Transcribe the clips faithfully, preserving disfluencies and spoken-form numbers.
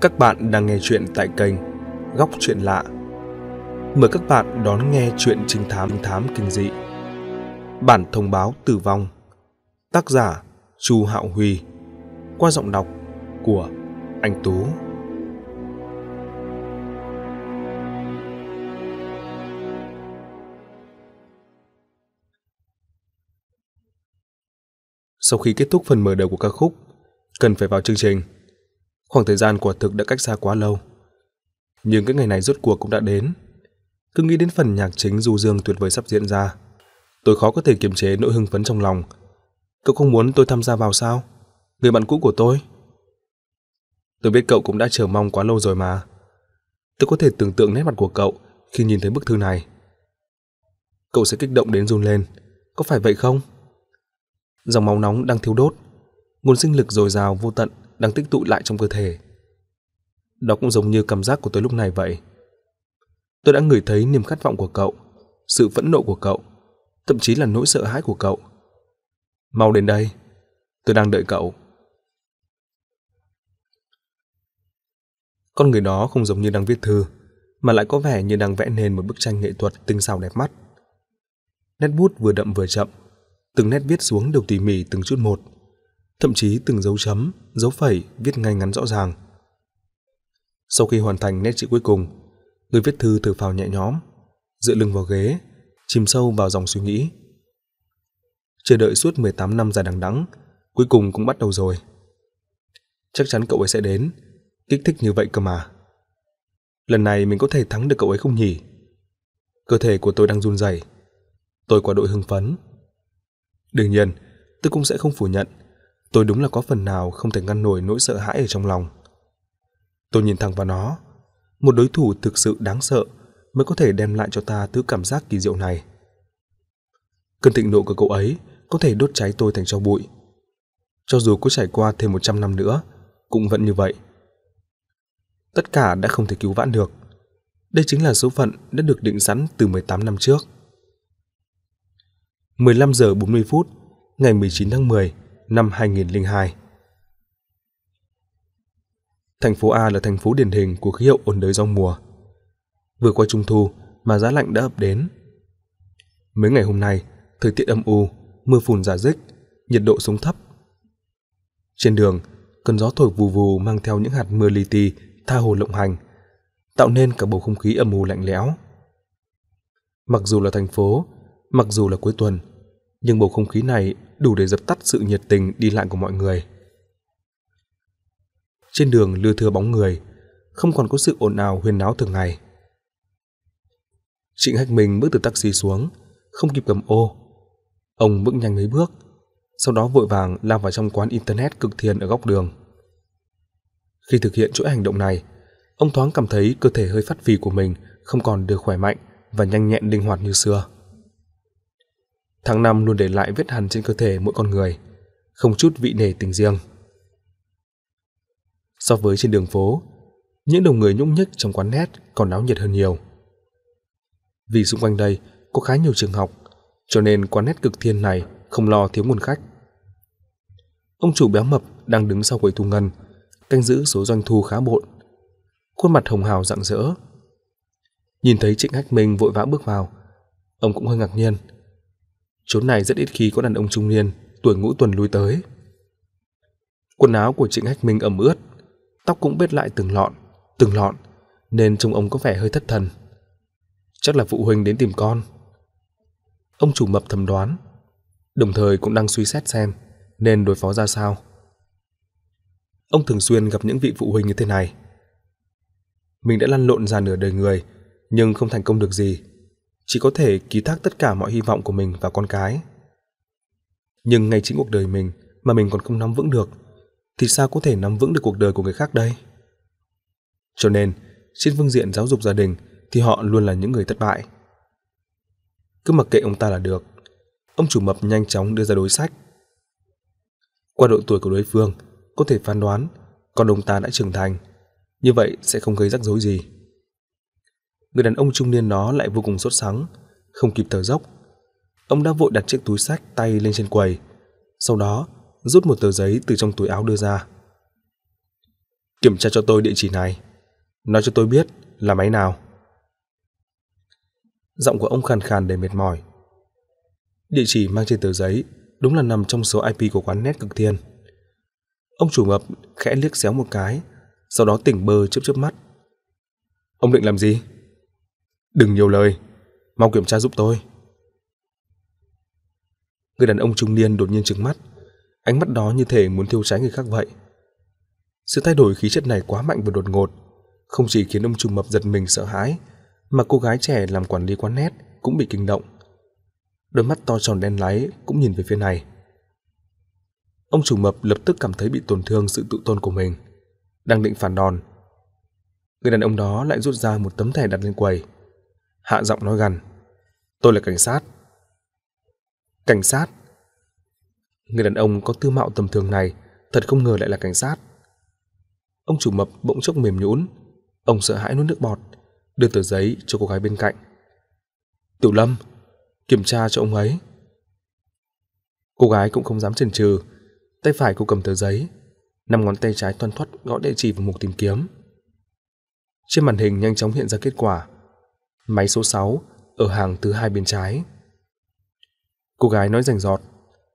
Các bạn đang nghe chuyện tại kênh Góc Chuyện Lạ. Mời các bạn đón nghe chuyện trinh thám thám kinh dị. Bản thông báo tử vong. Tác giả Chu Hạo Huy. Qua giọng đọc của anh Tú. Sau khi kết thúc phần mở đầu của ca khúc, cần phải vào chương trình. Khoảng thời gian quả thực đã cách xa quá lâu, nhưng cái ngày này rốt cuộc cũng đã đến. Cứ nghĩ đến phần nhạc chính du dương tuyệt vời sắp diễn ra, tôi khó có thể kiềm chế nỗi hưng phấn trong lòng. Cậu không muốn tôi tham gia vào sao, người bạn cũ của tôi? Tôi biết cậu cũng đã chờ mong quá lâu rồi mà. Tôi có thể tưởng tượng nét mặt của cậu khi nhìn thấy bức thư này. Cậu sẽ kích động đến run lên, có phải vậy không? Dòng máu nóng đang thiêu đốt, nguồn sinh lực dồi dào vô tận đang tích tụ lại trong cơ thể. Đó cũng giống như cảm giác của tôi lúc này vậy. Tôi đã ngửi thấy niềm khát vọng của cậu, sự phẫn nộ của cậu, thậm chí là nỗi sợ hãi của cậu. Mau đến đây, tôi đang đợi cậu. Con người đó không giống như đang viết thư, mà lại có vẻ như đang vẽ nên một bức tranh nghệ thuật tinh xảo đẹp mắt. Nét bút vừa đậm vừa chậm, từng nét viết xuống đều tỉ mỉ từng chút một, thậm chí từng dấu chấm, dấu phẩy viết ngay ngắn rõ ràng. Sau khi hoàn thành nét chữ cuối cùng, người viết thư thở phào nhẹ nhõm, dựa lưng vào ghế, chìm sâu vào dòng suy nghĩ. Chờ đợi suốt mười tám năm dài đằng đẵng, cuối cùng cũng bắt đầu rồi. Chắc chắn cậu ấy sẽ đến, kích thích như vậy cơ mà. Lần này mình có thể thắng được cậu ấy không nhỉ? Cơ thể của tôi đang run rẩy, tôi quá độ hưng phấn. Đương nhiên, tôi cũng sẽ không phủ nhận, tôi đúng là có phần nào không thể ngăn nổi nỗi sợ hãi ở trong lòng. Tôi nhìn thẳng vào nó, một đối thủ thực sự đáng sợ mới có thể đem lại cho ta thứ cảm giác kỳ diệu này. Cơn thịnh nộ của cậu ấy có thể đốt cháy tôi thành tro bụi. Cho dù có trải qua thêm một trăm năm nữa, cũng vẫn như vậy. Tất cả đã không thể cứu vãn được. Đây chính là số phận đã được định sẵn từ mười tám năm trước. mười lăm giờ bốn mươi phút, ngày mười chín tháng mười năm hai nghìn lẻ hai. Thành phố A là thành phố điển hình của khí hậu ôn đới gió mùa. Vừa qua trung thu mà giá lạnh đã ập đến. Mấy ngày hôm nay, thời tiết âm u, mưa phùn rả rích, nhiệt độ xuống thấp. Trên đường, cơn gió thổi vù vù mang theo những hạt mưa li ti tha hồ lộng hành, tạo nên cả bầu không khí âm u lạnh lẽo. Mặc dù là thành phố, mặc dù là cuối tuần, nhưng bầu không khí này đủ để dập tắt sự nhiệt tình đi lại của mọi người. Trên đường lưa thưa bóng người, không còn có sự ồn ào huyên náo thường ngày. Trịnh Hách Minh bước từ taxi xuống, không kịp cầm ô. Ông bước nhanh mấy bước, sau đó vội vàng lao vào trong quán internet cực thiền ở góc đường. Khi thực hiện chuỗi hành động này, ông thoáng cảm thấy cơ thể hơi phắt phì của mình không còn được khỏe mạnh và nhanh nhẹn linh hoạt như xưa. Tháng năm luôn để lại vết hằn trên cơ thể mỗi con người, không chút vị nể tình riêng. So với trên đường phố, những đầu người nhúc nhích trong quán net còn náo nhiệt hơn nhiều. Vì xung quanh đây có khá nhiều trường học, cho nên quán net cực thiên này không lo thiếu nguồn khách. Ông chủ béo mập đang đứng sau quầy thu ngân, canh giữ số doanh thu khá bộn, khuôn mặt hồng hào rạng rỡ. Nhìn thấy Trịnh Hách Minh vội vã bước vào, ông cũng hơi ngạc nhiên. Chỗ này rất ít khi có đàn ông trung niên tuổi ngũ tuần lui tới. Quần áo của Trịnh Hách Minh ẩm ướt, tóc cũng bết lại từng lọn, từng lọn, nên trông ông có vẻ hơi thất thần. Chắc là phụ huynh đến tìm con. Ông chủ mập thầm đoán, đồng thời cũng đang suy xét xem nên đối phó ra sao. Ông thường xuyên gặp những vị phụ huynh như thế này. Mình đã lăn lộn ra nửa đời người, nhưng không thành công được gì, chỉ có thể ký thác tất cả mọi hy vọng của mình vào con cái. Nhưng ngay chính cuộc đời mình mà mình còn không nắm vững được, thì sao có thể nắm vững được cuộc đời của người khác đây? Cho nên, trên phương diện giáo dục gia đình thì họ luôn là những người thất bại. Cứ mặc kệ ông ta là được. Ông chủ mập nhanh chóng đưa ra đối sách. Qua độ tuổi của đối phương, có thể phán đoán con ông ta đã trưởng thành, như vậy sẽ không gây rắc rối gì. Người đàn ông trung niên đó lại vô cùng sốt sắng, không kịp thở dốc. Ông đã vội đặt chiếc túi xách tay lên trên quầy, sau đó rút một tờ giấy từ trong túi áo đưa ra. Kiểm tra cho tôi địa chỉ này. Nói cho tôi biết là máy nào. Giọng của ông khàn khàn đầy mệt mỏi. Địa chỉ mang trên tờ giấy đúng là nằm trong số i pê của quán net Cực Thiên. Ông chủ mập khẽ liếc xéo một cái, sau đó tỉnh bơ chớp chớp mắt. Ông định làm gì? Đừng nhiều lời, mau kiểm tra giúp tôi. Người đàn ông trung niên đột nhiên trừng mắt, ánh mắt đó như thể muốn thiêu cháy người khác vậy. Sự thay đổi khí chất này quá mạnh và đột ngột, không chỉ khiến ông chủ mập giật mình sợ hãi, mà cô gái trẻ làm quản lý quán net cũng bị kinh động. Đôi mắt to tròn đen láy cũng nhìn về phía này. Ông chủ mập lập tức cảm thấy bị tổn thương sự tự tôn của mình, đang định phản đòn. Người đàn ông đó lại rút ra một tấm thẻ đặt lên quầy, hạ giọng nói gằn: Tôi là cảnh sát. Cảnh sát? Người đàn ông có tư mạo tầm thường này thật không ngờ lại là cảnh sát. Ông chủ mập bỗng chốc mềm nhũn, ông sợ hãi nuốt nước bọt, đưa tờ giấy cho cô gái bên cạnh. Tiểu Lâm, kiểm tra cho ông ấy. Cô gái cũng không dám chần chừ, tay phải cô cầm tờ giấy, năm ngón tay trái thoăn thoắt gõ địa chỉ vào mục tìm kiếm. Trên màn hình nhanh chóng hiện ra kết quả: máy số sáu ở hàng thứ hai bên trái. Cô gái nói rành rọt.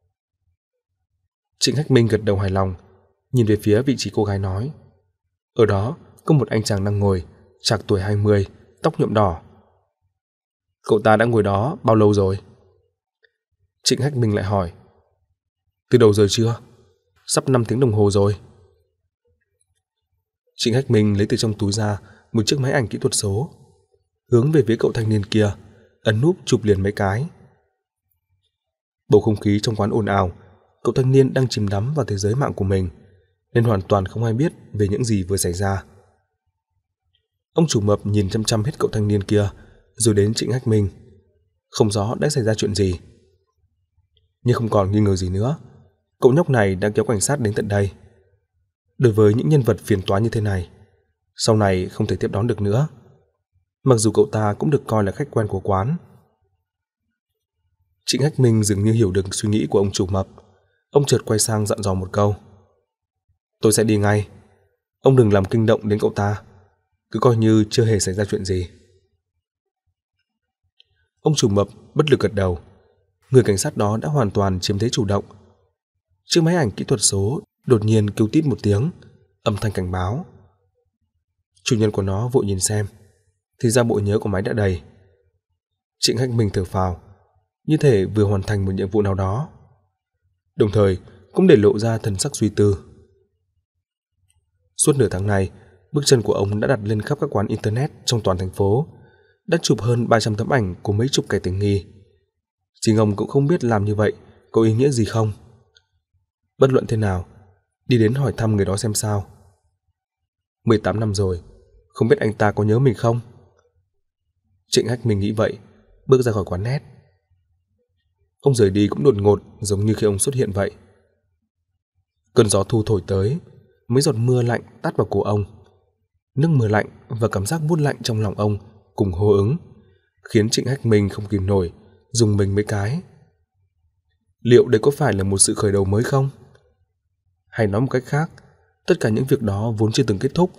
Trịnh Hách Minh gật đầu hài lòng, nhìn về phía vị trí cô gái nói. Ở đó có một anh chàng đang ngồi, trạc tuổi hai mươi, tóc nhuộm đỏ. Cậu ta đã ngồi đó bao lâu rồi? Trịnh Hách Minh lại hỏi. Từ đầu giờ trưa, sắp năm tiếng đồng hồ rồi. Trịnh Hách Minh lấy từ trong túi ra một chiếc máy ảnh kỹ thuật số, hướng về phía cậu thanh niên kia, ấn nút chụp liền mấy cái. Bầu không khí trong quán ồn ào, cậu thanh niên đang chìm đắm vào thế giới mạng của mình, nên hoàn toàn không ai biết về những gì vừa xảy ra. Ông chủ mập nhìn chăm chăm hết cậu thanh niên kia, rồi đến Trịnh Hách Minh, không rõ đã xảy ra chuyện gì. Nhưng không còn nghi ngờ gì nữa, cậu nhóc này đã kéo cảnh sát đến tận đây. Đối với những nhân vật phiền toái như thế này, sau này không thể tiếp đón được nữa, mặc dù cậu ta cũng được coi là khách quen của quán. Trịnh Hách Minh dường như hiểu được suy nghĩ của ông chủ mập, ông chợt quay sang dặn dò một câu. Tôi sẽ đi ngay, ông đừng làm kinh động đến cậu ta, cứ coi như chưa hề xảy ra chuyện gì. Ông chủ mập bất lực gật đầu. Người cảnh sát đó đã hoàn toàn chiếm thế chủ động. Chiếc máy ảnh kỹ thuật số đột nhiên kêu tít một tiếng, âm thanh cảnh báo. Chủ nhân của nó vội nhìn xem, thì ra bộ nhớ của máy đã đầy. Trịnh Hách Minh thở phào, như thể vừa hoàn thành một nhiệm vụ nào đó, đồng thời cũng để lộ ra thần sắc suy tư. Suốt nửa tháng này, bước chân của ông đã đặt lên khắp các quán internet trong toàn thành phố, đã chụp hơn ba trăm tấm ảnh của mấy chục kẻ tình nghi. Chính ông cũng không biết làm như vậy có ý nghĩa gì không. Bất luận thế nào, đi đến hỏi thăm người đó xem sao. mười tám năm rồi, không biết anh ta có nhớ mình không? Trịnh Hách Minh nghĩ vậy, bước ra khỏi quán net. Ông rời đi cũng đột ngột, giống như khi ông xuất hiện vậy. Cơn gió thu thổi tới, mấy giọt mưa lạnh tát vào cổ ông. Nước mưa lạnh và cảm giác buốt lạnh trong lòng ông cùng hô ứng, khiến Trịnh Hách Minh không kìm nổi, dùng mình mấy cái. Liệu đây có phải là một sự khởi đầu mới không? Hay nói một cách khác, tất cả những việc đó vốn chưa từng kết thúc.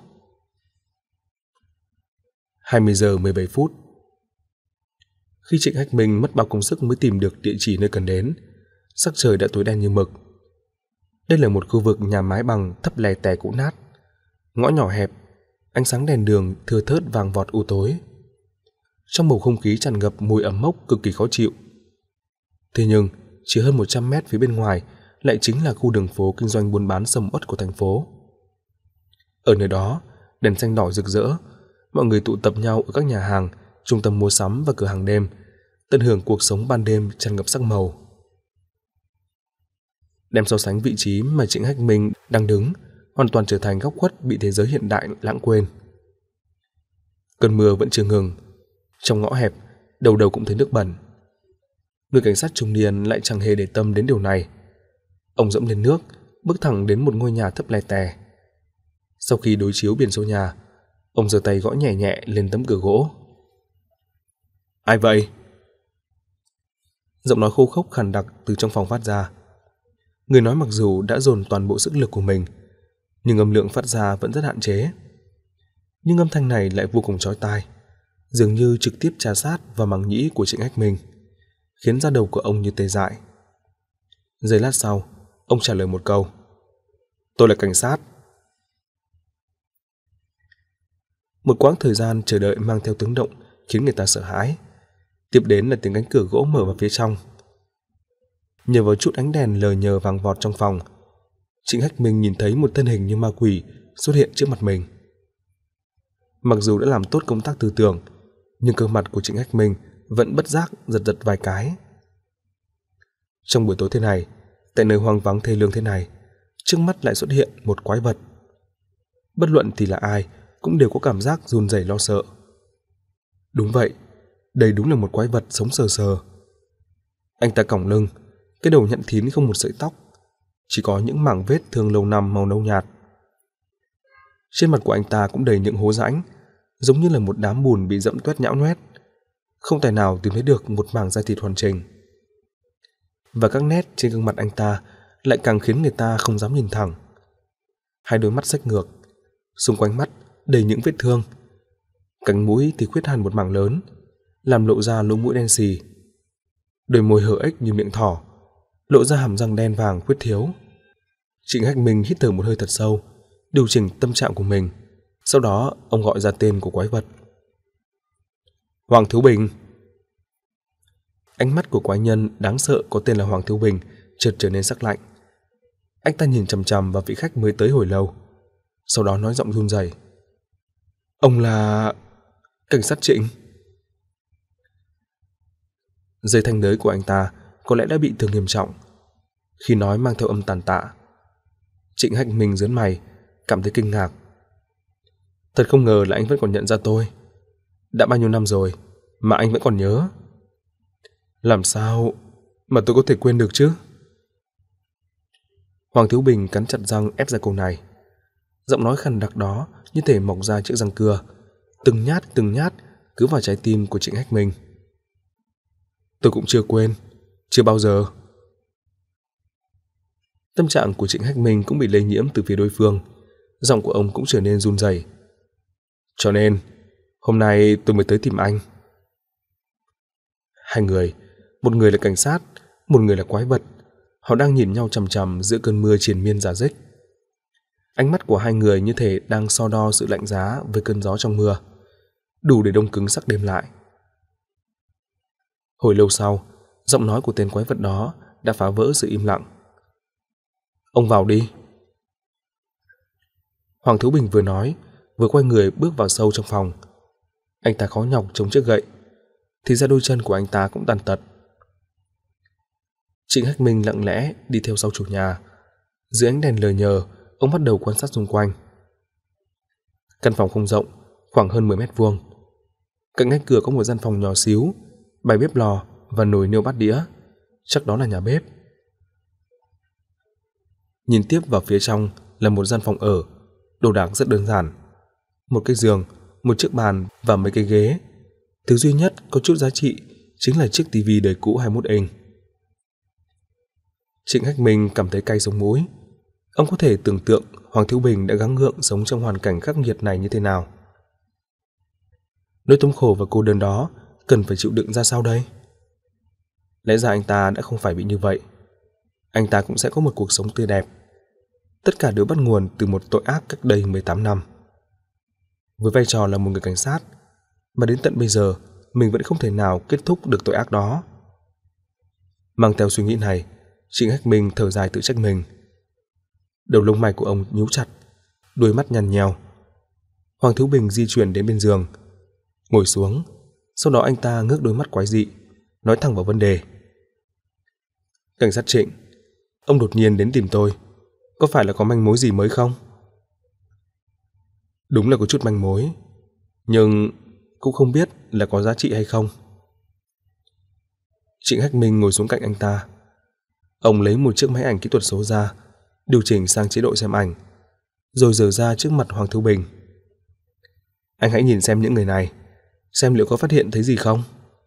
hai mươi giờ mười bảy phút. Khi Trịnh Hách Minh mất bao công sức mới tìm được địa chỉ nơi cần đến, sắc trời đã tối đen như mực. Đây là một khu vực nhà mái bằng thấp lè tè cũ nát, ngõ nhỏ hẹp, ánh sáng đèn đường thưa thớt vàng vọt u tối. Trong bầu không khí tràn ngập mùi ẩm mốc cực kỳ khó chịu. Thế nhưng, chỉ hơn một trăm mét phía bên ngoài lại chính là khu đường phố kinh doanh buôn bán sầm uất của thành phố. Ở nơi đó, đèn xanh đỏ rực rỡ, mọi người tụ tập nhau ở các nhà hàng, trung tâm mua sắm và cửa hàng đêm, tận hưởng cuộc sống ban đêm tràn ngập sắc màu. Đem so sánh vị trí mà Trịnh Hách Minh đang đứng, hoàn toàn trở thành góc khuất bị thế giới hiện đại lãng quên. Cơn mưa vẫn chưa ngừng, trong ngõ hẹp, đầu đầu cũng thấy nước bẩn. Người cảnh sát trung niên lại chẳng hề để tâm đến điều này. Ông dẫm lên nước, bước thẳng đến một ngôi nhà thấp lè tè. Sau khi đối chiếu biển số nhà, ông giơ tay gõ nhẹ nhẹ lên tấm cửa gỗ. Ai vậy? Giọng nói khô khốc khàn đặc từ trong phòng phát ra. Người nói mặc dù đã dồn toàn bộ sức lực của mình, nhưng âm lượng phát ra vẫn rất hạn chế. Nhưng âm thanh này lại vô cùng chói tai, dường như trực tiếp trà sát vào màng nhĩ của Trịnh Hách Minh, khiến da đầu của ông như tê dại. Giây lát sau, ông trả lời một câu: "Tôi là cảnh sát." Một quãng thời gian chờ đợi mang theo tiếng động khiến người ta sợ hãi. Tiếp đến là tiếng cánh cửa gỗ mở vào phía trong. Nhờ vào chút ánh đèn lờ nhờ vàng vọt trong phòng, Trịnh Hách Minh nhìn thấy một thân hình như ma quỷ xuất hiện trước mặt mình. Mặc dù đã làm tốt công tác tư tưởng, nhưng cơ mặt của Trịnh Hách Minh vẫn bất giác giật giật vài cái. Trong buổi tối thế này, tại nơi hoang vắng thê lương thế này, trước mắt lại xuất hiện một quái vật. Bất luận thì là ai cũng đều có cảm giác run rẩy lo sợ. Đúng vậy, đây đúng là một quái vật sống sờ sờ. Anh ta còng lưng, cái đầu nhẵn thín không một sợi tóc, chỉ có những mảng vết thương lâu năm màu nâu nhạt. Trên mặt của anh ta cũng đầy những hố rãnh, giống như là một đám bùn bị dẫm tuét nhão nhoét, không tài nào tìm thấy được một mảng da thịt hoàn chỉnh. Và các nét trên gương mặt anh ta lại càng khiến người ta không dám nhìn thẳng. Hai đôi mắt xếch ngược, xung quanh mắt đầy những vết thương. Cánh mũi thì khuyết hẳn một mảng lớn, làm lộ ra lỗ mũi đen xì. Đôi môi hở ếch như miệng thỏ, lộ ra hàm răng đen vàng khuyết thiếu. Trịnh Hách Minh hít thở một hơi thật sâu, điều chỉnh tâm trạng của mình. Sau đó ông gọi ra tên của quái vật: Hoàng Thiếu Bình. Ánh mắt của quái nhân đáng sợ có tên là Hoàng Thiếu Bình chợt trở nên sắc lạnh. Anh ta nhìn chằm chằm vào vị khách mới tới hồi lâu, sau đó nói giọng run rẩy: "Ông là cảnh sát Trịnh?" Dây thanh nới của anh ta có lẽ đã bị thương nghiêm trọng, khi nói mang theo âm tàn tạ. Trịnh Hách Minh nhướng mày, cảm thấy kinh ngạc. Thật không ngờ là anh vẫn còn nhận ra tôi. Đã bao nhiêu năm rồi mà anh vẫn còn nhớ. Làm sao mà tôi có thể quên được chứ? Hoàng Thiếu Bình cắn chặt răng ép ra câu này. Giọng nói khàn đặc đó như thể mọc ra chiếc răng cưa, từng nhát từng nhát cứ vào trái tim của Trịnh Hách Minh. Tôi cũng chưa quên, chưa bao giờ. Tâm trạng của Trịnh Hách Minh cũng bị lây nhiễm từ phía đối phương, giọng của ông cũng trở nên run rẩy. Cho nên, hôm nay tôi mới tới tìm anh. Hai người, một người là cảnh sát, một người là quái vật, họ đang nhìn nhau chằm chằm giữa cơn mưa triền miên rả rích. Ánh mắt của hai người như thể đang so đo sự lạnh giá với cơn gió trong mưa, đủ để đông cứng sắc đêm lại. Hồi lâu sau, giọng nói của tên quái vật đó đã phá vỡ sự im lặng. Ông vào đi. Hoàng Thiếu Bình vừa nói, vừa quay người bước vào sâu trong phòng. Anh ta khó nhọc chống chiếc gậy, thì ra đôi chân của anh ta cũng tàn tật. Trịnh Hách Minh lặng lẽ đi theo sau chủ nhà. Dưới ánh đèn lờ nhờ, ông bắt đầu quan sát xung quanh. Căn phòng không rộng, khoảng hơn mười mét vuông. Cạnh ngách cửa có một gian phòng nhỏ xíu, bày bếp lò và nồi niêu bát đĩa, chắc đó là nhà bếp. Nhìn tiếp vào phía trong là một gian phòng ở, đồ đạc rất đơn giản. Một cái giường, một chiếc bàn và mấy cái ghế. Thứ duy nhất có chút giá trị chính là chiếc tivi đời cũ hai mươi mốt inch. Trịnh Hách Minh cảm thấy cay sống mũi. Ông có thể tưởng tượng Hoàng Thiếu Bình đã gắng gượng sống trong hoàn cảnh khắc nghiệt này như thế nào. Nỗi thống khổ và cô đơn đó cần phải chịu đựng ra sao đây? Lẽ ra anh ta đã không phải bị như vậy. Anh ta cũng sẽ có một cuộc sống tươi đẹp. Tất cả đều bắt nguồn từ một tội ác cách đây mười tám năm. Với vai trò là một người cảnh sát, mà đến tận bây giờ mình vẫn không thể nào kết thúc được tội ác đó. Mang theo suy nghĩ này, Trịnh Hách Minh thở dài tự trách mình. Đầu lông mày của ông nhíu chặt, đôi mắt nhăn nheo. Hoàng Thiếu Bình di chuyển đến bên giường, ngồi xuống. Sau đó anh ta ngước đôi mắt quái dị, nói thẳng vào vấn đề. Cảnh sát Trịnh, ông đột nhiên đến tìm tôi, có phải là có manh mối gì mới không? Đúng là có chút manh mối, nhưng cũng không biết là có giá trị hay không. Trịnh Hách Minh ngồi xuống cạnh anh ta. Ông lấy một chiếc máy ảnh kỹ thuật số ra, điều chỉnh sang chế độ xem ảnh, rồi giở ra trước mặt Hoàng Thiếu Bình. Anh hãy nhìn xem những người này, xem liệu có phát hiện thấy gì không.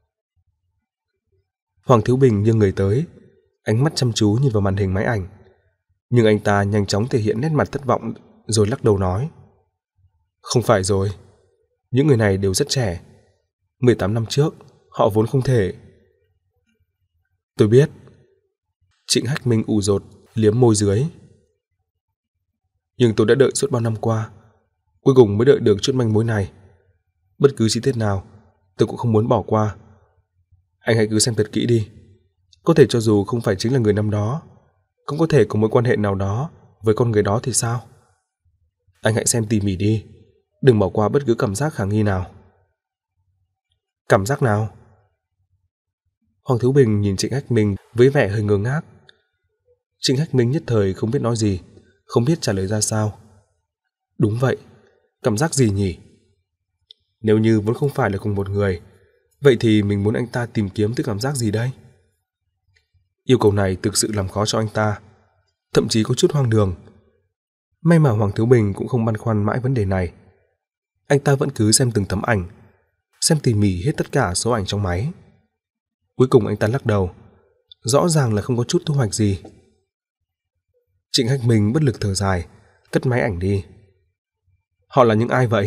Hoàng Thiếu Bình nghiêng người tới, ánh mắt chăm chú nhìn vào màn hình máy ảnh, nhưng anh ta nhanh chóng thể hiện nét mặt thất vọng rồi lắc đầu nói: Không phải rồi, những người này đều rất trẻ. mười tám năm trước, họ vốn không thể. Tôi biết. Trịnh Hách Minh ù dột, liếm môi dưới. Nhưng tôi đã đợi suốt bao năm qua, cuối cùng mới đợi được chút manh mối này. Bất cứ chi tiết nào, tôi cũng không muốn bỏ qua. Anh hãy cứ xem thật kỹ đi. Có thể cho dù không phải chính là người năm đó, cũng có thể có mối quan hệ nào đó với con người đó thì sao? Anh hãy xem tỉ mỉ đi, đừng bỏ qua bất cứ cảm giác khả nghi nào. Cảm giác nào? Hoàng Thiếu Bình nhìn Trịnh Hách Minh với vẻ hơi ngơ ngác. Trịnh Hách Minh nhất thời không biết nói gì, không biết trả lời ra sao. Đúng vậy, cảm giác gì nhỉ? Nếu như vốn không phải là cùng một người, vậy thì mình muốn anh ta tìm kiếm thứ cảm giác gì đây? Yêu cầu này thực sự làm khó cho anh ta, thậm chí có chút hoang đường. May mà Hoàng Thiếu Bình cũng không băn khoăn mãi vấn đề này. Anh ta vẫn cứ xem từng tấm ảnh, xem tỉ mỉ hết tất cả số ảnh trong máy. Cuối cùng anh ta lắc đầu, rõ ràng là không có chút thu hoạch gì. Trịnh Hách Minh bất lực thở dài, cất máy ảnh đi. Họ là những ai vậy?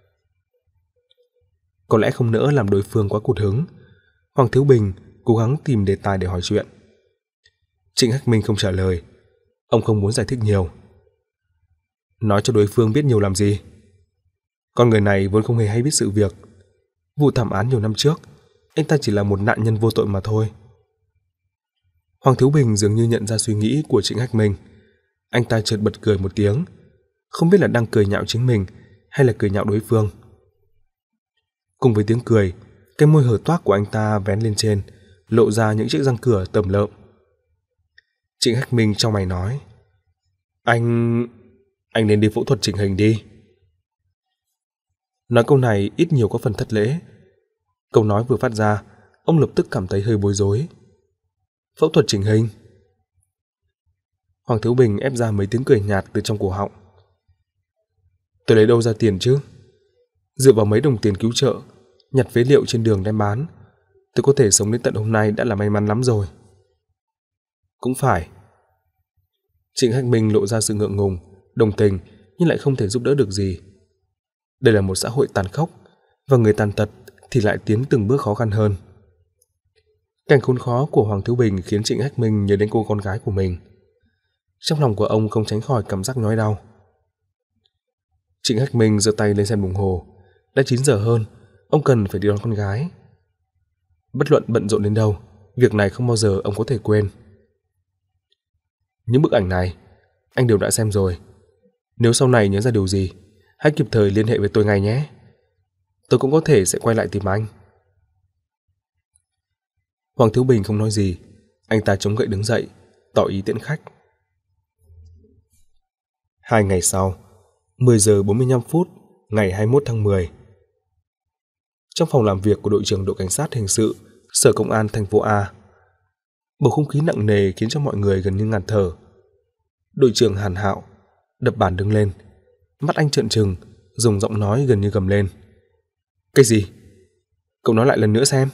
Có lẽ không nỡ làm đối phương quá cụt hứng, Hoàng Thiếu Bình cố gắng tìm đề tài để hỏi chuyện. Trịnh Hách Minh không trả lời, ông không muốn giải thích nhiều. Nói cho đối phương biết nhiều làm gì? Con người này vốn không hề hay biết sự việc. Vụ thảm án nhiều năm trước, anh ta chỉ là một nạn nhân vô tội mà thôi. Hoàng Thiếu Bình dường như nhận ra suy nghĩ của Trịnh Hách Minh. Anh ta chợt bật cười một tiếng, không biết là đang cười nhạo chính mình hay là cười nhạo đối phương. Cùng với tiếng cười, cái môi hở toác của anh ta vén lên trên, lộ ra những chiếc răng cửa tầm lợm. Trịnh Hách Minh trong mày nói: Anh... anh nên đi phẫu thuật chỉnh hình đi. Nói câu này ít nhiều có phần thất lễ. Câu nói vừa phát ra, ông lập tức cảm thấy hơi bối rối. Phẫu thuật chỉnh hình? Hoàng Thiếu Bình ép ra mấy tiếng cười nhạt từ trong cổ họng. Tôi lấy đâu ra tiền chứ? Dựa vào mấy đồng tiền cứu trợ, nhặt phế liệu trên đường đem bán, tôi có thể sống đến tận hôm nay đã là may mắn lắm rồi. Cũng phải. Trịnh Hách Minh lộ ra sự ngượng ngùng, đồng tình nhưng lại không thể giúp đỡ được gì. Đây là một xã hội tàn khốc, và người tàn tật thì lại tiến từng bước khó khăn hơn. Cảnh khốn khó của Hoàng Thiếu Bình khiến Trịnh Hách Minh nhớ đến cô con gái của mình. Trong lòng của ông không tránh khỏi cảm giác nhói đau. Trịnh Hách Minh giơ tay lên xem đồng hồ. Đã chín giờ hơn, ông cần phải đi đón con gái. Bất luận bận rộn đến đâu, việc này không bao giờ ông có thể quên. Những bức ảnh này, anh đều đã xem rồi. Nếu sau này nhớ ra điều gì, hãy kịp thời liên hệ với tôi ngay nhé. Tôi cũng có thể sẽ quay lại tìm anh. Hoàng Thiếu Bình không nói gì, anh ta chống gậy đứng dậy, tỏ ý tiễn khách. Hai ngày sau, mười giờ bốn mươi lăm phút, ngày hai mươi mốt tháng mười. Trong phòng làm việc của đội trưởng đội cảnh sát hình sự, Sở Công an thành phố A, bầu không khí nặng nề khiến cho mọi người gần như ngạt thở. Đội trưởng Hàn Hạo đập bàn đứng lên, mắt anh trợn trừng, dùng giọng nói gần như gầm lên. Cái gì? Cậu nói lại lần nữa xem.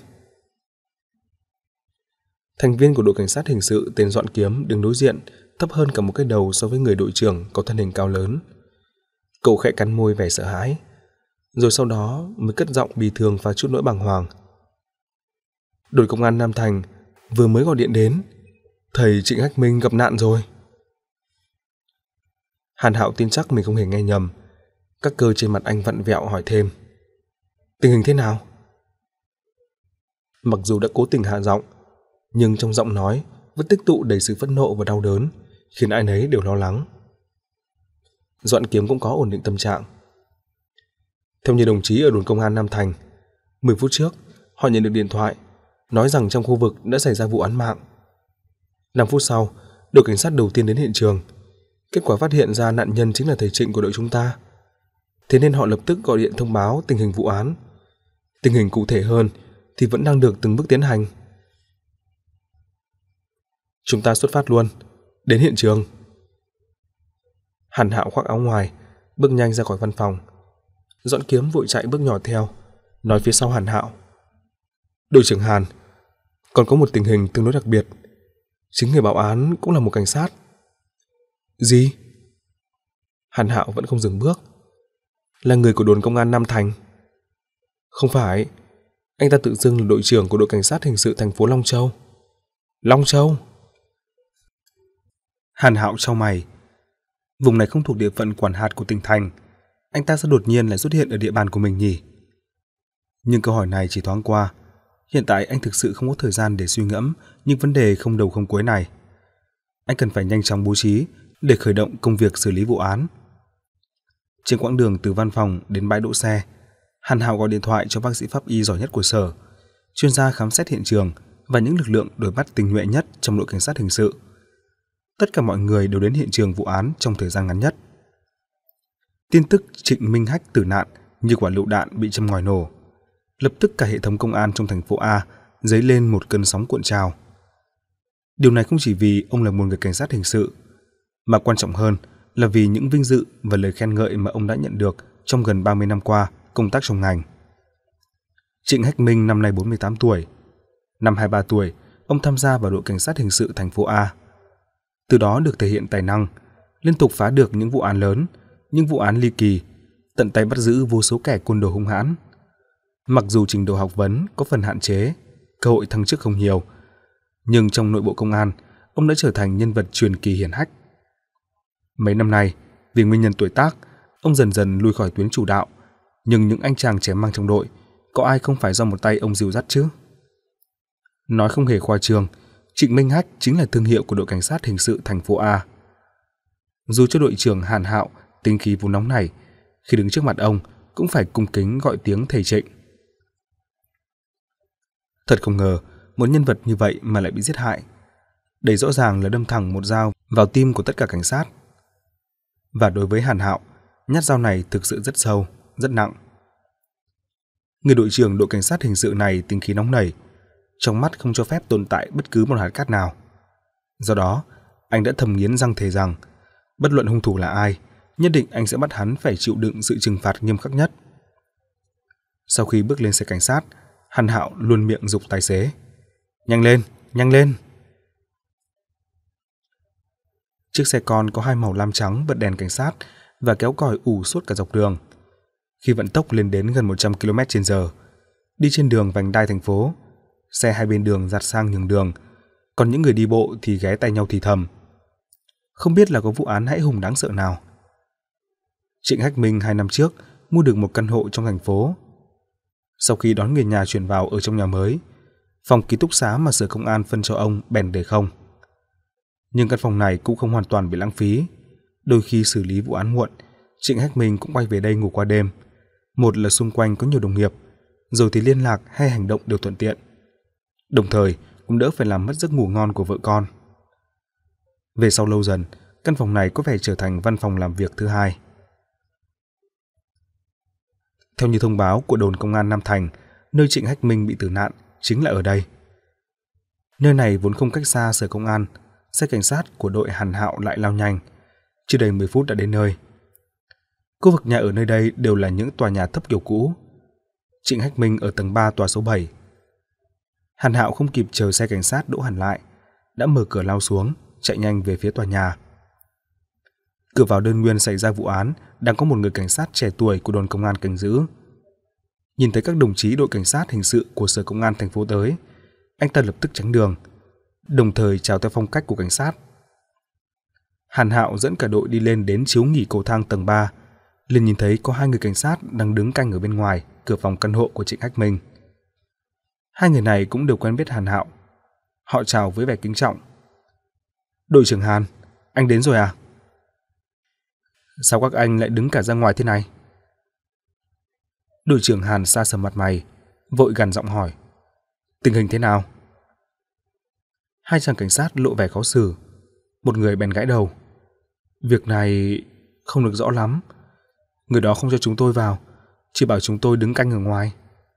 Thành viên của đội cảnh sát hình sự tên Doãn Kiếm đứng đối diện, thấp hơn cả một cái đầu so với người đội trưởng có thân hình cao lớn. Cậu khẽ cắn môi vẻ sợ hãi, rồi sau đó mới cất giọng bi thương và chút nỗi bàng hoàng. Đội công an Nam Thành vừa mới gọi điện đến, thầy Trịnh Hách Minh gặp nạn rồi. Hàn Hạo tin chắc mình không hề nghe nhầm, các cơ trên mặt anh vặn vẹo hỏi thêm. Tình hình thế nào? Mặc dù đã cố tình hạ giọng, nhưng trong giọng nói vẫn tích tụ đầy sự phẫn nộ và đau đớn, khiến ai nấy đều lo lắng. Doãn Kiếm cũng có ổn định tâm trạng. Theo như đồng chí ở đồn công an Nam Thành, mười phút trước họ nhận được điện thoại nói rằng trong khu vực đã xảy ra vụ án mạng. năm phút sau, đội cảnh sát đầu tiên đến hiện trường. Kết quả phát hiện ra nạn nhân chính là thầy Trịnh của đội chúng ta. Thế nên họ lập tức gọi điện thông báo tình hình vụ án. Tình hình cụ thể hơn thì vẫn đang được từng bước tiến hành. Chúng ta xuất phát luôn, đến hiện trường. Hàn Hạo khoác áo ngoài, bước nhanh ra khỏi văn phòng. Doãn Kiếm vội chạy bước nhỏ theo, nói phía sau Hàn Hạo. Đội trưởng Hàn, còn có một tình hình tương đối đặc biệt. Chính người báo án cũng là một cảnh sát. Gì? Hàn Hạo vẫn không dừng bước. Là người của đồn công an Nam Thành? Không phải, anh ta tự xưng là đội trưởng của đội cảnh sát hình sự thành phố Long Châu. Long Châu? Hàn Hạo chau mày. Vùng này không thuộc địa phận quản hạt của tỉnh thành, anh ta sẽ đột nhiên lại xuất hiện ở địa bàn của mình nhỉ? Nhưng câu hỏi này chỉ thoáng qua. Hiện tại anh thực sự không có thời gian để suy ngẫm những vấn đề không đầu không cuối này. Anh cần phải nhanh chóng bố trí để khởi động công việc xử lý vụ án. Trên quãng đường từ văn phòng đến bãi đỗ xe, Hàn Hạo gọi điện thoại cho bác sĩ pháp y giỏi nhất của sở, chuyên gia khám xét hiện trường và những lực lượng đuổi bắt tinh nhuệ nhất trong đội cảnh sát hình sự. Tất cả mọi người đều đến hiện trường vụ án trong thời gian ngắn nhất. Tin tức Trịnh Minh Hách tử nạn như quả lựu đạn bị châm ngòi nổ. Lập tức cả hệ thống công an trong thành phố A dấy lên một cơn sóng cuộn trào. Điều này không chỉ vì ông là một người cảnh sát hình sự, mà quan trọng hơn là vì những vinh dự và lời khen ngợi mà ông đã nhận được trong gần ba mươi năm qua công tác trong ngành. Trịnh Hách Minh năm nay bốn mươi tám tuổi. Năm hai mươi ba tuổi, ông tham gia vào đội cảnh sát hình sự thành phố A. Từ đó được thể hiện tài năng, liên tục phá được những vụ án lớn, những vụ án ly kỳ, tận tay bắt giữ vô số kẻ côn đồ hung hãn. Mặc dù trình độ học vấn có phần hạn chế, cơ hội thăng chức không nhiều, nhưng trong nội bộ công an, ông đã trở thành nhân vật truyền kỳ hiển hách. Mấy năm nay, vì nguyên nhân tuổi tác, ông dần dần lui khỏi tuyến chủ đạo, nhưng những anh chàng trẻ măng trong đội, có ai không phải do một tay ông dìu dắt chứ? Nói không hề khoa trương, Trịnh Minh Hách chính là thương hiệu của đội cảnh sát hình sự thành phố A. Dù cho đội trưởng Hàn Hạo tính khí vốn nóng này, khi đứng trước mặt ông cũng phải cung kính gọi tiếng thầy Trịnh. Thật không ngờ, một nhân vật như vậy mà lại bị giết hại. Đây rõ ràng là đâm thẳng một dao vào tim của tất cả cảnh sát. Và đối với Hàn Hạo, nhát dao này thực sự rất sâu, rất nặng. Người đội trưởng đội cảnh sát hình sự này tính khí nóng nảy, trong mắt không cho phép tồn tại bất cứ một hạt cát nào. Do đó, anh đã thầm nghiến răng thề rằng, bất luận hung thủ là ai, nhất định anh sẽ bắt hắn phải chịu đựng sự trừng phạt nghiêm khắc nhất. Sau khi bước lên xe cảnh sát, Hàn Hạo luôn miệng giục tài xế: "Nhanh lên, nhanh lên!" Chiếc xe con có hai màu lam trắng bật đèn cảnh sát và kéo còi ù suốt cả dọc đường. Khi vận tốc lên đến gần một trăm ki lô mét trên giờ, đi trên đường vành đai thành phố, xe hai bên đường dạt sang nhường đường, còn những người đi bộ thì ghé tay nhau thì thầm. Không biết là có vụ án hãi hùng đáng sợ nào. Trịnh Hách Minh hai năm trước mua được một căn hộ trong thành phố. Sau khi đón người nhà chuyển vào ở trong nhà mới, phòng ký túc xá mà sở công an phân cho ông bèn để không. Nhưng căn phòng này cũng không hoàn toàn bị lãng phí. Đôi khi xử lý vụ án muộn, Trịnh Hách Minh cũng quay về đây ngủ qua đêm. Một là xung quanh có nhiều đồng nghiệp, rồi thì liên lạc hay hành động đều thuận tiện. Đồng thời cũng đỡ phải làm mất giấc ngủ ngon của vợ con. Về sau lâu dần, căn phòng này có vẻ trở thành văn phòng làm việc thứ hai. Theo như thông báo của đồn công an Nam Thành, nơi Trịnh Hách Minh bị tử nạn chính là ở đây. Nơi này vốn không cách xa sở công an, xe cảnh sát của đội Hàn Hạo lại lao nhanh, chưa đầy mười phút đã đến nơi. Khu vực nhà ở nơi đây đều là những tòa nhà thấp kiểu cũ. Trịnh Hách Minh ở tầng ba tòa số bảy. Hàn Hạo không kịp chờ xe cảnh sát đỗ hẳn lại, đã mở cửa lao xuống, chạy nhanh về phía tòa nhà. Cửa vào đơn nguyên xảy ra vụ án đang có một người cảnh sát trẻ tuổi của đồn công an canh giữ. Nhìn thấy các đồng chí đội cảnh sát hình sự của sở công an thành phố tới, anh ta lập tức tránh đường, đồng thời chào theo phong cách của cảnh sát. Hàn Hạo dẫn cả đội đi lên đến chiếu nghỉ cầu thang tầng ba, liền nhìn thấy có hai người cảnh sát đang đứng canh ở bên ngoài cửa phòng căn hộ của Trịnh Hách Minh. Hai người này cũng đều quen biết Hàn Hạo. Họ chào với vẻ kính trọng. "Đội trưởng Hàn, anh đến rồi à? Sao các anh lại đứng cả ra ngoài thế này?" Đội trưởng Hàn sa sầm mặt mày, vội gằn giọng hỏi: "Tình hình thế nào?" Hai chàng cảnh sát lộ vẻ khó xử. Một người bèn gãi đầu: "Việc này không được rõ lắm. Người đó không cho chúng tôi vào, chỉ bảo chúng tôi đứng canh ở ngoài."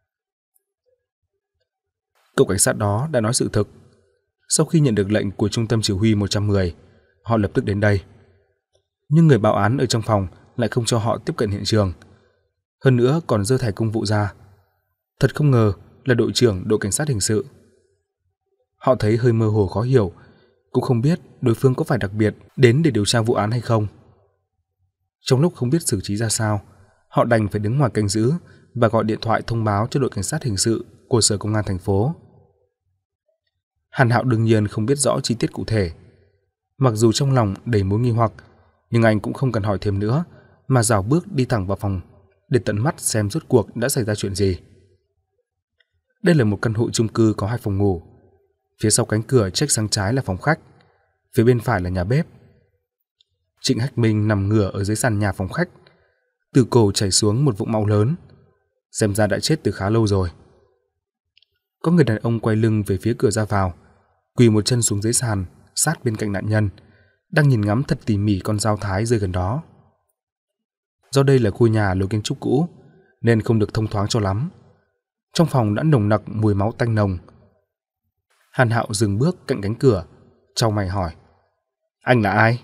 Cậu cảnh sát đó đã nói sự thực. Sau khi nhận được lệnh của trung tâm chỉ huy một trăm mười, họ lập tức đến đây. Nhưng người báo án ở trong phòng lại không cho họ tiếp cận hiện trường. Hơn nữa còn giơ thẻ công vụ ra. Thật không ngờ là đội trưởng đội cảnh sát hình sự. Họ thấy hơi mơ hồ khó hiểu, cũng không biết đối phương có phải đặc biệt đến để điều tra vụ án hay không. Trong lúc không biết xử trí ra sao, họ đành phải đứng ngoài canh giữ và gọi điện thoại thông báo cho đội cảnh sát hình sự của Sở Công an thành phố. Hàn Hạo đương nhiên không biết rõ chi tiết cụ thể. Mặc dù trong lòng đầy mối nghi hoặc, nhưng anh cũng không cần hỏi thêm nữa, mà rảo bước đi thẳng vào phòng để tận mắt xem rốt cuộc đã xảy ra chuyện gì. Đây là một căn hộ chung cư có hai phòng ngủ. Phía sau cánh cửa chếch sang trái là phòng khách, phía bên phải là nhà bếp. Trịnh Hách Minh nằm ngửa ở dưới sàn nhà phòng khách, từ cổ chảy xuống một vũng máu lớn, xem ra đã chết từ khá lâu rồi. Có người đàn ông quay lưng về phía cửa ra vào, quỳ một chân xuống dưới sàn, sát bên cạnh nạn nhân, đang nhìn ngắm thật tỉ mỉ con dao thái rơi gần đó. Do đây là khu nhà lối kiến trúc cũ, nên không được thông thoáng cho lắm. Trong phòng đã nồng nặc mùi máu tanh nồng. Hàn Hạo dừng bước cạnh cánh cửa, chau mày hỏi: "Anh là ai?"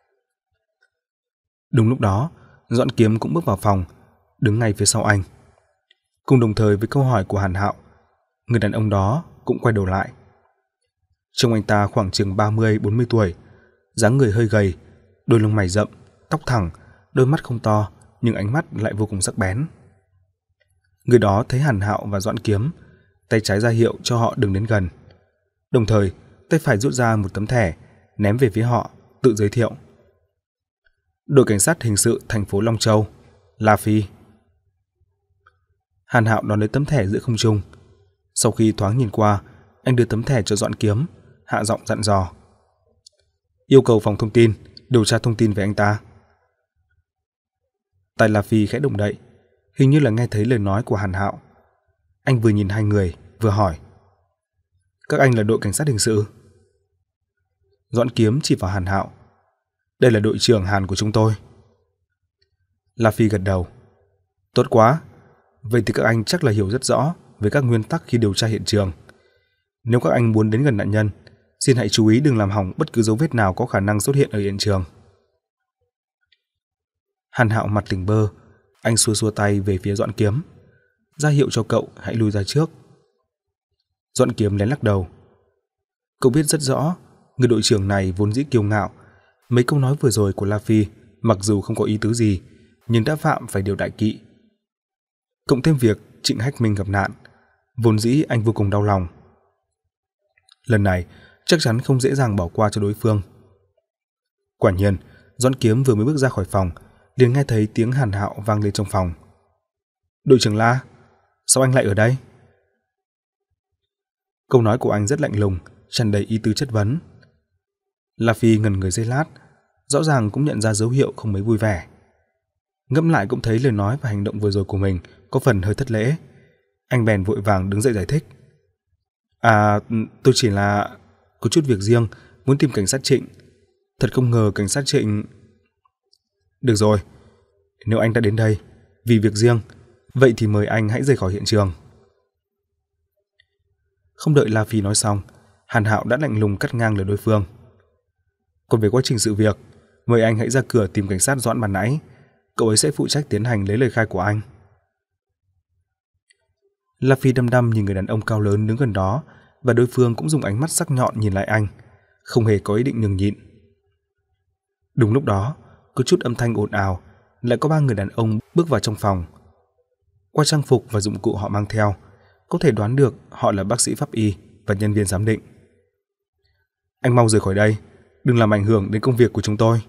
Đúng lúc đó, Doãn Kiếm cũng bước vào phòng, đứng ngay phía sau anh. Cùng đồng thời với câu hỏi của Hàn Hạo, người đàn ông đó cũng quay đầu lại. Trông anh ta khoảng chừng ba mươi bốn mươi tuổi, dáng người hơi gầy, đôi lông mày rậm, tóc thẳng, đôi mắt không to nhưng ánh mắt lại vô cùng sắc bén. Người đó thấy Hàn Hạo và Doãn Kiếm, tay trái ra hiệu cho họ đừng đến gần. Đồng thời, tay phải rút ra một tấm thẻ, ném về phía họ, tự giới thiệu: "Đội cảnh sát hình sự thành phố Long Châu, La Phi." Hàn Hạo đón lấy tấm thẻ giữa không trung. Sau khi thoáng nhìn qua, anh đưa tấm thẻ cho Doãn Kiếm, hạ giọng dặn dò: "Yêu cầu phòng thông tin điều tra thông tin về anh ta." Tai La Phi khẽ động đậy, hình như là nghe thấy lời nói của Hàn Hạo. Anh vừa nhìn hai người, vừa hỏi: "Các anh là đội cảnh sát hình sự?" Doãn Kiếm chỉ vào Hàn Hạo: "Đây là đội trưởng Hàn của chúng tôi." La Phi gật đầu: "Tốt quá, vậy thì các anh chắc là hiểu rất rõ về các nguyên tắc khi điều tra hiện trường. Nếu các anh muốn đến gần nạn nhân, xin hãy chú ý đừng làm hỏng bất cứ dấu vết nào có khả năng xuất hiện ở hiện trường." Hàn Hạo mặt tỉnh bơ, anh xua xua tay về phía Doãn Kiếm, ra hiệu cho cậu hãy lui ra trước. Doãn Kiếm lén lắc đầu. Cậu biết rất rõ, người đội trưởng này vốn dĩ kiêu ngạo, mấy câu nói vừa rồi của La Phi mặc dù không có ý tứ gì, nhưng đã phạm phải điều đại kỵ. Cộng thêm việc Trịnh Hách Minh gặp nạn, vốn dĩ anh vô cùng đau lòng. Lần này chắc chắn không dễ dàng bỏ qua cho đối phương. Quả nhiên, Doãn Kiếm vừa mới bước ra khỏi phòng, liền nghe thấy tiếng Hàn Hạo vang lên trong phòng. "Đội trưởng La, sao anh lại ở đây?" Câu nói của anh rất lạnh lùng, tràn đầy ý tứ chất vấn. La Phi ngẩn người giây lát, rõ ràng cũng nhận ra dấu hiệu không mấy vui vẻ. Ngẫm lại cũng thấy lời nói và hành động vừa rồi của mình có phần hơi thất lễ. Anh bèn vội vàng đứng dậy giải thích: "À, tôi chỉ là có chút việc riêng, muốn tìm cảnh sát Trịnh. Thật không ngờ cảnh sát Trịnh..." "Được rồi, nếu anh đã đến đây vì việc riêng, vậy thì mời anh hãy rời khỏi hiện trường." Không đợi La Phi nói xong, Hàn Hạo đã lạnh lùng cắt ngang lời đối phương: "Còn về quá trình sự việc, mời anh hãy ra cửa tìm cảnh sát Doãn ban nãy, cậu ấy sẽ phụ trách tiến hành lấy lời khai của anh." La Phi đăm đăm nhìn người đàn ông cao lớn đứng gần đó, và đối phương cũng dùng ánh mắt sắc nhọn nhìn lại anh, không hề có ý định nhường nhịn. Đúng lúc đó, có chút âm thanh ồn ào, lại có ba người đàn ông bước vào trong phòng. Qua trang phục và dụng cụ họ mang theo, có thể đoán được họ là bác sĩ pháp y và nhân viên giám định. "Anh mau rời khỏi đây, đừng làm ảnh hưởng đến công việc của chúng tôi."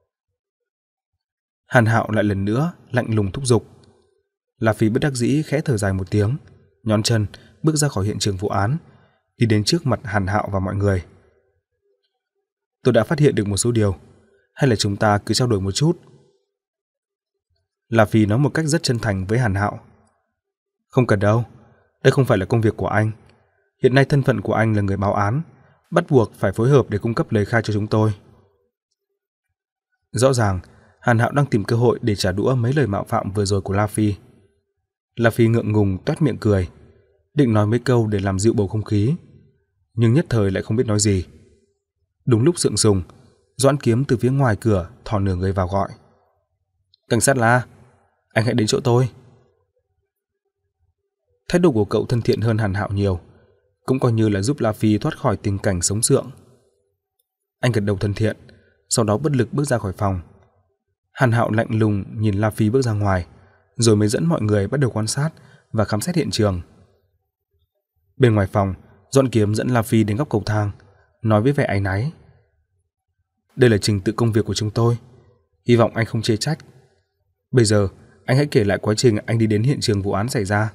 Hàn Hạo lại lần nữa lạnh lùng thúc giục. La Phi bất đắc dĩ khẽ thở dài một tiếng, nhón chân bước ra khỏi hiện trường vụ án, đi đến trước mặt Hàn Hạo và mọi người. "Tôi đã phát hiện được một số điều, hay là chúng ta cứ trao đổi một chút?" La Phi nói một cách rất chân thành với Hàn Hạo. "Không cần đâu, đây không phải là công việc của anh. Hiện nay thân phận của anh là người báo án, bắt buộc phải phối hợp để cung cấp lời khai cho chúng tôi." Rõ ràng, Hàn Hạo đang tìm cơ hội để trả đũa mấy lời mạo phạm vừa rồi của La Phi. La Phi ngượng ngùng toét miệng cười, định nói mấy câu để làm dịu bầu không khí, nhưng nhất thời lại không biết nói gì. Đúng lúc sượng sùng, Doãn Kiếm từ phía ngoài cửa thò nửa người vào gọi: "Cảnh sát La, anh hãy đến chỗ tôi." Thái độ của cậu thân thiện hơn Hàn Hạo nhiều, cũng coi như là giúp La Phi thoát khỏi tình cảnh sống sượng. Anh gật đầu thân thiện, sau đó bất lực bước ra khỏi phòng. Hàn Hạo lạnh lùng nhìn La Phi bước ra ngoài, rồi mới dẫn mọi người bắt đầu quan sát và khám xét hiện trường. Bên ngoài phòng, Doãn Kiếm dẫn La Phi đến góc cầu thang, nói với vẻ áy náy: "Đây là trình tự công việc của chúng tôi, hy vọng anh không chê trách. Bây giờ, anh hãy kể lại quá trình anh đi đến hiện trường vụ án xảy ra."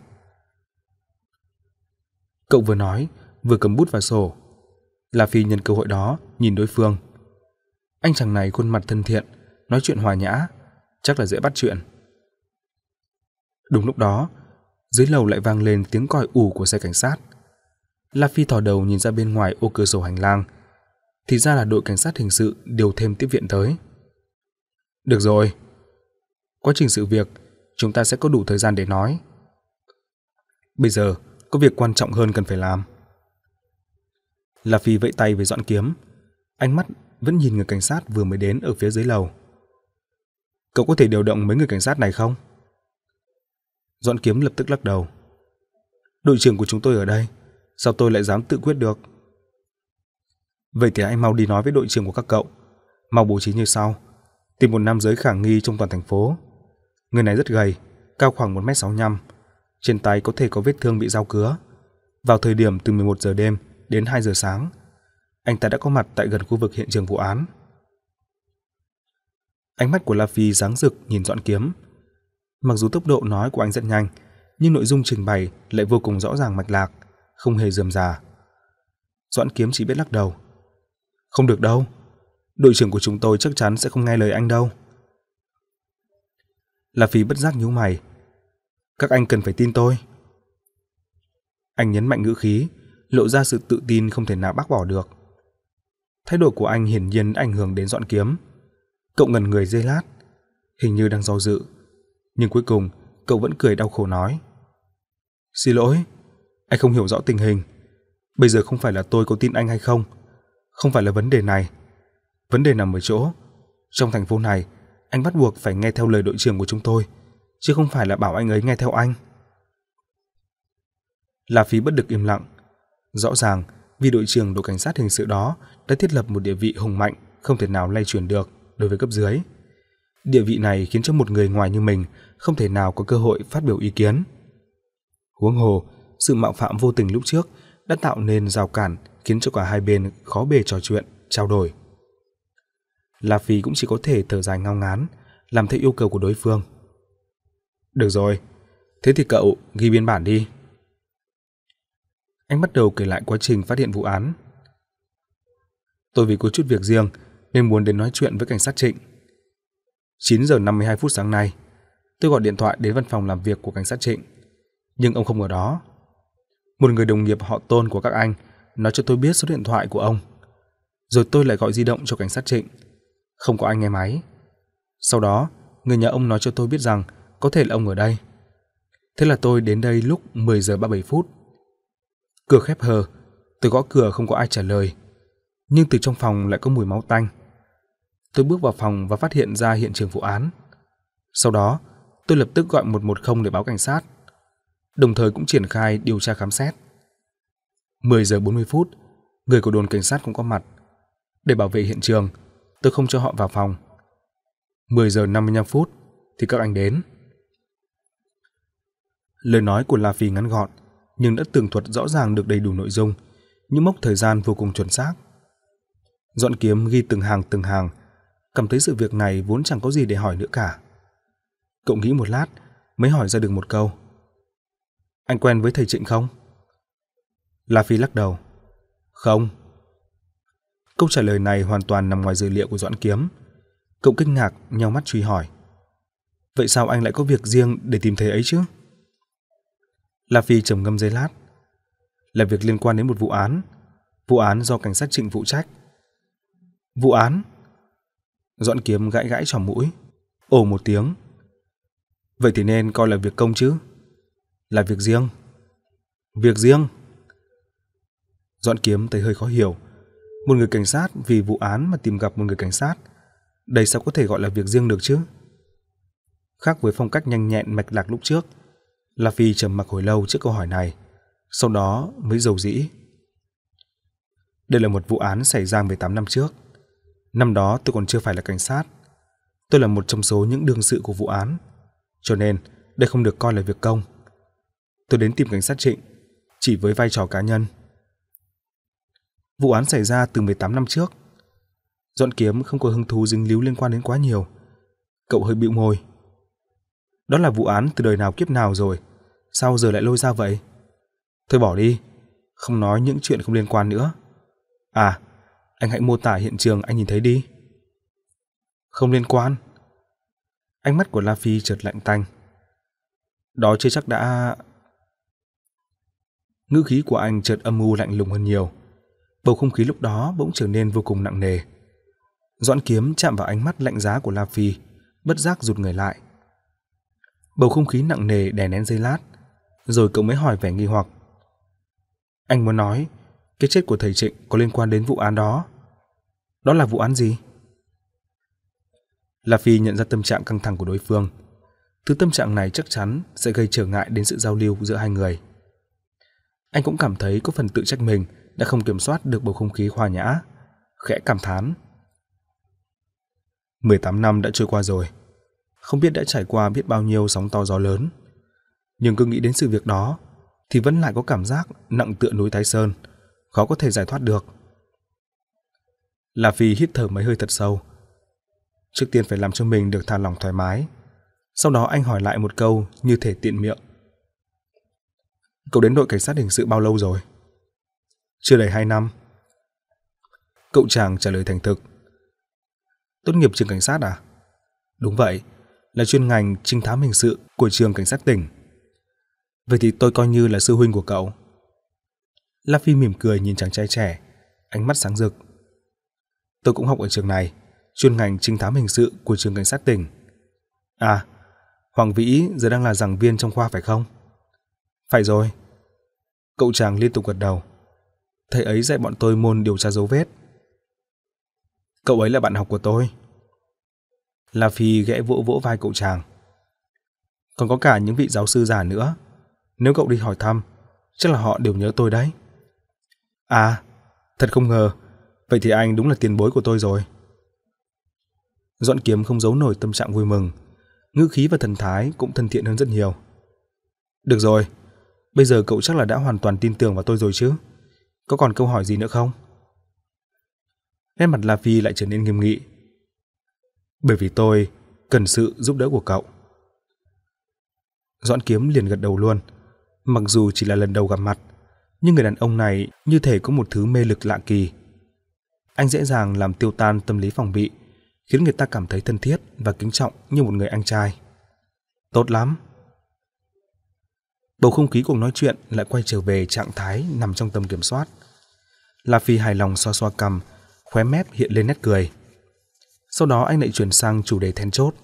Cậu vừa nói, vừa cầm bút và sổ. La Phi nhân cơ hội đó nhìn đối phương. Anh chàng này khuôn mặt thân thiện, nói chuyện hòa nhã, chắc là dễ bắt chuyện. Đúng lúc đó, dưới lầu lại vang lên tiếng còi ù của xe cảnh sát. La Phi thò đầu nhìn ra bên ngoài ô cửa sổ hành lang, thì ra là đội cảnh sát hình sự điều thêm tiếp viện tới. Được rồi, quá trình sự việc chúng ta sẽ có đủ thời gian để nói. Bây giờ có việc quan trọng hơn cần phải làm. La Phi vẫy tay với Doãn Kiếm, ánh mắt vẫn nhìn người cảnh sát vừa mới đến ở phía dưới lầu. Cậu có thể điều động mấy người cảnh sát này không? Doãn Kiếm lập tức lắc đầu. Đội trưởng của chúng tôi ở đây, sao tôi lại dám tự quyết được? Vậy thì anh mau đi nói với đội trưởng của các cậu, mau bố trí như sau: tìm một nam giới khả nghi trong toàn thành phố. Người này rất gầy, cao khoảng một mét sáu mươi lăm, trên tay có thể có vết thương bị dao cứa. Vào thời điểm từ mười một giờ đêm đến hai giờ sáng, anh ta đã có mặt tại gần khu vực hiện trường vụ án. Ánh mắt của La Phi sáng rực nhìn Doãn Kiếm. Mặc dù tốc độ nói của anh rất nhanh, nhưng nội dung trình bày lại vô cùng rõ ràng mạch lạc, không hề rườm rà. Doãn Kiếm chỉ biết lắc đầu. Không được đâu, đội trưởng của chúng tôi chắc chắn sẽ không nghe lời anh đâu. La Phi bất giác nhíu mày. Các anh cần phải tin tôi. Anh nhấn mạnh ngữ khí, lộ ra sự tự tin không thể nào bác bỏ được. Thái độ của anh hiển nhiên đã ảnh hưởng đến Doãn Kiếm. Cậu ngẩn người giây lát, hình như đang do dự, nhưng cuối cùng cậu vẫn cười đau khổ nói: Xin lỗi, anh không hiểu rõ tình hình. Bây giờ không phải là tôi có tin anh hay không, không phải là vấn đề này. Vấn đề nằm ở chỗ, trong thành phố này, anh bắt buộc phải nghe theo lời đội trưởng của chúng tôi, chứ không phải là bảo anh ấy nghe theo anh. La Phi bất lực im lặng. Rõ ràng vì đội trưởng đội cảnh sát hình sự đó đã thiết lập một địa vị hùng mạnh không thể nào lay chuyển được đối với cấp dưới. Địa vị này khiến cho một người ngoài như mình không thể nào có cơ hội phát biểu ý kiến. Huống hồ, sự mạo phạm vô tình lúc trước đã tạo nên rào cản khiến cho cả hai bên khó bề trò chuyện, trao đổi. La Phi cũng chỉ có thể thở dài ngao ngán, làm theo yêu cầu của đối phương. Được rồi, thế thì cậu ghi biên bản đi. Anh bắt đầu kể lại quá trình phát hiện vụ án. Tôi vì có chút việc riêng nên muốn đến nói chuyện với cảnh sát Trịnh. chín giờ năm mươi hai phút sáng nay, tôi gọi điện thoại đến văn phòng làm việc của cảnh sát Trịnh, nhưng ông không ở đó. Một người đồng nghiệp họ Tôn của các anh nói cho tôi biết số điện thoại của ông. Rồi tôi lại gọi di động cho cảnh sát Trịnh, không có ai nghe máy. Sau đó, người nhà ông nói cho tôi biết rằng có thể là ông ở đây. Thế là tôi đến đây lúc mười giờ ba mươi bảy phút. Cửa khép hờ, tôi gõ cửa không có ai trả lời, nhưng từ trong phòng lại có mùi máu tanh. Tôi bước vào phòng và phát hiện ra hiện trường vụ án. Sau đó, tôi lập tức gọi một một không để báo cảnh sát, đồng thời cũng triển khai điều tra khám xét. mười giờ bốn mươi phút, người của đồn cảnh sát cũng có mặt. Để bảo vệ hiện trường, tôi không cho họ vào phòng. mười giờ năm mươi lăm phút thì các anh đến. Lời nói của La Phi ngắn gọn, nhưng đã tường thuật rõ ràng được đầy đủ nội dung, những mốc thời gian vô cùng chuẩn xác. Doãn Kiếm ghi từng hàng từng hàng, cảm thấy sự việc này vốn chẳng có gì để hỏi nữa cả. Cậu nghĩ một lát mới hỏi ra được một câu. Anh quen với thầy Trịnh không? La Phi lắc đầu. Không. Câu trả lời này hoàn toàn nằm ngoài dự liệu của Doãn Kiếm. Cậu kinh ngạc nheo mắt truy hỏi. Vậy sao anh lại có việc riêng để tìm thầy ấy chứ? La Phi trầm ngâm giây lát. Là việc liên quan đến một vụ án. Vụ án do cảnh sát Trịnh phụ trách. Vụ án? Doãn Kiếm gãi gãi tròm mũi, ồ một tiếng. Vậy thì nên coi là việc công chứ? Là việc riêng. Việc riêng? Doãn Kiếm thấy hơi khó hiểu. Một người cảnh sát vì vụ án mà tìm gặp một người cảnh sát, đây sao có thể gọi là việc riêng được chứ? Khác với phong cách nhanh nhẹn mạch lạc lúc trước, La Phi trầm mặc hồi lâu trước câu hỏi này, sau đó mới dầu dĩ. Đây là một vụ án xảy ra mười tám năm trước. Năm đó tôi còn chưa phải là cảnh sát. Tôi là một trong số những đương sự của vụ án, cho nên đây không được coi là việc công. Tôi đến tìm cảnh sát Trịnh chỉ với vai trò cá nhân. Vụ án xảy ra từ mười tám năm trước. Doãn Kiếm không có hứng thú dính líu liên quan đến quá nhiều. Cậu hơi bĩu môi. Đó là vụ án từ đời nào kiếp nào rồi, sao giờ lại lôi ra vậy? Thôi bỏ đi, không nói những chuyện không liên quan nữa. À, anh hãy mô tả hiện trường anh nhìn thấy đi. Không liên quan. Ánh mắt của La Phi chợt lạnh tanh. Đó chưa chắc đã... Ngữ khí của anh chợt âm u lạnh lùng hơn nhiều. Bầu không khí lúc đó bỗng trở nên vô cùng nặng nề. Doãn Kiếm chạm vào ánh mắt lạnh giá của La Phi, bất giác rụt người lại. Bầu không khí nặng nề đè nén giây lát, rồi cậu mới hỏi vẻ nghi hoặc. Anh muốn nói cái chết của thầy Trịnh có liên quan đến vụ án đó? Đó là vụ án gì? La Phi nhận ra tâm trạng căng thẳng của đối phương. Thứ tâm trạng này chắc chắn sẽ gây trở ngại đến sự giao lưu giữa hai người. Anh cũng cảm thấy có phần tự trách mình đã không kiểm soát được bầu không khí hòa nhã, khẽ cảm thán. mười tám năm đã trôi qua rồi, không biết đã trải qua biết bao nhiêu sóng to gió lớn. Nhưng cứ nghĩ đến sự việc đó thì vẫn lại có cảm giác nặng tựa núi Thái Sơn, khó có thể giải thoát được. La Phi hít thở mấy hơi thật sâu. Trước tiên phải làm cho mình được thả lỏng thoải mái. Sau đó anh hỏi lại một câu như thể tiện miệng. Cậu đến đội cảnh sát hình sự bao lâu rồi? Chưa đầy hai năm. Cậu chàng trả lời thành thực. Tốt nghiệp trường cảnh sát à? Đúng vậy, là chuyên ngành trinh thám hình sự của trường cảnh sát tỉnh. Vậy thì tôi coi như là sư huynh của cậu. La Phi mỉm cười nhìn chàng trai trẻ, ánh mắt sáng rực. Tôi cũng học ở trường này, chuyên ngành trinh thám hình sự của trường cảnh sát tỉnh. À, Hoàng Vĩ giờ đang là giảng viên trong khoa phải không? Phải rồi. Cậu chàng liên tục gật đầu. Thầy ấy dạy bọn tôi môn điều tra dấu vết. Cậu ấy là bạn học của tôi. La Phi ghẽ vỗ vỗ vai cậu chàng. Còn có cả những vị giáo sư già nữa. Nếu cậu đi hỏi thăm, chắc là họ đều nhớ tôi đấy. À, thật không ngờ. Vậy thì anh đúng là tiền bối của tôi rồi. Doãn Kiếm không giấu nổi tâm trạng vui mừng. Ngữ khí và thần thái cũng thân thiện hơn rất nhiều. Được rồi, bây giờ cậu chắc là đã hoàn toàn tin tưởng vào tôi rồi chứ? Có còn câu hỏi gì nữa không? Nét mặt La Phi lại trở nên nghiêm nghị. Bởi vì tôi cần sự giúp đỡ của cậu. Doãn Kiếm liền gật đầu luôn. Mặc dù chỉ là lần đầu gặp mặt, nhưng người đàn ông này như thể có một thứ mê lực lạ kỳ. Anh dễ dàng làm tiêu tan tâm lý phòng bị, khiến người ta cảm thấy thân thiết và kính trọng như một người anh trai. Tốt lắm. Bầu không khí cuộc nói chuyện lại quay trở về trạng thái nằm trong tầm kiểm soát. La Phi hài lòng xoa xoa cằm, khóe mép hiện lên nét cười. Sau đó anh lại chuyển sang chủ đề then chốt.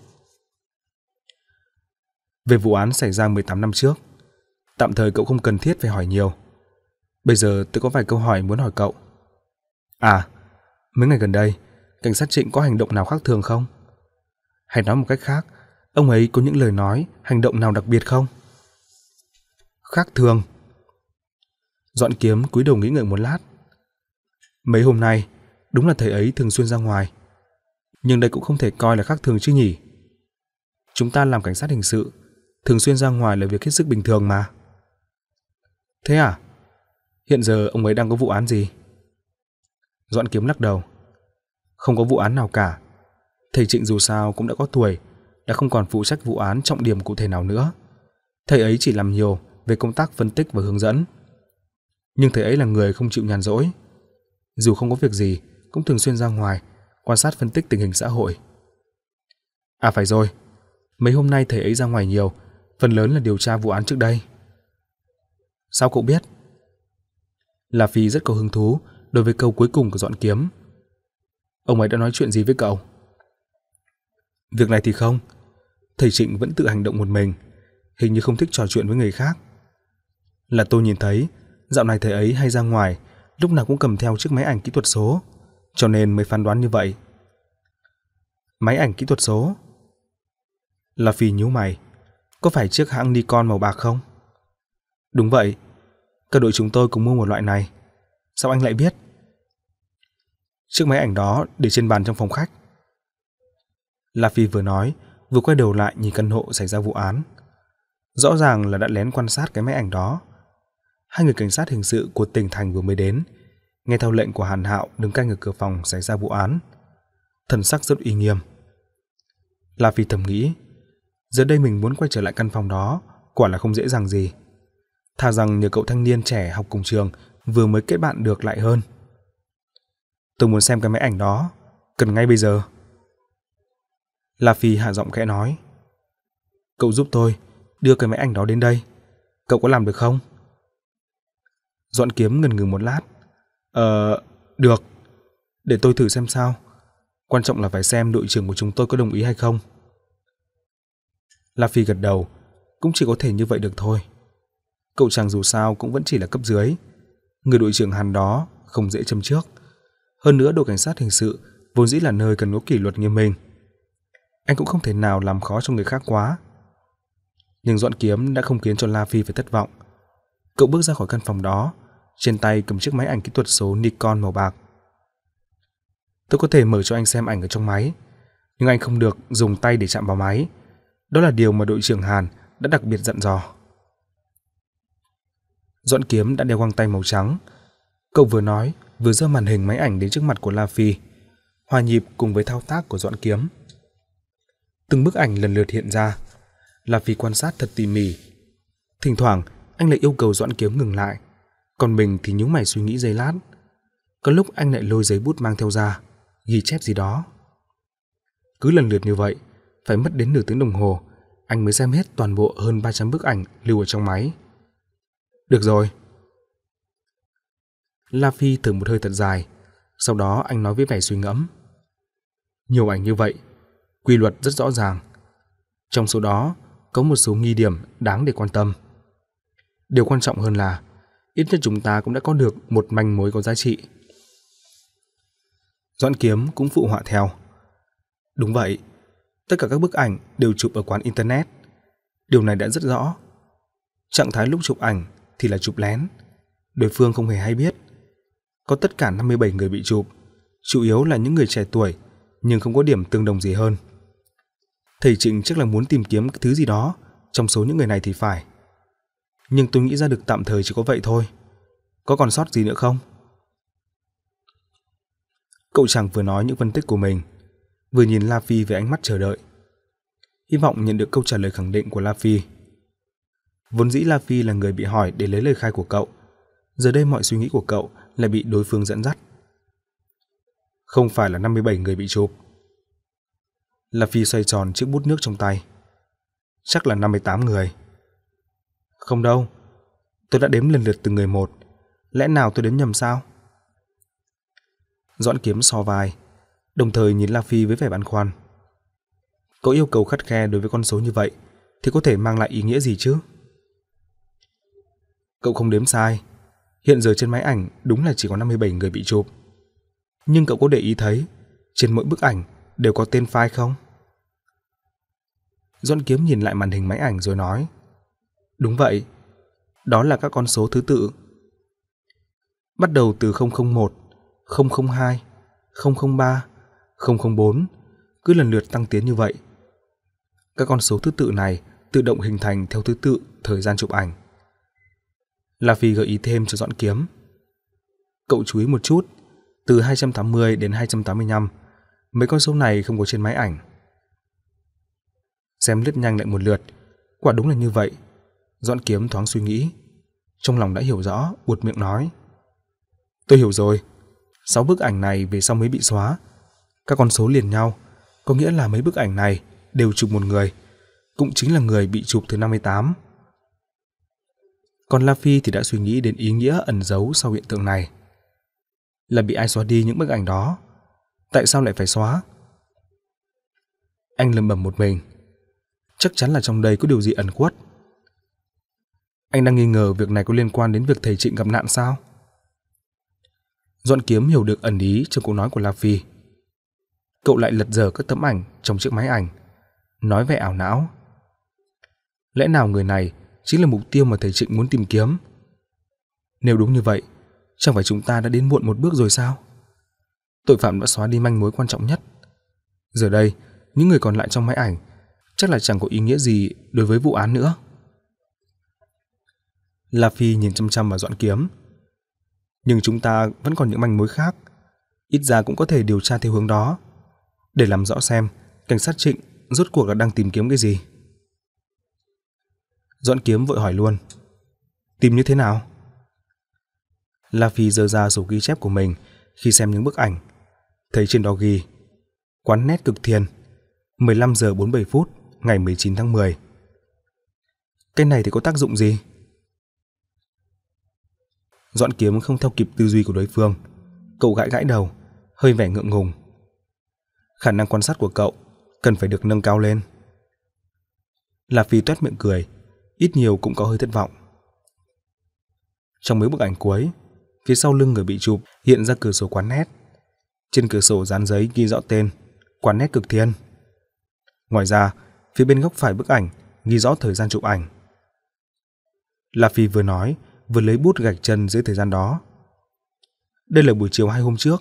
Về vụ án xảy ra mười tám năm trước, tạm thời cậu không cần thiết phải hỏi nhiều. Bây giờ tôi có vài câu hỏi muốn hỏi cậu. À, mấy ngày gần đây, cảnh sát Trịnh có hành động nào khác thường không? Hay nói một cách khác, ông ấy có những lời nói, hành động nào đặc biệt không? Khác thường. Doãn Kiếm cúi đầu nghĩ ngợi một lát. Mấy hôm nay, đúng là thầy ấy thường xuyên ra ngoài. Nhưng đây cũng không thể coi là khác thường chứ nhỉ? Chúng ta làm cảnh sát hình sự, thường xuyên ra ngoài là việc hết sức bình thường mà. Thế à? Hiện giờ ông ấy đang có vụ án gì? Doãn Kiếm lắc đầu. Không có vụ án nào cả. Thầy Trịnh dù sao cũng đã có tuổi, đã không còn phụ trách vụ án trọng điểm cụ thể nào nữa. Thầy ấy chỉ làm nhiều về công tác phân tích và hướng dẫn. Nhưng thầy ấy là người không chịu nhàn rỗi. Dù không có việc gì, cũng thường xuyên ra ngoài, quan sát phân tích tình hình xã hội. À phải rồi, mấy hôm nay thầy ấy ra ngoài nhiều, phần lớn là điều tra vụ án trước đây. Sao cậu biết? La Phi rất có hứng thú đối với câu cuối cùng của Doãn Kiếm. Ông ấy đã nói chuyện gì với cậu? Việc này thì không. Thầy Trịnh vẫn tự hành động một mình, hình như không thích trò chuyện với người khác. Là tôi nhìn thấy, dạo này thầy ấy hay ra ngoài, lúc nào cũng cầm theo chiếc máy ảnh kỹ thuật số, cho nên mới phán đoán như vậy. Máy ảnh kỹ thuật số? La Phi nhíu mày. Có phải chiếc hãng Nikon màu bạc không? Đúng vậy. Cả đội chúng tôi cùng mua một loại này. Sao anh lại biết? Chiếc máy ảnh đó để trên bàn trong phòng khách. La Phi vừa nói, vừa quay đầu lại nhìn căn hộ xảy ra vụ án. Rõ ràng là đã lén quan sát cái máy ảnh đó. Hai người cảnh sát hình sự của tỉnh thành vừa mới đến, nghe theo lệnh của Hàn Hạo đứng canh ở cửa phòng xảy ra vụ án. Thần sắc rất uy nghiêm. La Phi thầm nghĩ, giờ đây mình muốn quay trở lại căn phòng đó, quả là không dễ dàng gì. Thà rằng nhờ cậu thanh niên trẻ học cùng trường vừa mới kết bạn được lại hơn. Tôi muốn xem cái máy ảnh đó, cần ngay bây giờ. La Phi hạ giọng khẽ nói. Cậu giúp tôi đưa cái máy ảnh đó đến đây, cậu có làm được không? Doãn Kiếm ngần ngừ một lát. Ờ, được, để tôi thử xem sao. Quan trọng là phải xem đội trưởng của chúng tôi có đồng ý hay không. La Phi gật đầu, cũng chỉ có thể như vậy được thôi. Cậu chàng dù sao cũng vẫn chỉ là cấp dưới, người đội trưởng Hàn đó không dễ châm trước. Hơn nữa đội cảnh sát hình sự vốn dĩ là nơi cần có kỷ luật nghiêm minh. Anh cũng không thể nào làm khó cho người khác quá. Nhưng Doãn Kiếm đã không khiến cho La Phi phải thất vọng. Cậu bước ra khỏi căn phòng đó, trên tay cầm chiếc máy ảnh kỹ thuật số Nikon màu bạc. Tôi có thể mở cho anh xem ảnh ở trong máy, nhưng anh không được dùng tay để chạm vào máy. Đó là điều mà đội trưởng Hàn đã đặc biệt dặn dò. Doãn Kiếm đã đeo găng tay màu trắng. Cậu vừa nói, vừa giơ màn hình máy ảnh đến trước mặt của La Phi, hòa nhịp cùng với thao tác của Doãn Kiếm. Từng bức ảnh lần lượt hiện ra. La Phi quan sát thật tỉ mỉ. Thỉnh thoảng anh lại yêu cầu Doãn Kiếm ngừng lại, còn mình thì nhíu mày suy nghĩ giây lát. Có lúc anh lại lôi giấy bút mang theo ra, ghi chép gì đó. Cứ lần lượt như vậy, phải mất đến nửa tiếng đồng hồ, anh mới xem hết toàn bộ hơn ba trăm bức ảnh lưu ở trong máy. Được rồi. La Phi thở một hơi thật dài, sau đó anh nói với vẻ suy ngẫm. Nhiều ảnh như vậy, quy luật rất rõ ràng. Trong số đó, có một số nghi điểm đáng để quan tâm. Điều quan trọng hơn là, ít nhất chúng ta cũng đã có được một manh mối có giá trị. Doãn Kiếm cũng phụ họa theo. Đúng vậy, tất cả các bức ảnh đều chụp ở quán Internet. Điều này đã rất rõ. Trạng thái lúc chụp ảnh thì là chụp lén, đối phương không hề hay biết. Có tất cả năm mươi bảy người bị chụp, chủ yếu là những người trẻ tuổi, nhưng không có điểm tương đồng gì hơn. Thầy Trịnh chắc là muốn tìm kiếm cái thứ gì đó trong số những người này thì phải. Nhưng tôi nghĩ ra được tạm thời chỉ có vậy thôi. Có còn sót gì nữa không? Cậu chàng vừa nói những phân tích của mình, vừa nhìn La Phi với ánh mắt chờ đợi, hy vọng nhận được câu trả lời khẳng định của La Phi. Vốn dĩ La Phi là người bị hỏi để lấy lời khai của cậu, giờ đây mọi suy nghĩ của cậu lại bị đối phương dẫn dắt. Không phải là năm mươi bảy người bị chụp. La Phi xoay tròn chiếc bút nước trong tay. Chắc là năm mươi tám người. Không đâu, tôi đã đếm lần lượt từng người một, lẽ nào tôi đếm nhầm sao? Doãn Kiếm so vai, đồng thời nhìn La Phi với vẻ băn khoăn. Cậu yêu cầu khắt khe đối với con số như vậy thì có thể mang lại ý nghĩa gì chứ? Cậu không đếm sai, hiện giờ trên máy ảnh đúng là chỉ có năm mươi bảy người bị chụp. Nhưng cậu có để ý thấy trên mỗi bức ảnh đều có tên file không? Doãn Kiếm nhìn lại màn hình máy ảnh rồi nói. Đúng vậy, đó là các con số thứ tự. Bắt đầu từ không không một, không không hai, không không ba, không không bốn, cứ lần lượt tăng tiến như vậy. Các con số thứ tự này tự động hình thành theo thứ tự thời gian chụp ảnh. La Phi gợi ý thêm cho Doãn Kiếm. Cậu chú ý một chút, từ hai trăm tám mươi đến hai trăm tám mươi lăm, mấy con số này không có trên máy ảnh. Xem lướt nhanh lại một lượt, quả đúng là như vậy. Doãn Kiếm thoáng suy nghĩ, trong lòng đã hiểu rõ, buột miệng nói. Tôi hiểu rồi, sáu bức ảnh này về sau mới bị xóa. Các con số liền nhau, có nghĩa là mấy bức ảnh này đều chụp một người, cũng chính là người bị chụp thứ năm mươi tám. Còn La Phi thì đã suy nghĩ đến ý nghĩa ẩn giấu sau hiện tượng này. Là bị ai xóa đi những bức ảnh đó? Tại sao lại phải xóa? Anh lẩm bẩm một mình. Chắc chắn là trong đây có điều gì ẩn khuất. Anh đang nghi ngờ việc này có liên quan đến việc thầy Trịnh gặp nạn sao? Doãn Kiếm hiểu được ẩn ý trong câu nói của La Phi. Cậu lại lật dở các tấm ảnh trong chiếc máy ảnh, nói vẻ ảo não. Lẽ nào người này chính là mục tiêu mà thầy Trịnh muốn tìm kiếm? Nếu đúng như vậy, chẳng phải chúng ta đã đến muộn một bước rồi sao? Tội phạm đã xóa đi manh mối quan trọng nhất. Giờ đây, những người còn lại trong máy ảnh chắc là chẳng có ý nghĩa gì đối với vụ án nữa. La Phi nhìn chăm chăm vào Doãn Kiếm. Nhưng chúng ta vẫn còn những manh mối khác, ít ra cũng có thể điều tra theo hướng đó, để làm rõ xem cảnh sát Trịnh rốt cuộc là đang tìm kiếm cái gì. Doãn Kiếm vội hỏi luôn. Tìm như thế nào? La Phi giơ ra sổ ghi chép của mình khi xem những bức ảnh, thấy trên đó ghi quán nét Cực Thiên, mười lăm giờ bốn mươi bảy phút ngày mười chín tháng mười. Cái này thì có tác dụng gì? Doãn Kiếm không theo kịp tư duy của đối phương, cậu gãi gãi đầu, hơi vẻ ngượng ngùng. Khả năng quan sát của cậu cần phải được nâng cao lên. La Phi toét miệng cười, ít nhiều cũng có hơi thất vọng. Trong mấy bức ảnh cuối, phía sau lưng người bị chụp hiện ra cửa sổ quán nét. Trên cửa sổ dán giấy ghi rõ tên Quán nét Cực Thiên. Ngoài ra, phía bên góc phải bức ảnh ghi rõ thời gian chụp ảnh. La Phi vừa nói, vừa lấy bút gạch chân dưới thời gian đó. Đây là buổi chiều hai hôm trước.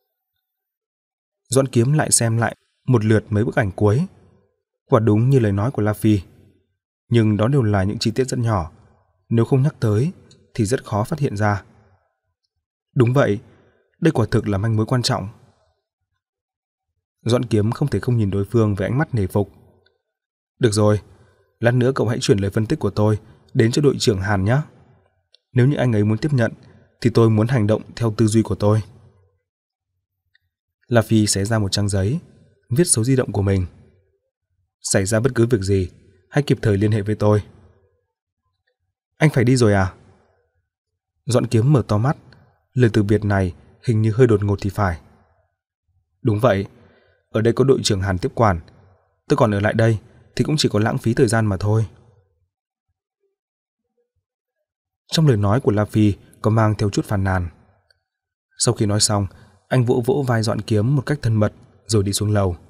Doãn Kiếm lại xem lại một lượt mấy bức ảnh cuối. Quả đúng như lời nói của La Phi. Nhưng đó đều là những chi tiết rất nhỏ, nếu không nhắc tới thì rất khó phát hiện ra. Đúng vậy, đây quả thực là manh mối quan trọng. Doãn Kiếm không thể không nhìn đối phương với ánh mắt nể phục. Được rồi, lát nữa cậu hãy chuyển lời phân tích của tôi đến cho đội trưởng Hàn nhé. Nếu như anh ấy muốn tiếp nhận thì tôi muốn hành động theo tư duy của tôi. La Phi xé ra một trang giấy, viết số di động của mình. Xảy ra bất cứ việc gì, hãy kịp thời liên hệ với tôi. Anh phải đi rồi à? Doãn Kiếm mở to mắt, lời từ biệt này hình như hơi đột ngột thì phải. Đúng vậy, ở đây có đội trưởng Hàn tiếp quản, tôi còn ở lại đây thì cũng chỉ có lãng phí thời gian mà thôi. Trong lời nói của La Phi có mang theo chút phàn nàn. Sau khi nói xong, anh vỗ vỗ vai Doãn Kiếm một cách thân mật rồi đi xuống lầu.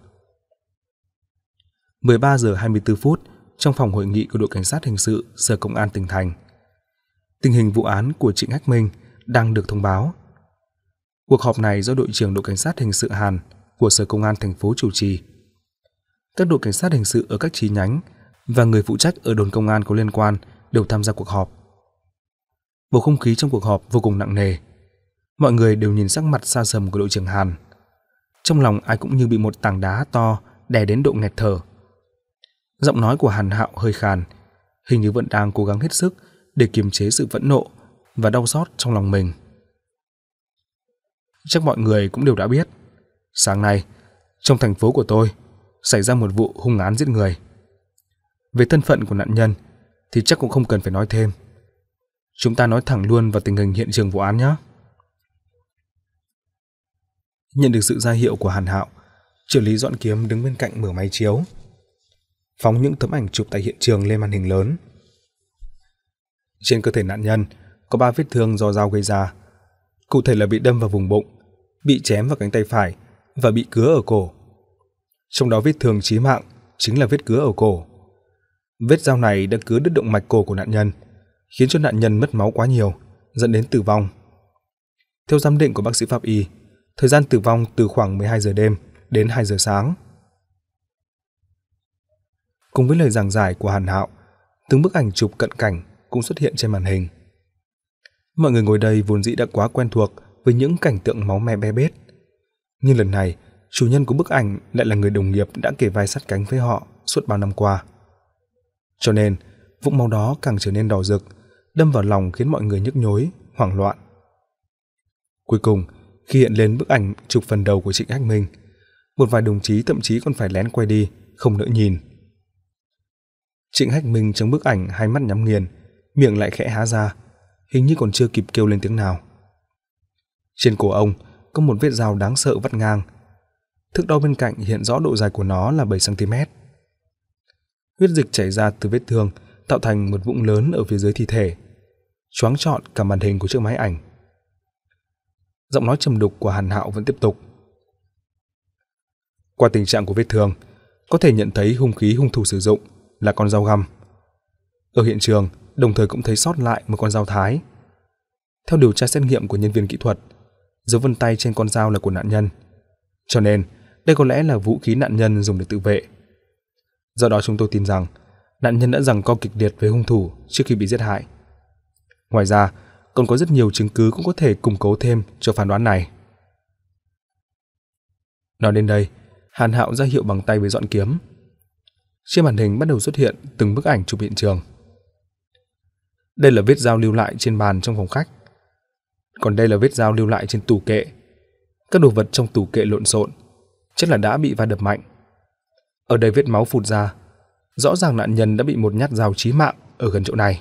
mười ba giờ hai mươi tư phút, trong phòng hội nghị của đội cảnh sát hình sự Sở Công an tỉnh thành. Tình hình vụ án của Trịnh Hách Minh đang được thông báo. Cuộc họp này do đội trưởng đội cảnh sát hình sự Hàn của Sở Công an thành phố chủ trì. Các đội cảnh sát hình sự ở các chi nhánh và người phụ trách ở đồn công an có liên quan đều tham gia cuộc họp. Bầu không khí trong cuộc họp vô cùng nặng nề. Mọi người đều nhìn sắc mặt xa sầm của đội trưởng Hàn. Trong lòng ai cũng như bị một tảng đá to đè đến độ nghẹt thở. Giọng nói của Hàn Hạo hơi khàn, hình như vẫn đang cố gắng hết sức để kiềm chế sự phẫn nộ và đau xót trong lòng mình. Chắc mọi người cũng đều đã biết, sáng nay trong thành phố của tôi xảy ra một vụ hung án giết người. Về thân phận của nạn nhân thì chắc cũng không cần phải nói thêm. Chúng ta nói thẳng luôn vào tình hình hiện trường vụ án nhé. Nhận được sự ra hiệu của Hàn Hạo, trợ lý Doãn Kiếm đứng bên cạnh mở máy chiếu, phóng những tấm ảnh chụp tại hiện trường lên màn hình lớn. Trên cơ thể nạn nhân có ba vết thương do dao gây ra, cụ thể là bị đâm vào vùng bụng, bị chém vào cánh tay phải và bị cứa ở cổ. Trong đó vết thương chí mạng chính là vết cứa ở cổ. Vết dao này đã cứa đứt động mạch cổ của nạn nhân, khiến cho nạn nhân mất máu quá nhiều, dẫn đến tử vong. Theo giám định của bác sĩ pháp y, thời gian tử vong từ khoảng mười hai giờ đêm đến hai giờ sáng. Cùng với lời giảng giải của Hàn Hạo, từng bức ảnh chụp cận cảnh cũng xuất hiện trên màn hình. Mọi người ngồi đây vốn dĩ đã quá quen thuộc với những cảnh tượng máu me be bết, nhưng lần này chủ nhân của bức ảnh lại là người đồng nghiệp đã kề vai sát cánh với họ suốt bao năm qua. Cho nên vũng máu đó càng trở nên đỏ rực, đâm vào lòng khiến mọi người nhức nhối, hoảng loạn. Cuối cùng, khi hiện lên bức ảnh chụp phần đầu của Trịnh Hách Minh, một vài đồng chí thậm chí còn phải lén quay đi, không nỡ nhìn. Trịnh Hách Minh trong bức ảnh hai mắt nhắm nghiền, miệng lại khẽ há ra, hình như còn chưa kịp kêu lên tiếng nào. Trên cổ ông có một vết dao đáng sợ vắt ngang. Thước đo bên cạnh hiện rõ độ dài của nó là bảy xăng ti mét. Huyết dịch chảy ra từ vết thương tạo thành một vũng lớn ở phía dưới thi thể, choáng trọn cả màn hình của chiếc máy ảnh. Giọng nói trầm đục của Hàn Hạo vẫn tiếp tục. Qua tình trạng của vết thương, có thể nhận thấy hung khí hung thủ sử dụng là con dao găm. Ở hiện trường, đồng thời cũng thấy sót lại một con dao thái. Theo điều tra xét nghiệm của nhân viên kỹ thuật, dấu vân tay trên con dao là của nạn nhân, cho nên Đây có lẽ là vũ khí nạn nhân dùng để tự vệ. Do đó chúng tôi tin rằng nạn nhân đã giằng co kịch liệt với hung thủ trước khi bị giết hại. Ngoài ra, còn có rất nhiều chứng cứ cũng có thể củng cố thêm cho phán đoán này. Nói đến đây, Hàn Hạo ra hiệu bằng tay với dọn kiếm. Trên màn hình bắt đầu xuất hiện từng bức ảnh chụp hiện trường. Đây là vết dao lưu lại trên bàn trong phòng khách. Còn đây là vết dao lưu lại trên tủ kệ. Các đồ vật trong tủ kệ lộn xộn, chắc là đã bị va đập mạnh. Ở đây vết máu phụt ra, rõ ràng nạn nhân đã bị một nhát dao chí mạng ở gần chỗ này.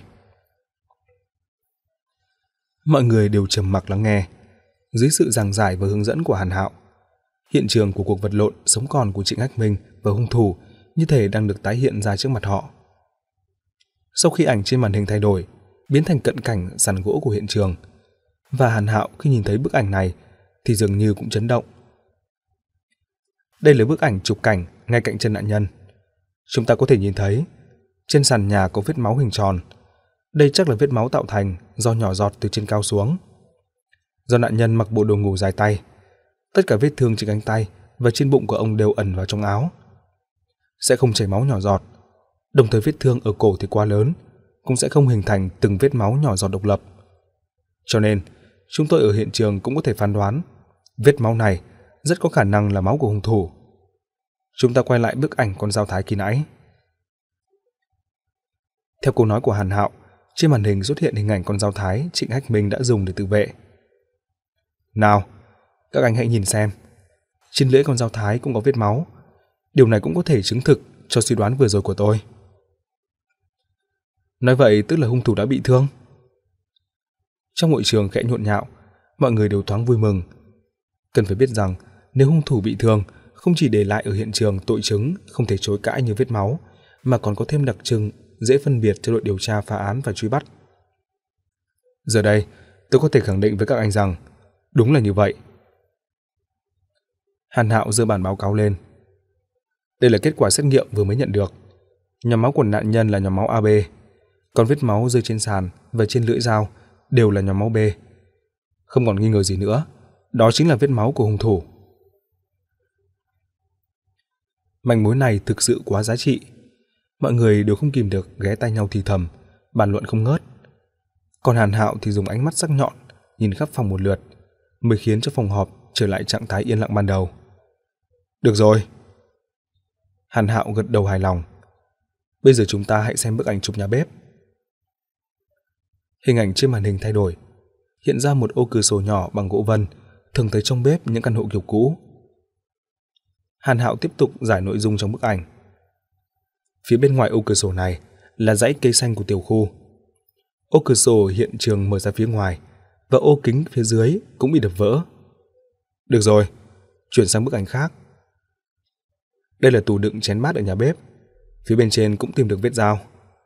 Mọi người đều trầm mặc lắng nghe. Dưới sự giảng giải và hướng dẫn của Hàn Hạo, hiện trường của cuộc vật lộn sống còn của Trịnh Hách Minh và hung thủ như thể đang được tái hiện ra trước mặt họ. Sau khi ảnh trên màn hình thay đổi, biến thành cận cảnh sàn gỗ của hiện trường, và Hàn Hạo khi nhìn thấy bức ảnh này thì dường như cũng chấn động. Đây là bức ảnh chụp cảnh ngay cạnh chân nạn nhân. Chúng ta có thể nhìn thấy trên sàn nhà có vết máu hình tròn. Đây chắc là vết máu tạo thành do nhỏ giọt từ trên cao xuống. Do nạn nhân mặc bộ đồ ngủ dài tay, tất cả vết thương trên cánh tay và trên bụng của ông đều ẩn vào trong áo. Sẽ không chảy máu nhỏ giọt, đồng thời vết thương ở cổ thì quá lớn, cũng sẽ không hình thành từng vết máu nhỏ giọt độc lập. Cho nên, chúng tôi ở hiện trường cũng có thể phán đoán vết máu này rất có khả năng là máu của hung thủ. Chúng ta quay lại bức ảnh con dao thái khi nãy. Theo câu nói của Hàn Hạo, trên màn hình xuất hiện hình ảnh con dao thái Trịnh Hách Minh đã dùng để tự vệ. Nào, các anh hãy nhìn xem. Trên lưỡi con dao thái cũng có vết máu. Điều này cũng có thể chứng thực cho suy đoán vừa rồi của tôi. Nói vậy tức là hung thủ đã bị thương. Trong hội trường khẽ nhộn nhạo, mọi người đều thoáng vui mừng. Cần phải biết rằng nếu hung thủ bị thương, không chỉ để lại ở hiện trường tội chứng không thể chối cãi như vết máu, mà còn có thêm đặc trưng dễ phân biệt cho đội điều tra phá án và truy bắt. Giờ đây, tôi có thể khẳng định với các anh rằng đúng là như vậy. Hàn Hạo giơ bản báo cáo lên. Đây là kết quả xét nghiệm vừa mới nhận được. Nhóm máu của nạn nhân là nhóm máu a bê, còn vết máu rơi trên sàn và trên lưỡi dao đều là nhóm máu B. Không còn nghi ngờ gì nữa, đó chính là vết máu của hung thủ. Manh mối này thực sự quá giá trị. Mọi người đều không kìm được ghé tai nhau thì thầm, bàn luận không ngớt. Còn Hàn Hạo thì dùng ánh mắt sắc nhọn nhìn khắp phòng một lượt, mới khiến cho phòng họp trở lại trạng thái yên lặng ban đầu. Được rồi. Hàn Hạo gật đầu hài lòng. Bây giờ chúng ta hãy xem bức ảnh chụp nhà bếp. Hình ảnh trên màn hình thay đổi, hiện ra một ô cửa sổ nhỏ bằng gỗ vân, thường thấy trong bếp những căn hộ kiểu cũ. Hàn Hạo tiếp tục giải nội dung trong bức ảnh. Phía bên ngoài ô cửa sổ này là dãy cây xanh của tiểu khu. Ô cửa sổ hiện trường mở ra phía ngoài, và ô kính phía dưới cũng bị đập vỡ. Được rồi, chuyển sang bức ảnh khác. Đây là tủ đựng chén bát ở nhà bếp. Phía bên trên cũng tìm được vết dao.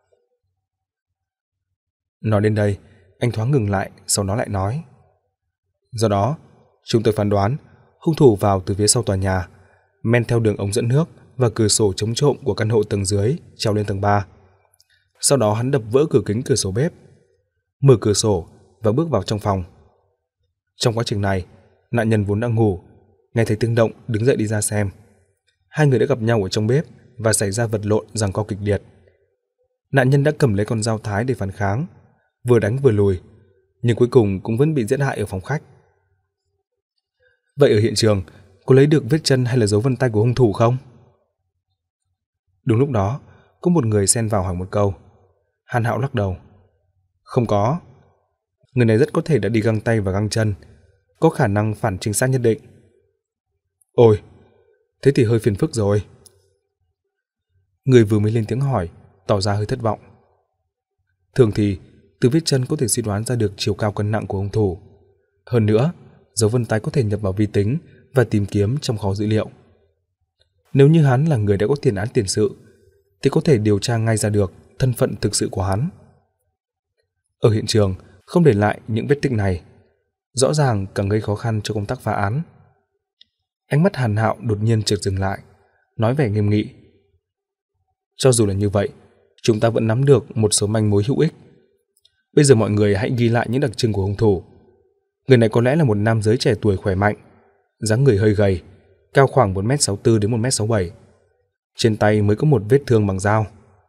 Nói đến đây, anh thoáng ngừng lại, sau đó lại nói. Do đó, chúng tôi phán đoán hung thủ vào từ phía sau tòa nhà, men theo đường ống dẫn nước và cửa sổ chống trộm của căn hộ tầng dưới trèo lên tầng ba. Sau đó hắn đập vỡ cửa kính cửa sổ bếp, mở cửa sổ và bước vào trong phòng. Trong quá trình này, nạn nhân vốn đang ngủ, nghe thấy tiếng động đứng dậy đi ra xem. Hai người đã gặp nhau ở trong bếp và xảy ra vật lộn giằng co kịch liệt. Nạn nhân đã cầm lấy con dao thái để phản kháng, vừa đánh vừa lùi, nhưng cuối cùng cũng vẫn bị giết hại ở phòng khách. Vậy ở hiện trường, có lấy được vết chân hay là dấu vân tay của hung thủ không? Đúng lúc đó, có một người xen vào hỏi một câu. Hàn Hạo lắc đầu. Không có. Người này rất có thể đã đi găng tay và găng chân, có khả năng phản chính xác nhất định. Ôi, thế thì hơi phiền phức rồi. Người vừa mới lên tiếng hỏi tỏ ra hơi thất vọng. Thường thì từ vết chân có thể suy đoán ra được chiều cao cân nặng của hung thủ. Hơn nữa, dấu vân tay có thể nhập vào vi tính và tìm kiếm trong kho dữ liệu. Nếu như hắn là người đã có tiền án tiền sự, thì có thể điều tra ngay ra được thân phận thực sự của hắn. Ở hiện trường không để lại những vết tích này, rõ ràng càng gây khó khăn cho công tác phá án. Ánh mắt Hàn Hạo đột nhiên chợt dừng lại, nói vẻ nghiêm nghị. Cho dù là như vậy, chúng ta vẫn nắm được một số manh mối hữu ích. Bây giờ mọi người hãy ghi lại những đặc trưng của hung thủ. Người này có lẽ là một nam giới trẻ tuổi khỏe mạnh, dáng người hơi gầy, cao khoảng một mét sáu mươi tư đến một mét sáu mươi bảy. Trên tay mới có một vết thương bằng dao.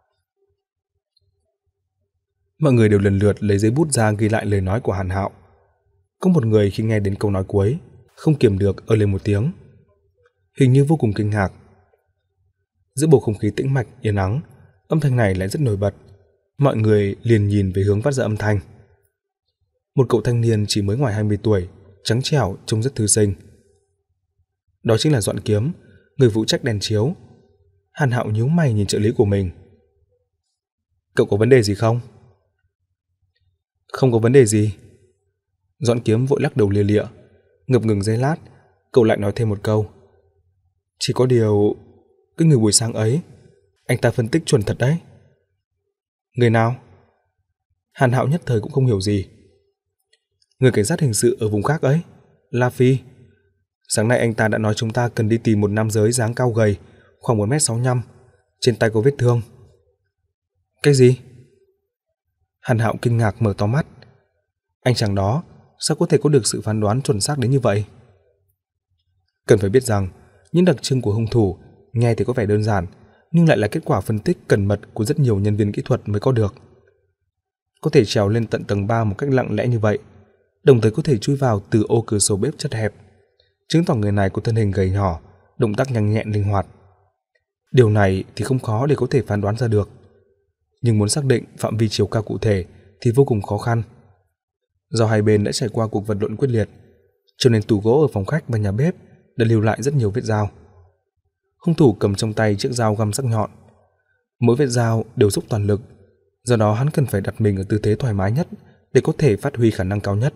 Mọi người đều lần lượt lấy giấy bút ra ghi lại lời nói của Hàn Hạo. Có một người khi nghe đến câu nói cuối, không kiềm được ơ lên một tiếng, hình như vô cùng kinh ngạc. Giữa bầu không khí tĩnh mạch yên ắng, âm thanh này lại rất nổi bật. Mọi người liền nhìn về hướng phát ra âm thanh. Một cậu thanh niên chỉ mới ngoài hai mươi tuổi, trắng trẻo, trông rất thư sinh. Đó chính là Doãn Kiếm, người phụ trách đèn chiếu. Hàn Hạo nhíu mày nhìn trợ lý của mình. Cậu có vấn đề gì không? Không có vấn đề gì. Doãn Kiếm vội lắc đầu lia lịa. Ngập ngừng giây lát, cậu lại nói thêm một câu. Chỉ có điều, cái người buổi sáng ấy, anh ta phân tích chuẩn thật đấy. Người nào? Hàn Hạo nhất thời cũng không hiểu gì. Người cảnh sát hình sự ở vùng khác ấy, La Phi. Sáng nay anh ta đã nói chúng ta cần đi tìm một nam giới dáng cao gầy, khoảng một mét sáu mươi lăm, trên tay có vết thương. Cái gì? Hàn Hạo kinh ngạc mở to mắt. Anh chàng đó sao có thể có được sự phán đoán chuẩn xác đến như vậy? Cần phải biết rằng, những đặc trưng của hung thủ nghe thì có vẻ đơn giản, nhưng lại là kết quả phân tích cẩn mật của rất nhiều nhân viên kỹ thuật mới có được. Có thể trèo lên tận tầng ba một cách lặng lẽ như vậy, đồng thời có thể chui vào từ ô cửa sổ bếp chật hẹp, chứng tỏ người này có thân hình gầy nhỏ, động tác nhanh nhẹn linh hoạt. Điều này thì không khó để có thể phán đoán ra được, nhưng muốn xác định phạm vi chiều cao cụ thể thì vô cùng khó khăn. Do hai bên đã trải qua cuộc vật lộn quyết liệt, cho nên tủ gỗ ở phòng khách và nhà bếp đã lưu lại rất nhiều vết dao. Hung thủ cầm trong tay chiếc dao găm sắc nhọn. Mỗi vết dao đều dốc toàn lực, do đó hắn cần phải đặt mình ở tư thế thoải mái nhất để có thể phát huy khả năng cao nhất.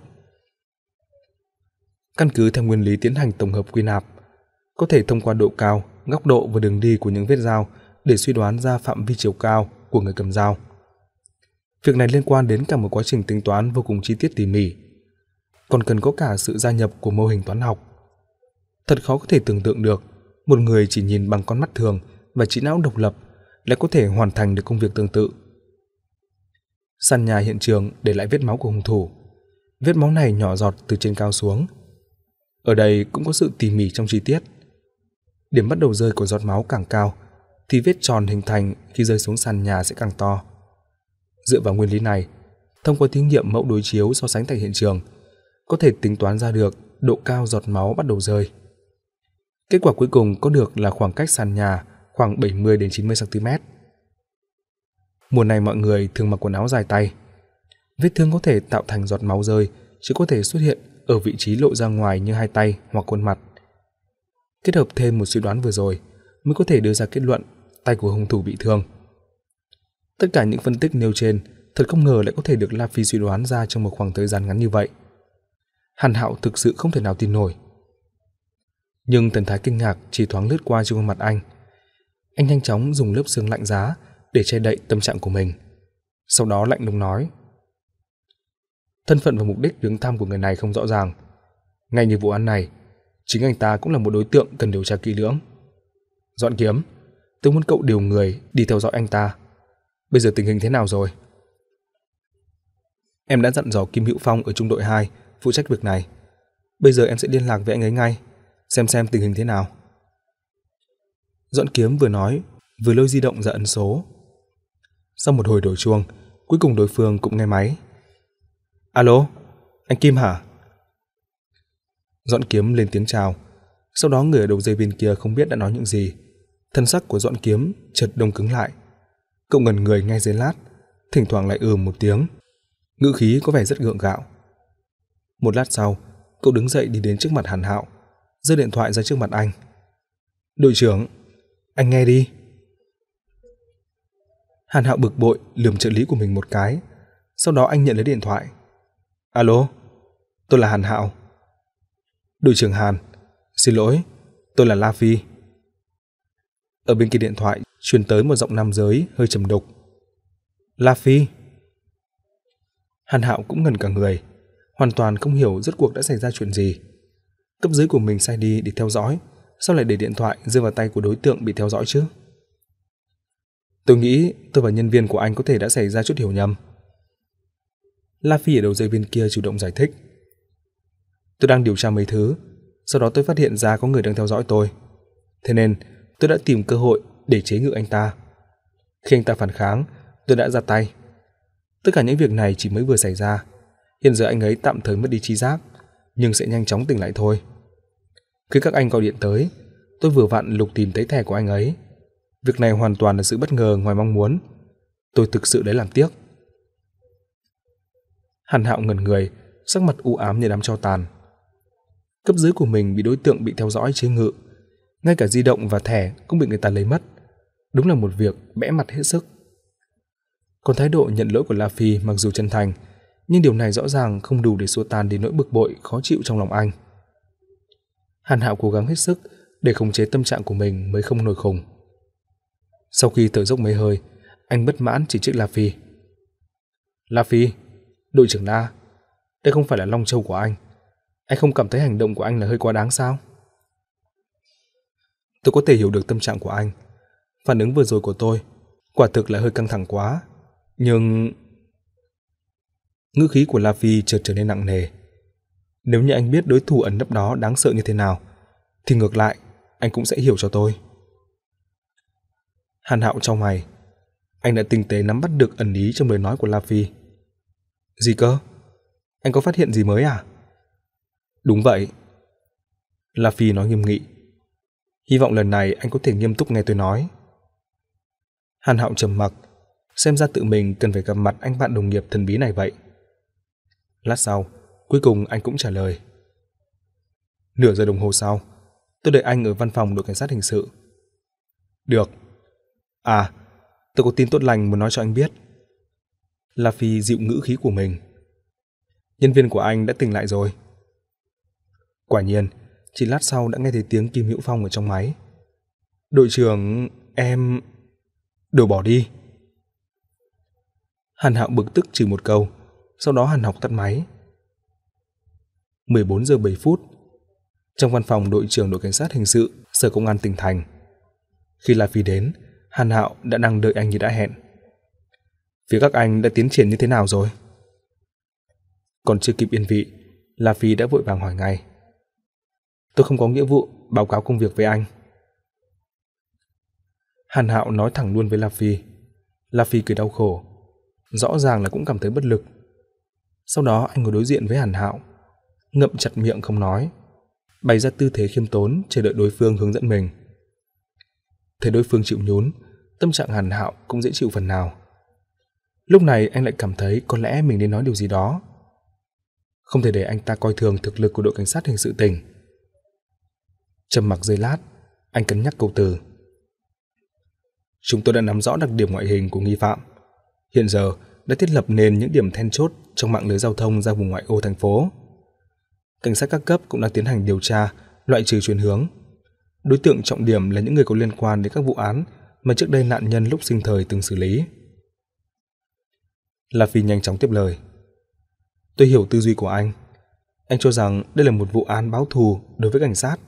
Căn cứ theo nguyên lý tiến hành tổng hợp quy nạp, có thể thông qua độ cao, góc độ và đường đi của những vết dao để suy đoán ra phạm vi chiều cao của người cầm dao. Việc này liên quan đến cả một quá trình tính toán vô cùng chi tiết tỉ mỉ, còn cần có cả sự gia nhập của mô hình toán học. Thật khó có thể tưởng tượng được một người chỉ nhìn bằng con mắt thường và trí não độc lập lại có thể hoàn thành được công việc tương tự. Sàn nhà hiện trường để lại vết máu của hung thủ. Vết máu này nhỏ giọt từ trên cao xuống. Ở đây cũng có sự tỉ mỉ trong chi tiết. Điểm bắt đầu rơi của giọt máu càng cao thì vết tròn hình thành khi rơi xuống sàn nhà sẽ càng to. Dựa vào nguyên lý này, thông qua thí nghiệm mẫu đối chiếu so sánh tại hiện trường, có thể tính toán ra được độ cao giọt máu bắt đầu rơi. Kết quả cuối cùng có được là khoảng cách sàn nhà khoảng bảy mươi đến chín mươi xăng ti mét. Mùa này mọi người thường mặc quần áo dài tay. Vết thương có thể tạo thành giọt máu rơi chứ có thể xuất hiện ở vị trí lộ ra ngoài như hai tay hoặc khuôn mặt. Kết hợp thêm một suy đoán vừa rồi mới có thể đưa ra kết luận tay của hung thủ bị thương. Tất cả những phân tích nêu trên thật không ngờ lại có thể được La Phi suy đoán ra trong một khoảng thời gian ngắn như vậy. Hàn Hạo thực sự không thể nào tin nổi. Nhưng thần thái kinh ngạc chỉ thoáng lướt qua trên khuôn mặt anh. Anh nhanh chóng dùng lớp sương lạnh giá để che đậy tâm trạng của mình. Sau đó lạnh lùng nói: Thân phận và mục đích viếng thăm của người này không rõ ràng. Ngay như vụ án này, chính anh ta cũng là một đối tượng cần điều tra kỹ lưỡng. Doãn Kiếm, tôi muốn cậu điều người đi theo dõi anh ta. Bây giờ tình hình thế nào rồi? Em đã dặn dò Kim Hữu Phong ở trung đội hai phụ trách việc này. Bây giờ em sẽ liên lạc với anh ấy ngay, xem xem tình hình thế nào. Doãn Kiếm vừa nói, vừa lôi di động ra ấn số. Sau một hồi đổ chuông, cuối cùng đối phương cũng nghe máy. Alo, anh Kim hả? Doãn Kiếm lên tiếng chào. Sau đó người ở đầu dây bên kia không biết đã nói những gì. Thân sắc của Doãn Kiếm chợt đông cứng lại. Cậu ngẩn người ngay giây lát, thỉnh thoảng lại ừm một tiếng. Ngữ khí có vẻ rất gượng gạo. Một lát sau, cậu đứng dậy đi đến trước mặt Hàn Hạo, giơ điện thoại ra trước mặt anh. Đội trưởng, anh nghe đi. Hàn Hạo bực bội lườm trợ lý của mình một cái. Sau đó anh nhận lấy điện thoại. Alo, tôi là Hàn Hạo. Đội trưởng Hàn, xin lỗi, tôi là La Phi. Ở bên kia điện thoại truyền tới một giọng nam giới hơi trầm đục. La Phi. Hàn Hạo cũng ngẩn cả người, hoàn toàn không hiểu rốt cuộc đã xảy ra chuyện gì. Cấp dưới của mình sai đi để theo dõi, sao lại để điện thoại rơi vào tay của đối tượng bị theo dõi chứ? Tôi nghĩ tôi và nhân viên của anh có thể đã xảy ra chút hiểu nhầm. La Phi ở đầu dây bên kia chủ động giải thích. Tôi đang điều tra mấy thứ, Sau đó tôi phát hiện ra có người đang theo dõi tôi. Thế nên tôi đã tìm cơ hội để chế ngự anh ta. Khi anh ta phản kháng, tôi đã ra tay. Tất cả những việc này chỉ mới vừa xảy ra. Hiện giờ anh ấy tạm thời mất đi trí giác, nhưng sẽ nhanh chóng tỉnh lại thôi. Khi các anh gọi điện tới, tôi vừa vặn lục tìm thấy thẻ của anh ấy. Việc này hoàn toàn là sự bất ngờ ngoài mong muốn. Tôi thực sự đấy làm tiếc. Hàn Hạo ngẩn người, sắc mặt u ám như đám tro tàn. Cấp dưới của mình bị đối tượng bị theo dõi chế ngự, ngay cả di động và thẻ cũng bị người ta lấy mất. Đúng là một việc bẽ mặt hết sức. Còn thái độ nhận lỗi của La Phi mặc dù chân thành, nhưng điều này rõ ràng không đủ để xua tan đi nỗi bực bội khó chịu trong lòng anh. Hàn Hạo cố gắng hết sức để khống chế tâm trạng của mình mới không nổi khùng. Sau khi thở dốc mấy hơi, anh bất mãn chỉ trích La Phi. La Phi, đội trưởng La, đây không phải là Long Châu của anh. Anh không cảm thấy hành động của anh là hơi quá đáng sao? Tôi có thể hiểu được tâm trạng của anh. Phản ứng vừa rồi của tôi quả thực là hơi căng thẳng quá. Nhưng... Ngữ khí của La Phi chợt trở nên nặng nề. Nếu như anh biết đối thủ ẩn nấp đó đáng sợ như thế nào, thì ngược lại, anh cũng sẽ hiểu cho tôi. Hàn Hạo chau mày. Anh đã tinh tế nắm bắt được ẩn ý trong lời nói của La Phi. Gì cơ? Anh có phát hiện gì mới à? Đúng vậy. La Phi nói nghiêm nghị. Hy vọng lần này anh có thể nghiêm túc nghe tôi nói. Hàn Hạo trầm mặc, xem ra tự mình cần phải gặp mặt anh bạn đồng nghiệp thần bí này vậy. Lát sau, cuối cùng anh cũng trả lời. Nửa giờ đồng hồ sau, tôi đợi anh ở văn phòng đội cảnh sát hình sự. Được. À, tôi có tin tốt lành muốn nói cho anh biết. La Phi dịu ngữ khí của mình. Nhân viên của anh đã tỉnh lại rồi. Quả nhiên, chỉ lát sau đã nghe thấy tiếng Kim Hữu Phong ở trong máy. Đội trưởng, em... Đồ bỏ đi. Hàn Hạo bực tức chửi một câu, sau đó Hàn Học tắt máy. mười bốn giờ bảy phút, trong văn phòng đội trưởng đội cảnh sát hình sự Sở Công an tỉnh thành. Khi La Phi đến, Hàn Hạo đã đang đợi anh như đã hẹn. Phía các anh đã tiến triển như thế nào rồi? Còn chưa kịp yên vị, La Phi đã vội vàng hỏi ngay. Tôi không có nghĩa vụ báo cáo công việc với anh. Hàn Hạo nói thẳng luôn với La Phi. La Phi cười đau khổ, rõ ràng là cũng cảm thấy bất lực. Sau đó anh ngồi đối diện với Hàn Hạo, ngậm chặt miệng không nói, bày ra tư thế khiêm tốn chờ đợi đối phương hướng dẫn mình. Thấy đối phương chịu nhún, tâm trạng Hàn Hạo cũng dễ chịu phần nào. Lúc này anh lại cảm thấy có lẽ mình nên nói điều gì đó. Không thể để anh ta coi thường thực lực của đội cảnh sát hình sự tỉnh. Trầm mặc giây lát, anh cân nhắc câu từ. Chúng tôi đã nắm rõ đặc điểm ngoại hình của nghi phạm. Hiện giờ đã thiết lập nên những điểm then chốt trong mạng lưới giao thông ra vùng ngoại ô thành phố. Cảnh sát các cấp cũng đang tiến hành điều tra, loại trừ chuyển hướng. Đối tượng trọng điểm là những người có liên quan đến các vụ án mà trước đây nạn nhân lúc sinh thời từng xử lý. La Phi nhanh chóng tiếp lời. Tôi hiểu tư duy của anh. Anh cho rằng đây là một vụ án báo thù đối với cảnh sát.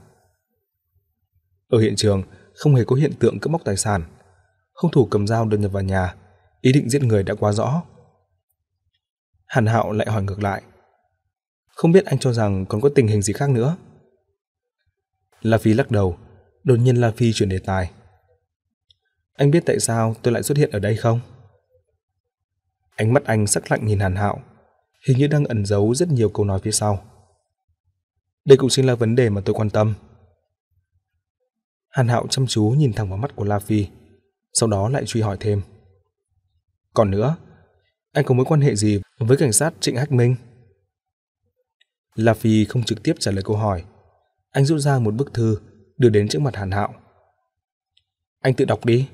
Ở hiện trường không hề có hiện tượng cướp bóc tài sản. Hung thủ cầm dao đột nhập vào nhà, ý định giết người đã quá rõ. Hàn Hạo lại hỏi ngược lại. Không biết anh cho rằng còn có tình hình gì khác nữa? La Phi lắc đầu, đột nhiên La Phi chuyển đề tài. Anh biết tại sao tôi lại xuất hiện ở đây không? Ánh mắt anh sắc lạnh nhìn Hàn Hạo, hình như đang ẩn giấu rất nhiều câu nói phía sau. Đây cũng chính là vấn đề mà tôi quan tâm. Hàn Hạo chăm chú nhìn thẳng vào mắt của La Phi, sau đó lại truy hỏi thêm. Còn nữa, anh có mối quan hệ gì với cảnh sát Trịnh Hách Minh? La Phi không trực tiếp trả lời câu hỏi. Anh rút ra một bức thư đưa đến trước mặt Hàn Hạo. Anh tự đọc đi.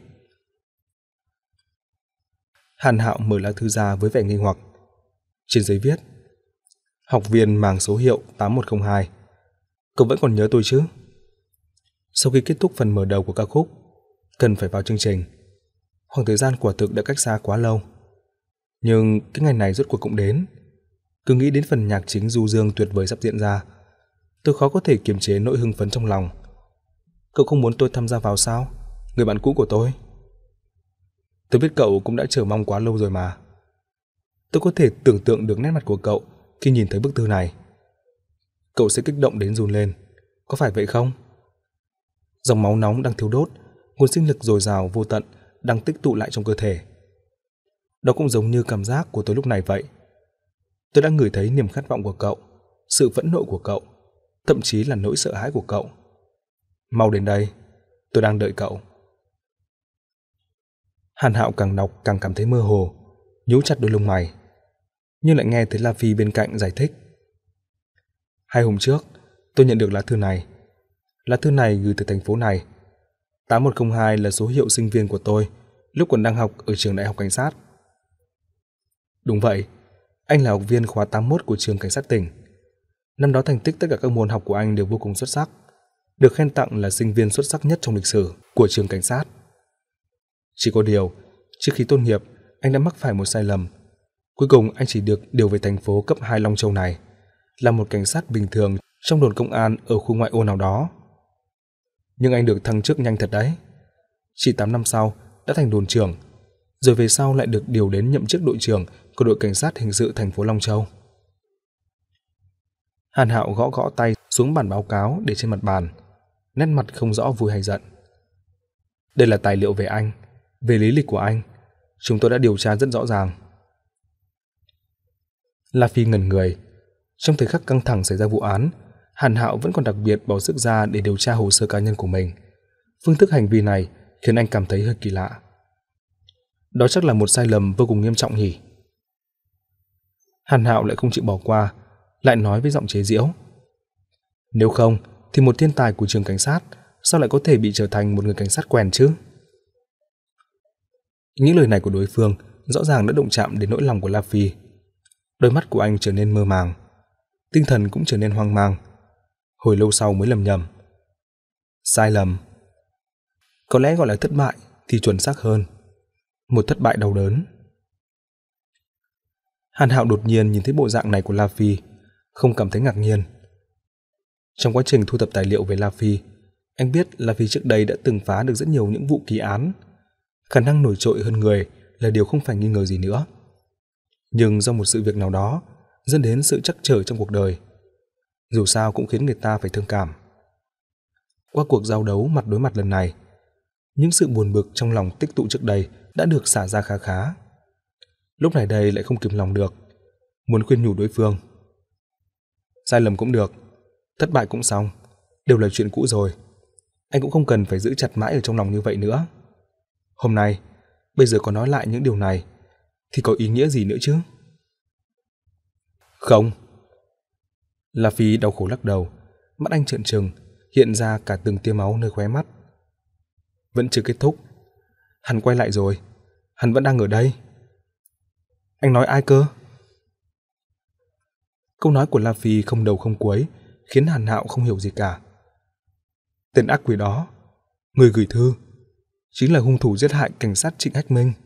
Hàn Hạo mở lá thư ra với vẻ nghi hoặc. Trên giấy viết: Học viên mang số hiệu tám một không hai. Cậu vẫn còn nhớ tôi chứ? Sau khi kết thúc phần mở đầu của ca khúc, cần phải vào chương trình. Khoảng thời gian quả thực đã cách xa quá lâu. Nhưng cái ngày này rốt cuộc cũng đến. Cứ nghĩ đến phần nhạc chính du dương tuyệt vời sắp diễn ra, tôi khó có thể kiềm chế nỗi hưng phấn trong lòng. Cậu không muốn tôi tham gia vào sao, người bạn cũ của tôi? Tôi biết cậu cũng đã chờ mong quá lâu rồi mà. Tôi có thể tưởng tượng được nét mặt của cậu khi nhìn thấy bức thư này. Cậu sẽ kích động đến run lên. có phải vậy không? Dòng máu nóng đang thiêu đốt, nguồn sinh lực dồi dào vô tận đang tích tụ lại trong cơ thể. Đó cũng giống như cảm giác của tôi lúc này vậy. Tôi đã ngửi thấy niềm khát vọng của cậu, sự phẫn nộ của cậu, thậm chí là nỗi sợ hãi của cậu. Mau đến đây, tôi đang đợi cậu. Hàn Hạo càng đọc càng cảm thấy mơ hồ, nhíu chặt đôi lông mày, nhưng lại nghe thấy La Phi bên cạnh giải thích. Hai hôm trước, tôi nhận được lá thư này. Lá thư này gửi từ thành phố này. tám một không hai là số hiệu sinh viên của tôi lúc còn đang học ở trường Đại học Cảnh sát. Đúng vậy, anh là học viên khóa tám mốt của trường Cảnh sát tỉnh. Năm đó thành tích tất cả các môn học của anh đều vô cùng xuất sắc, được khen tặng là sinh viên xuất sắc nhất trong lịch sử của trường cảnh sát. Chỉ có điều, trước khi tốt nghiệp, anh đã mắc phải một sai lầm. Cuối cùng anh chỉ được điều về thành phố cấp hai Long Châu này, là một cảnh sát bình thường trong đồn công an ở khu ngoại ô nào đó. Nhưng anh được thăng chức nhanh thật đấy. Chỉ tám năm sau đã thành đồn trưởng, rồi về sau lại được điều đến nhậm chức đội trưởng của đội cảnh sát hình sự thành phố Long Châu. Hàn Hạo gõ gõ tay xuống bản báo cáo để trên mặt bàn, nét mặt không rõ vui hay giận. Đây là tài liệu về anh, về lý lịch của anh, chúng tôi đã điều tra rất rõ ràng. La Phi ngẩn người. Trong thời khắc căng thẳng xảy ra vụ án, Hàn Hạo vẫn còn đặc biệt bỏ sức ra để điều tra hồ sơ cá nhân của mình. Phương thức hành vi này khiến anh cảm thấy hơi kỳ lạ. Đó chắc là một sai lầm vô cùng nghiêm trọng nhỉ? Hàn Hạo lại không chịu bỏ qua, lại nói với giọng chế giễu. Nếu không, thì một thiên tài của trường cảnh sát sao lại có thể bị trở thành một người cảnh sát quèn chứ? Những lời này của đối phương rõ ràng đã động chạm đến nỗi lòng của La Phi. Đôi mắt của anh trở nên mơ màng, tinh thần cũng trở nên hoang mang. Hồi lâu sau mới lầm nhầm. Sai lầm. Có lẽ gọi là thất bại thì chuẩn xác hơn. Một thất bại đau đớn. Hàn Hạo đột nhiên nhìn thấy bộ dạng này của La Phi, không cảm thấy ngạc nhiên. Trong quá trình thu thập tài liệu về La Phi, anh biết La Phi trước đây đã từng phá được rất nhiều những vụ kỳ án. Khả năng nổi trội hơn người là điều không phải nghi ngờ gì nữa. Nhưng do một sự việc nào đó dẫn đến sự trắc trở trong cuộc đời, dù sao cũng khiến người ta phải thương cảm. Qua cuộc giao đấu mặt đối mặt lần này, những sự buồn bực trong lòng tích tụ trước đây đã được xả ra khá khá. Lúc này đây lại không kìm lòng được, muốn khuyên nhủ đối phương. Sai lầm cũng được, thất bại cũng xong, đều là chuyện cũ rồi. Anh cũng không cần phải giữ chặt mãi ở trong lòng như vậy nữa. Hôm nay, bây giờ có nói lại những điều này thì có ý nghĩa gì nữa chứ? Không. La Phi đau khổ lắc đầu, mắt anh trợn trừng, hiện ra cả từng tia máu nơi khóe mắt. Vẫn chưa kết thúc. Hắn quay lại rồi, hắn vẫn đang ở đây. Anh nói ai cơ? Câu nói của La Phi không đầu không cuối, khiến Hàn Hạo không hiểu gì cả. Tên ác quỷ đó, người gửi thư, chính là hung thủ giết hại cảnh sát Trịnh Hách Minh.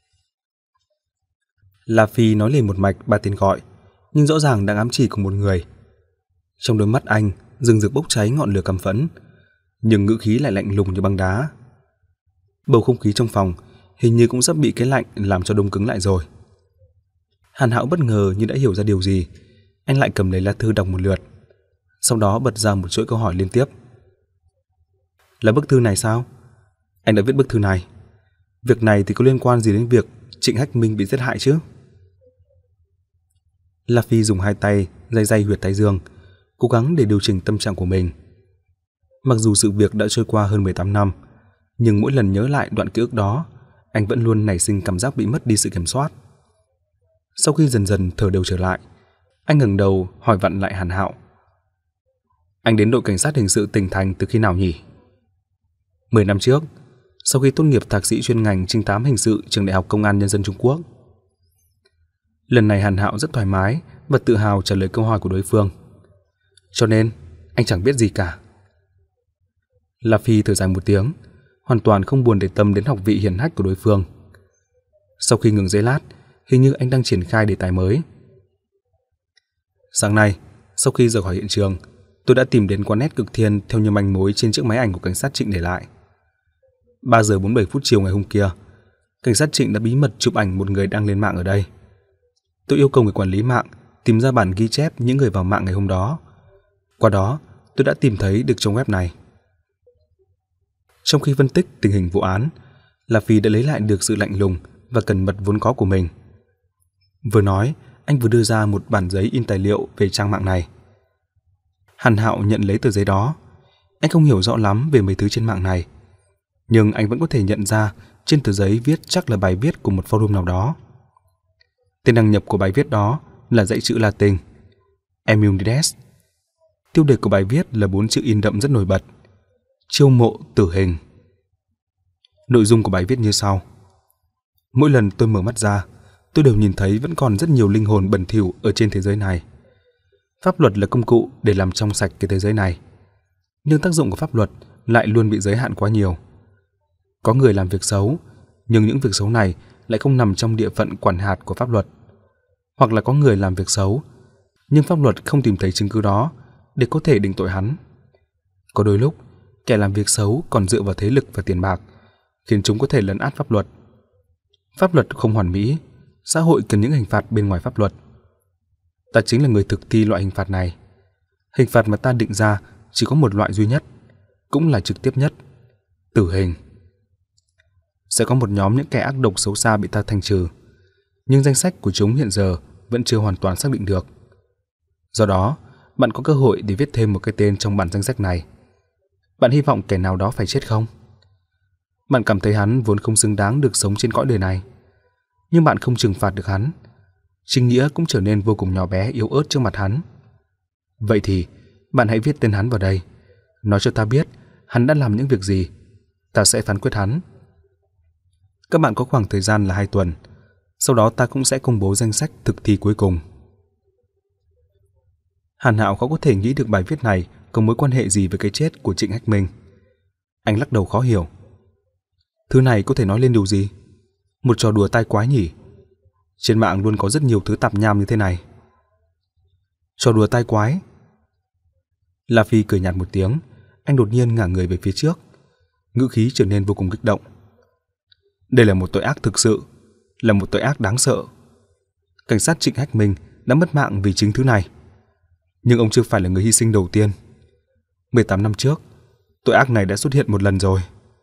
La Phi nói liền một mạch ba tên gọi, nhưng rõ ràng đang ám chỉ cùng một người. Trong đôi mắt anh rừng rực bốc cháy ngọn lửa căm phẫn, nhưng ngữ khí lại lạnh lùng như băng đá. Bầu không khí trong phòng hình như cũng sắp bị cái lạnh làm cho đông cứng lại rồi. Hàn Hạo bất ngờ như đã hiểu ra điều gì, anh lại cầm lấy lá thư đọc một lượt, sau đó bật ra một chuỗi câu hỏi liên tiếp. Là bức thư này sao? Anh đã viết bức thư này. Việc này thì có liên quan gì đến việc Trịnh Hách Minh bị giết hại chứ? La Phi dùng hai tay day day huyệt thái dương, cố gắng để điều chỉnh tâm trạng của mình. Mặc dù sự việc đã trôi qua hơn mười tám năm, nhưng mỗi lần nhớ lại đoạn ký ức đó, anh vẫn luôn nảy sinh cảm giác bị mất đi sự kiểm soát. Sau khi dần dần thở đều trở lại, anh ngẩng đầu hỏi vặn lại Hàn Hạo. Anh đến đội cảnh sát hình sự tỉnh thành từ khi nào nhỉ? Mười năm trước, sau khi tốt nghiệp thạc sĩ chuyên ngành trinh thám hình sự trường Đại học Công an Nhân dân Trung Quốc. Lần này Hàn Hạo rất thoải mái và tự hào trả lời câu hỏi của đối phương. Cho nên, anh chẳng biết gì cả. La Phi thở dài một tiếng, hoàn toàn không buồn để tâm đến học vị hiển hách của đối phương. Sau khi ngừng giây lát, hình như anh đang triển khai đề tài mới. Sáng nay, sau khi rời khỏi hiện trường, tôi đã tìm đến quán nét Cực Thiên theo như manh mối trên chiếc máy ảnh của cảnh sát Trịnh để lại. ba giờ bốn mươi bảy phút chiều ngày hôm kia, cảnh sát Trịnh đã bí mật chụp ảnh một người đang lên mạng ở đây. Tôi yêu cầu người quản lý mạng tìm ra bản ghi chép những người vào mạng ngày hôm đó. Qua đó, tôi đã tìm thấy được trong web này. Trong khi phân tích tình hình vụ án, La Phi đã lấy lại được sự lạnh lùng và cẩn mật vốn có của mình. Vừa nói, anh vừa đưa ra một bản giấy in tài liệu về trang mạng này. Hàn Hạo nhận lấy tờ giấy đó. Anh không hiểu rõ lắm về mấy thứ trên mạng này, nhưng anh vẫn có thể nhận ra trên tờ giấy viết chắc là bài viết của một forum nào đó. Tên đăng nhập của bài viết đó là dãy chữ Latin Emunides. Tiêu đề của bài viết là bốn chữ in đậm rất nổi bật: chiêu mộ tử hình. Nội dung của bài viết như sau: mỗi lần tôi mở mắt ra, tôi đều nhìn thấy vẫn còn rất nhiều linh hồn bẩn thỉu ở trên thế giới này. Pháp luật là công cụ để làm trong sạch cái thế giới này, nhưng tác dụng của pháp luật lại luôn bị giới hạn quá nhiều. Có người làm việc xấu, nhưng những việc xấu này lại không nằm trong địa phận quản hạt của pháp luật. Hoặc là có người làm việc xấu, nhưng pháp luật không tìm thấy chứng cứ đó để có thể định tội hắn. Có đôi lúc, kẻ làm việc xấu còn dựa vào thế lực và tiền bạc, khiến chúng có thể lấn át pháp luật. Pháp luật không hoàn mỹ, xã hội cần những hình phạt bên ngoài pháp luật. Ta chính là người thực thi loại hình phạt này. Hình phạt mà ta định ra chỉ có một loại duy nhất, cũng là trực tiếp nhất: tử hình. Sẽ có một nhóm những kẻ ác độc xấu xa bị ta thanh trừ, nhưng danh sách của chúng hiện giờ vẫn chưa hoàn toàn xác định được. Do đó, bạn có cơ hội để viết thêm một cái tên trong bản danh sách này. Bạn hy vọng kẻ nào đó phải chết không? Bạn cảm thấy hắn vốn không xứng đáng được sống trên cõi đời này, nhưng bạn không trừng phạt được hắn. Chính nghĩa cũng trở nên vô cùng nhỏ bé, yếu ớt trước mặt hắn. Vậy thì, bạn hãy viết tên hắn vào đây, nói cho ta biết hắn đã làm những việc gì. Ta sẽ phán quyết hắn. Các bạn có khoảng thời gian là hai tuần, sau đó ta cũng sẽ công bố danh sách thực thi cuối cùng. Hàn Hạo khó có thể nghĩ được bài viết này có mối quan hệ gì với cái chết của Trịnh Hách Minh. Anh lắc đầu khó hiểu. Thứ này có thể nói lên điều gì? Một trò đùa tai quái nhỉ? Trên mạng luôn có rất nhiều thứ tạp nham như thế này. Trò đùa tai quái? La Phi cười nhạt một tiếng, anh đột nhiên ngả người về phía trước, ngữ khí trở nên vô cùng kích động. Đây là một tội ác thực sự, là một tội ác đáng sợ. Cảnh sát Trịnh Hách Minh đã mất mạng vì chính thứ này. Nhưng ông chưa phải là người hy sinh đầu tiên. mười tám năm trước, tội ác này đã xuất hiện một lần rồi.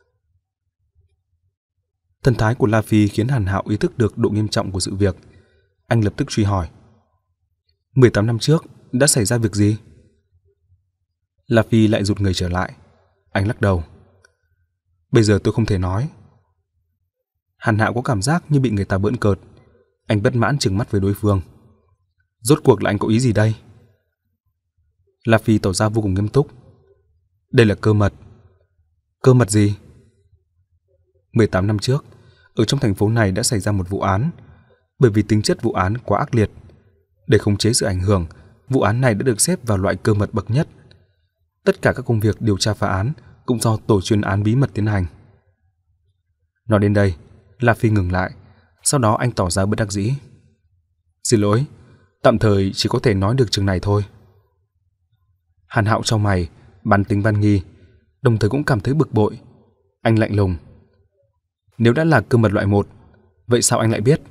Thần thái của La Phi khiến Hàn Hạo ý thức được độ nghiêm trọng của sự việc. Anh lập tức truy hỏi. mười tám năm trước đã xảy ra việc gì? La Phi lại rụt người trở lại. Anh lắc đầu. Bây giờ tôi không thể nói. Hàn Hạo có cảm giác như bị người ta bỡn cợt. Anh bất mãn trừng mắt với đối phương. Rốt cuộc là anh có ý gì đây? La Phi tỏ ra vô cùng nghiêm túc. Đây là cơ mật. Cơ mật gì? mười tám năm trước, ở trong thành phố này đã xảy ra một vụ án. Bởi vì tính chất vụ án quá ác liệt, để khống chế sự ảnh hưởng, vụ án này đã được xếp vào loại cơ mật bậc nhất. Tất cả các công việc điều tra phá án cũng do tổ chuyên án bí mật tiến hành. Nói đến đây, La Phi ngừng lại, sau đó anh tỏ ra bất đắc dĩ. Xin lỗi, tạm thời chỉ có thể nói được chừng này thôi. Hàn Hạo chau mày, bán tính ban nghi, đồng thời cũng cảm thấy bực bội. Anh lạnh lùng. Nếu đã là cơ mật loại một, vậy sao anh lại biết?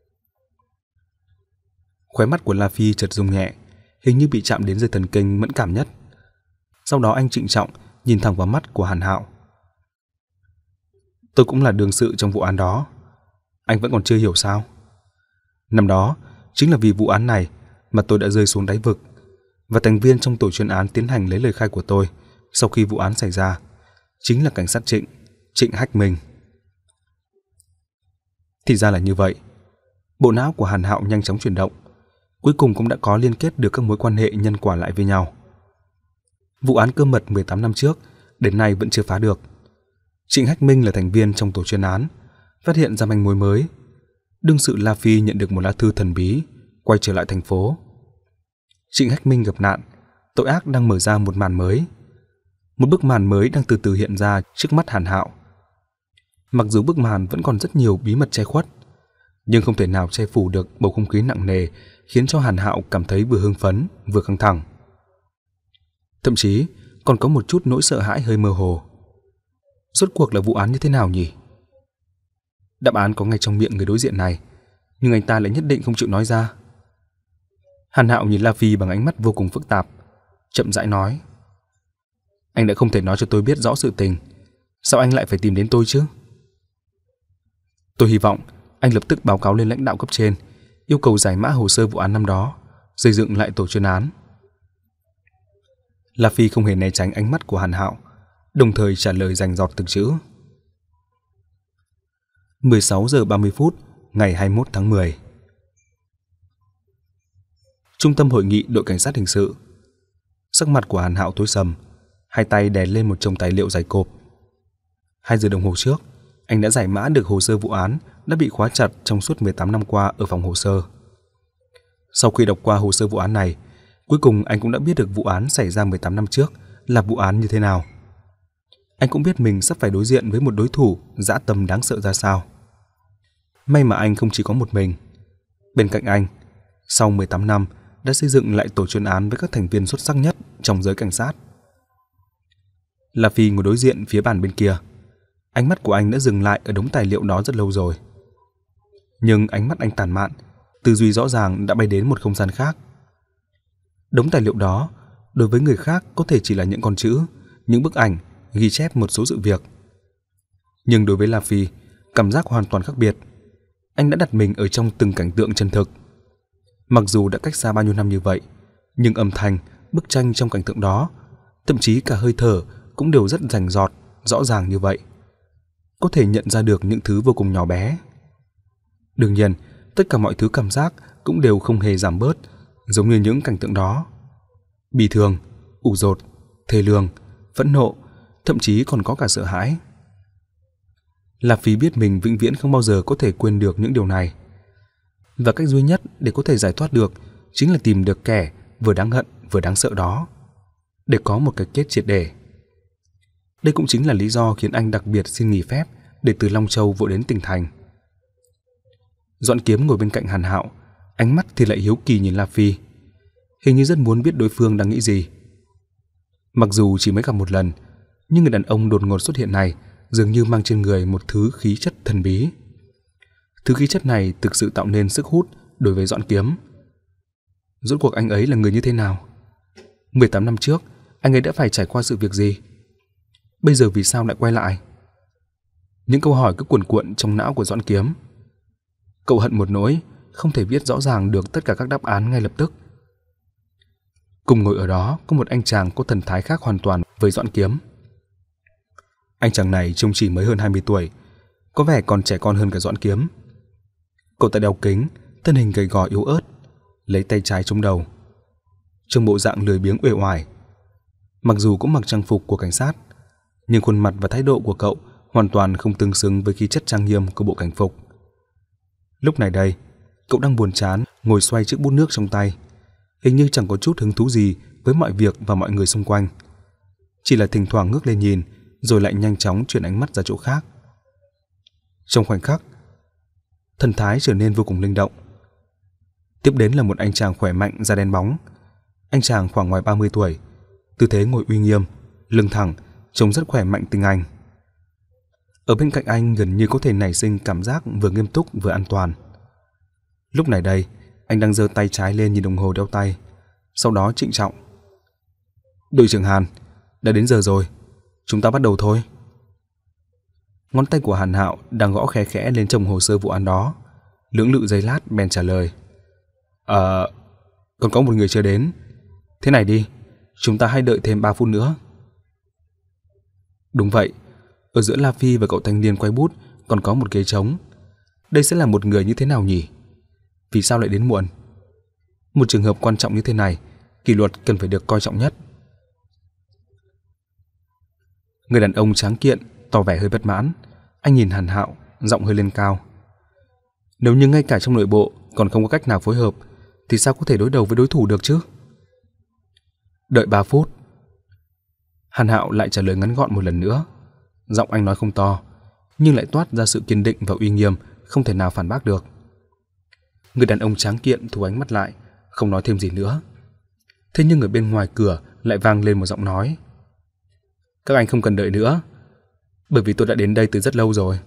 Khóe mắt của La Phi chợt rung nhẹ, hình như bị chạm đến dây thần kinh mẫn cảm nhất. Sau đó anh trịnh trọng nhìn thẳng vào mắt của Hàn Hạo. Tôi cũng là đương sự trong vụ án đó. Anh vẫn còn chưa hiểu sao? Năm đó, chính là vì vụ án này mà tôi đã rơi xuống đáy vực, và thành viên trong tổ chuyên án tiến hành lấy lời khai của tôi sau khi vụ án xảy ra chính là cảnh sát Trịnh, Trịnh Hách Minh. Thì ra là như vậy. Bộ não của Hàn Hạo nhanh chóng chuyển động, cuối cùng cũng đã có liên kết được các mối quan hệ nhân quả lại với nhau. Vụ án cơ mật mười tám năm trước đến nay vẫn chưa phá được. Trịnh Hách Minh là thành viên trong tổ chuyên án, phát hiện ra manh mối mới. Đương sự La Phi nhận được một lá thư thần bí, quay trở lại thành phố. Trịnh Hách Minh gặp nạn, tội ác đang mở ra một màn mới. Một bức màn mới đang từ từ hiện ra trước mắt Hàn Hạo. Mặc dù bức màn vẫn còn rất nhiều bí mật che khuất, nhưng không thể nào che phủ được bầu không khí nặng nề, khiến cho Hàn Hạo cảm thấy vừa hưng phấn vừa căng thẳng. Thậm chí còn có một chút nỗi sợ hãi hơi mơ hồ. Rốt cuộc là vụ án như thế nào nhỉ? Đáp án có ngay trong miệng người đối diện này, nhưng anh ta lại nhất định không chịu nói ra. Hàn Hạo nhìn La Phi bằng ánh mắt vô cùng phức tạp, chậm rãi nói. Anh đã không thể nói cho tôi biết rõ sự tình. Sao anh lại phải tìm đến tôi chứ? Tôi hy vọng anh lập tức báo cáo lên lãnh đạo cấp trên, yêu cầu giải mã hồ sơ vụ án năm đó, xây dựng lại tổ chuyên án. La Phi không hề né tránh ánh mắt của Hàn Hạo, đồng thời trả lời rành rọt từng chữ. mười sáu giờ ba mươi phút ngày hai mươi mốt tháng mười. Trung tâm hội nghị đội cảnh sát hình sự. Sắc mặt của Hàn Hạo tối sầm, hai tay đè lên một chồng tài liệu dày cộp. Hai giờ đồng hồ trước, anh đã giải mã được hồ sơ vụ án đã bị khóa chặt trong suốt mười tám năm qua ở phòng hồ sơ. Sau khi đọc qua hồ sơ vụ án này, cuối cùng anh cũng đã biết được vụ án xảy ra mười tám năm trước là vụ án như thế nào. Anh cũng biết mình sắp phải đối diện với một đối thủ dã tâm đáng sợ ra sao. May mà anh không chỉ có một mình. Bên cạnh anh, sau mười tám năm đã xây dựng lại tổ chuyên án với các thành viên xuất sắc nhất trong giới cảnh sát. La Phi ngồi đối diện phía bàn bên kia. Ánh mắt của anh đã dừng lại ở đống tài liệu đó rất lâu rồi. Nhưng ánh mắt anh tàn mạn, tư duy rõ ràng đã bay đến một không gian khác. Đống tài liệu đó, đối với người khác có thể chỉ là những con chữ, những bức ảnh, ghi chép một số sự việc. Nhưng đối với La Phi, cảm giác hoàn toàn khác biệt. Anh đã đặt mình ở trong từng cảnh tượng chân thực. Mặc dù đã cách xa bao nhiêu năm như vậy, nhưng âm thanh, bức tranh trong cảnh tượng đó, thậm chí cả hơi thở cũng đều rất rành rọt, rõ ràng như vậy. Có thể nhận ra được những thứ vô cùng nhỏ bé. Đương nhiên, tất cả mọi thứ cảm giác cũng đều không hề giảm bớt, giống như những cảnh tượng đó. Bi thương, ủ dột, thê lương, phẫn nộ, thậm chí còn có cả sợ hãi. La Phi biết mình vĩnh viễn không bao giờ có thể quên được những điều này. Và cách duy nhất để có thể giải thoát được chính là tìm được kẻ vừa đáng hận vừa đáng sợ đó, để có một cái kết triệt để. Đây cũng chính là lý do khiến anh đặc biệt xin nghỉ phép để từ Long Châu vội đến tỉnh thành. Doãn Kiếm ngồi bên cạnh Hàn Hạo, ánh mắt thì lại hiếu kỳ nhìn La Phi, hình như rất muốn biết đối phương đang nghĩ gì. Mặc dù chỉ mới gặp một lần, nhưng người đàn ông đột ngột xuất hiện này dường như mang trên người một thứ khí chất thần bí. Thứ khí chất này thực sự tạo nên sức hút đối với Doãn Kiếm. Rốt cuộc anh ấy là người như thế nào? mười tám năm trước, anh ấy đã phải trải qua sự việc gì? Bây giờ vì sao lại quay lại? Những câu hỏi cứ cuồn cuộn trong não của Doãn Kiếm. Cậu hận một nỗi không thể viết rõ ràng được tất cả các đáp án ngay lập tức. Cùng ngồi ở đó có một anh chàng có thần thái khác hoàn toàn với Doãn Kiếm. Anh chàng này trông chỉ mới hơn hai mươi tuổi, có vẻ còn trẻ con hơn cả Doãn Kiếm. Cậu ta đeo kính, thân hình gầy gò yếu ớt, lấy tay trái chống đầu, trông bộ dạng lười biếng uể oải. Mặc dù cũng mặc trang phục của cảnh sát, nhưng khuôn mặt và thái độ của cậu hoàn toàn không tương xứng với khí chất trang nghiêm của bộ cảnh phục. Lúc này đây, cậu đang buồn chán ngồi xoay chiếc bút nước trong tay, hình như chẳng có chút hứng thú gì với mọi việc và mọi người xung quanh, chỉ là thỉnh thoảng ngước lên nhìn rồi lại nhanh chóng chuyển ánh mắt ra chỗ khác. Trong khoảnh khắc, thần thái trở nên vô cùng linh động. Tiếp đến là một anh chàng khỏe mạnh da đen bóng. Anh chàng khoảng ngoài ba mươi tuổi, tư thế ngồi uy nghiêm, lưng thẳng, trông rất khỏe mạnh tinh anh. Ở bên cạnh anh gần như có thể nảy sinh cảm giác vừa nghiêm túc vừa an toàn. Lúc này đây, anh đang giơ tay trái lên nhìn đồng hồ đeo tay, sau đó trịnh trọng: "Đội trưởng Hàn, đã đến giờ rồi, chúng ta bắt đầu thôi." Ngón tay của Hàn Hạo đang gõ khẽ khẽ lên chồng hồ sơ vụ án đó, lưỡng lự giây lát bèn trả lời: Ờ, còn có một người chưa đến. Thế này đi, chúng ta hãy đợi thêm ba phút nữa." Đúng vậy, ở giữa La Phi và cậu thanh niên quay bút còn có một ghế trống. Đây sẽ là một người như thế nào nhỉ? Vì sao lại đến muộn? Một trường hợp quan trọng như thế này, kỷ luật cần phải được coi trọng nhất. Người đàn ông tráng kiện tỏ vẻ hơi bất mãn. Anh nhìn Hàn Hạo, giọng hơi lên cao: "Nếu như ngay cả trong nội bộ còn không có cách nào phối hợp, thì sao có thể đối đầu với đối thủ được chứ?" "Đợi ba phút." Hàn Hạo lại trả lời ngắn gọn một lần nữa. Giọng anh nói không to, nhưng lại toát ra sự kiên định và uy nghiêm không thể nào phản bác được. Người đàn ông tráng kiện thu ánh mắt lại, không nói thêm gì nữa. Thế nhưng ở bên ngoài cửa lại vang lên một giọng nói: "Các anh không cần đợi nữa, bởi vì tôi đã đến đây từ rất lâu rồi."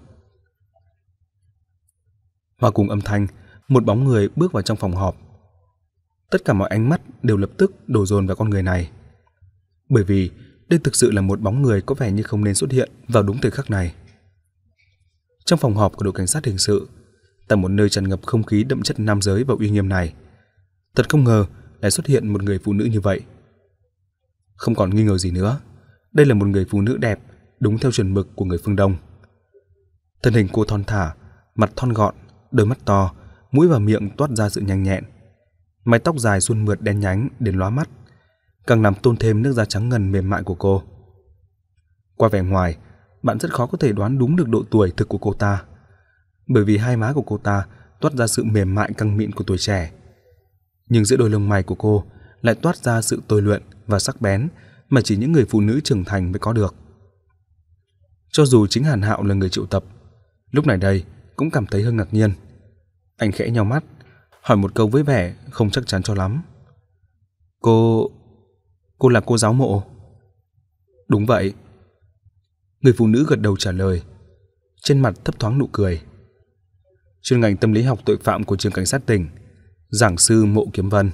Và cùng âm thanh, một bóng người bước vào trong phòng họp. Tất cả mọi ánh mắt đều lập tức đổ dồn vào con người này, bởi vì Đây thực sự là một bóng người có vẻ như không nên xuất hiện vào đúng thời khắc này. Trong phòng họp của đội cảnh sát hình sự, tại một nơi tràn ngập không khí đậm chất nam giới và uy nghiêm này, thật không ngờ lại xuất hiện một người phụ nữ như vậy. Không còn nghi ngờ gì nữa, đây là một người phụ nữ đẹp, đúng theo chuẩn mực của người phương Đông. Thân hình cô thon thả, mặt thon gọn, đôi mắt to, mũi và miệng toát ra sự nhanh nhẹn. Mái tóc dài suôn mượt đen nhánh đến lóa mắt, càng làm tôn thêm nước da trắng ngần mềm mại của cô. Qua vẻ ngoài, bạn rất khó có thể đoán đúng được độ tuổi thực của cô ta, bởi vì hai má của cô ta toát ra sự mềm mại căng mịn của tuổi trẻ. Nhưng giữa đôi lông mày của cô lại toát ra sự tôi luyện và sắc bén mà chỉ những người phụ nữ trưởng thành mới có được. Cho dù chính Hàn Hạo là người triệu tập, lúc này đây cũng cảm thấy hơi ngạc nhiên. Anh khẽ nheo mắt, hỏi một câu với vẻ không chắc chắn cho lắm. Cô... cô là cô giáo Mộ? Đúng vậy. Người phụ nữ gật đầu trả lời, trên mặt thấp thoáng nụ cười. Chuyên ngành tâm lý học tội phạm của trường cảnh sát tỉnh, giảng sư Mộ Kiếm Vân.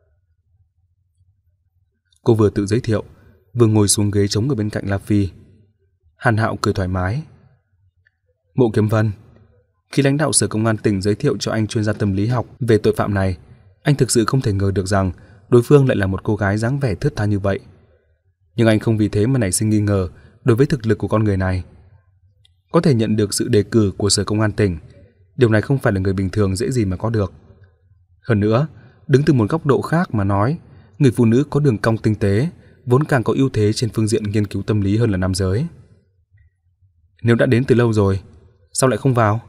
Cô vừa tự giới thiệu, vừa ngồi xuống ghế trống ở bên cạnh La Phi. Hàn Hạo cười thoải mái. Mộ Kiếm Vân, khi lãnh đạo sở công an tỉnh giới thiệu cho anh chuyên gia tâm lý học về tội phạm này, anh thực sự không thể ngờ được rằng đối phương lại là một cô gái dáng vẻ thướt tha như vậy. Nhưng anh không vì thế mà nảy sinh nghi ngờ đối với thực lực của con người này. Có thể nhận được sự đề cử của sở công an tỉnh, điều này không phải là người bình thường dễ gì mà có được. Hơn nữa, đứng từ một góc độ khác mà nói, người phụ nữ có đường cong tinh tế vốn càng có ưu thế trên phương diện nghiên cứu tâm lý hơn là nam giới. Nếu đã đến từ lâu rồi, sao lại không vào?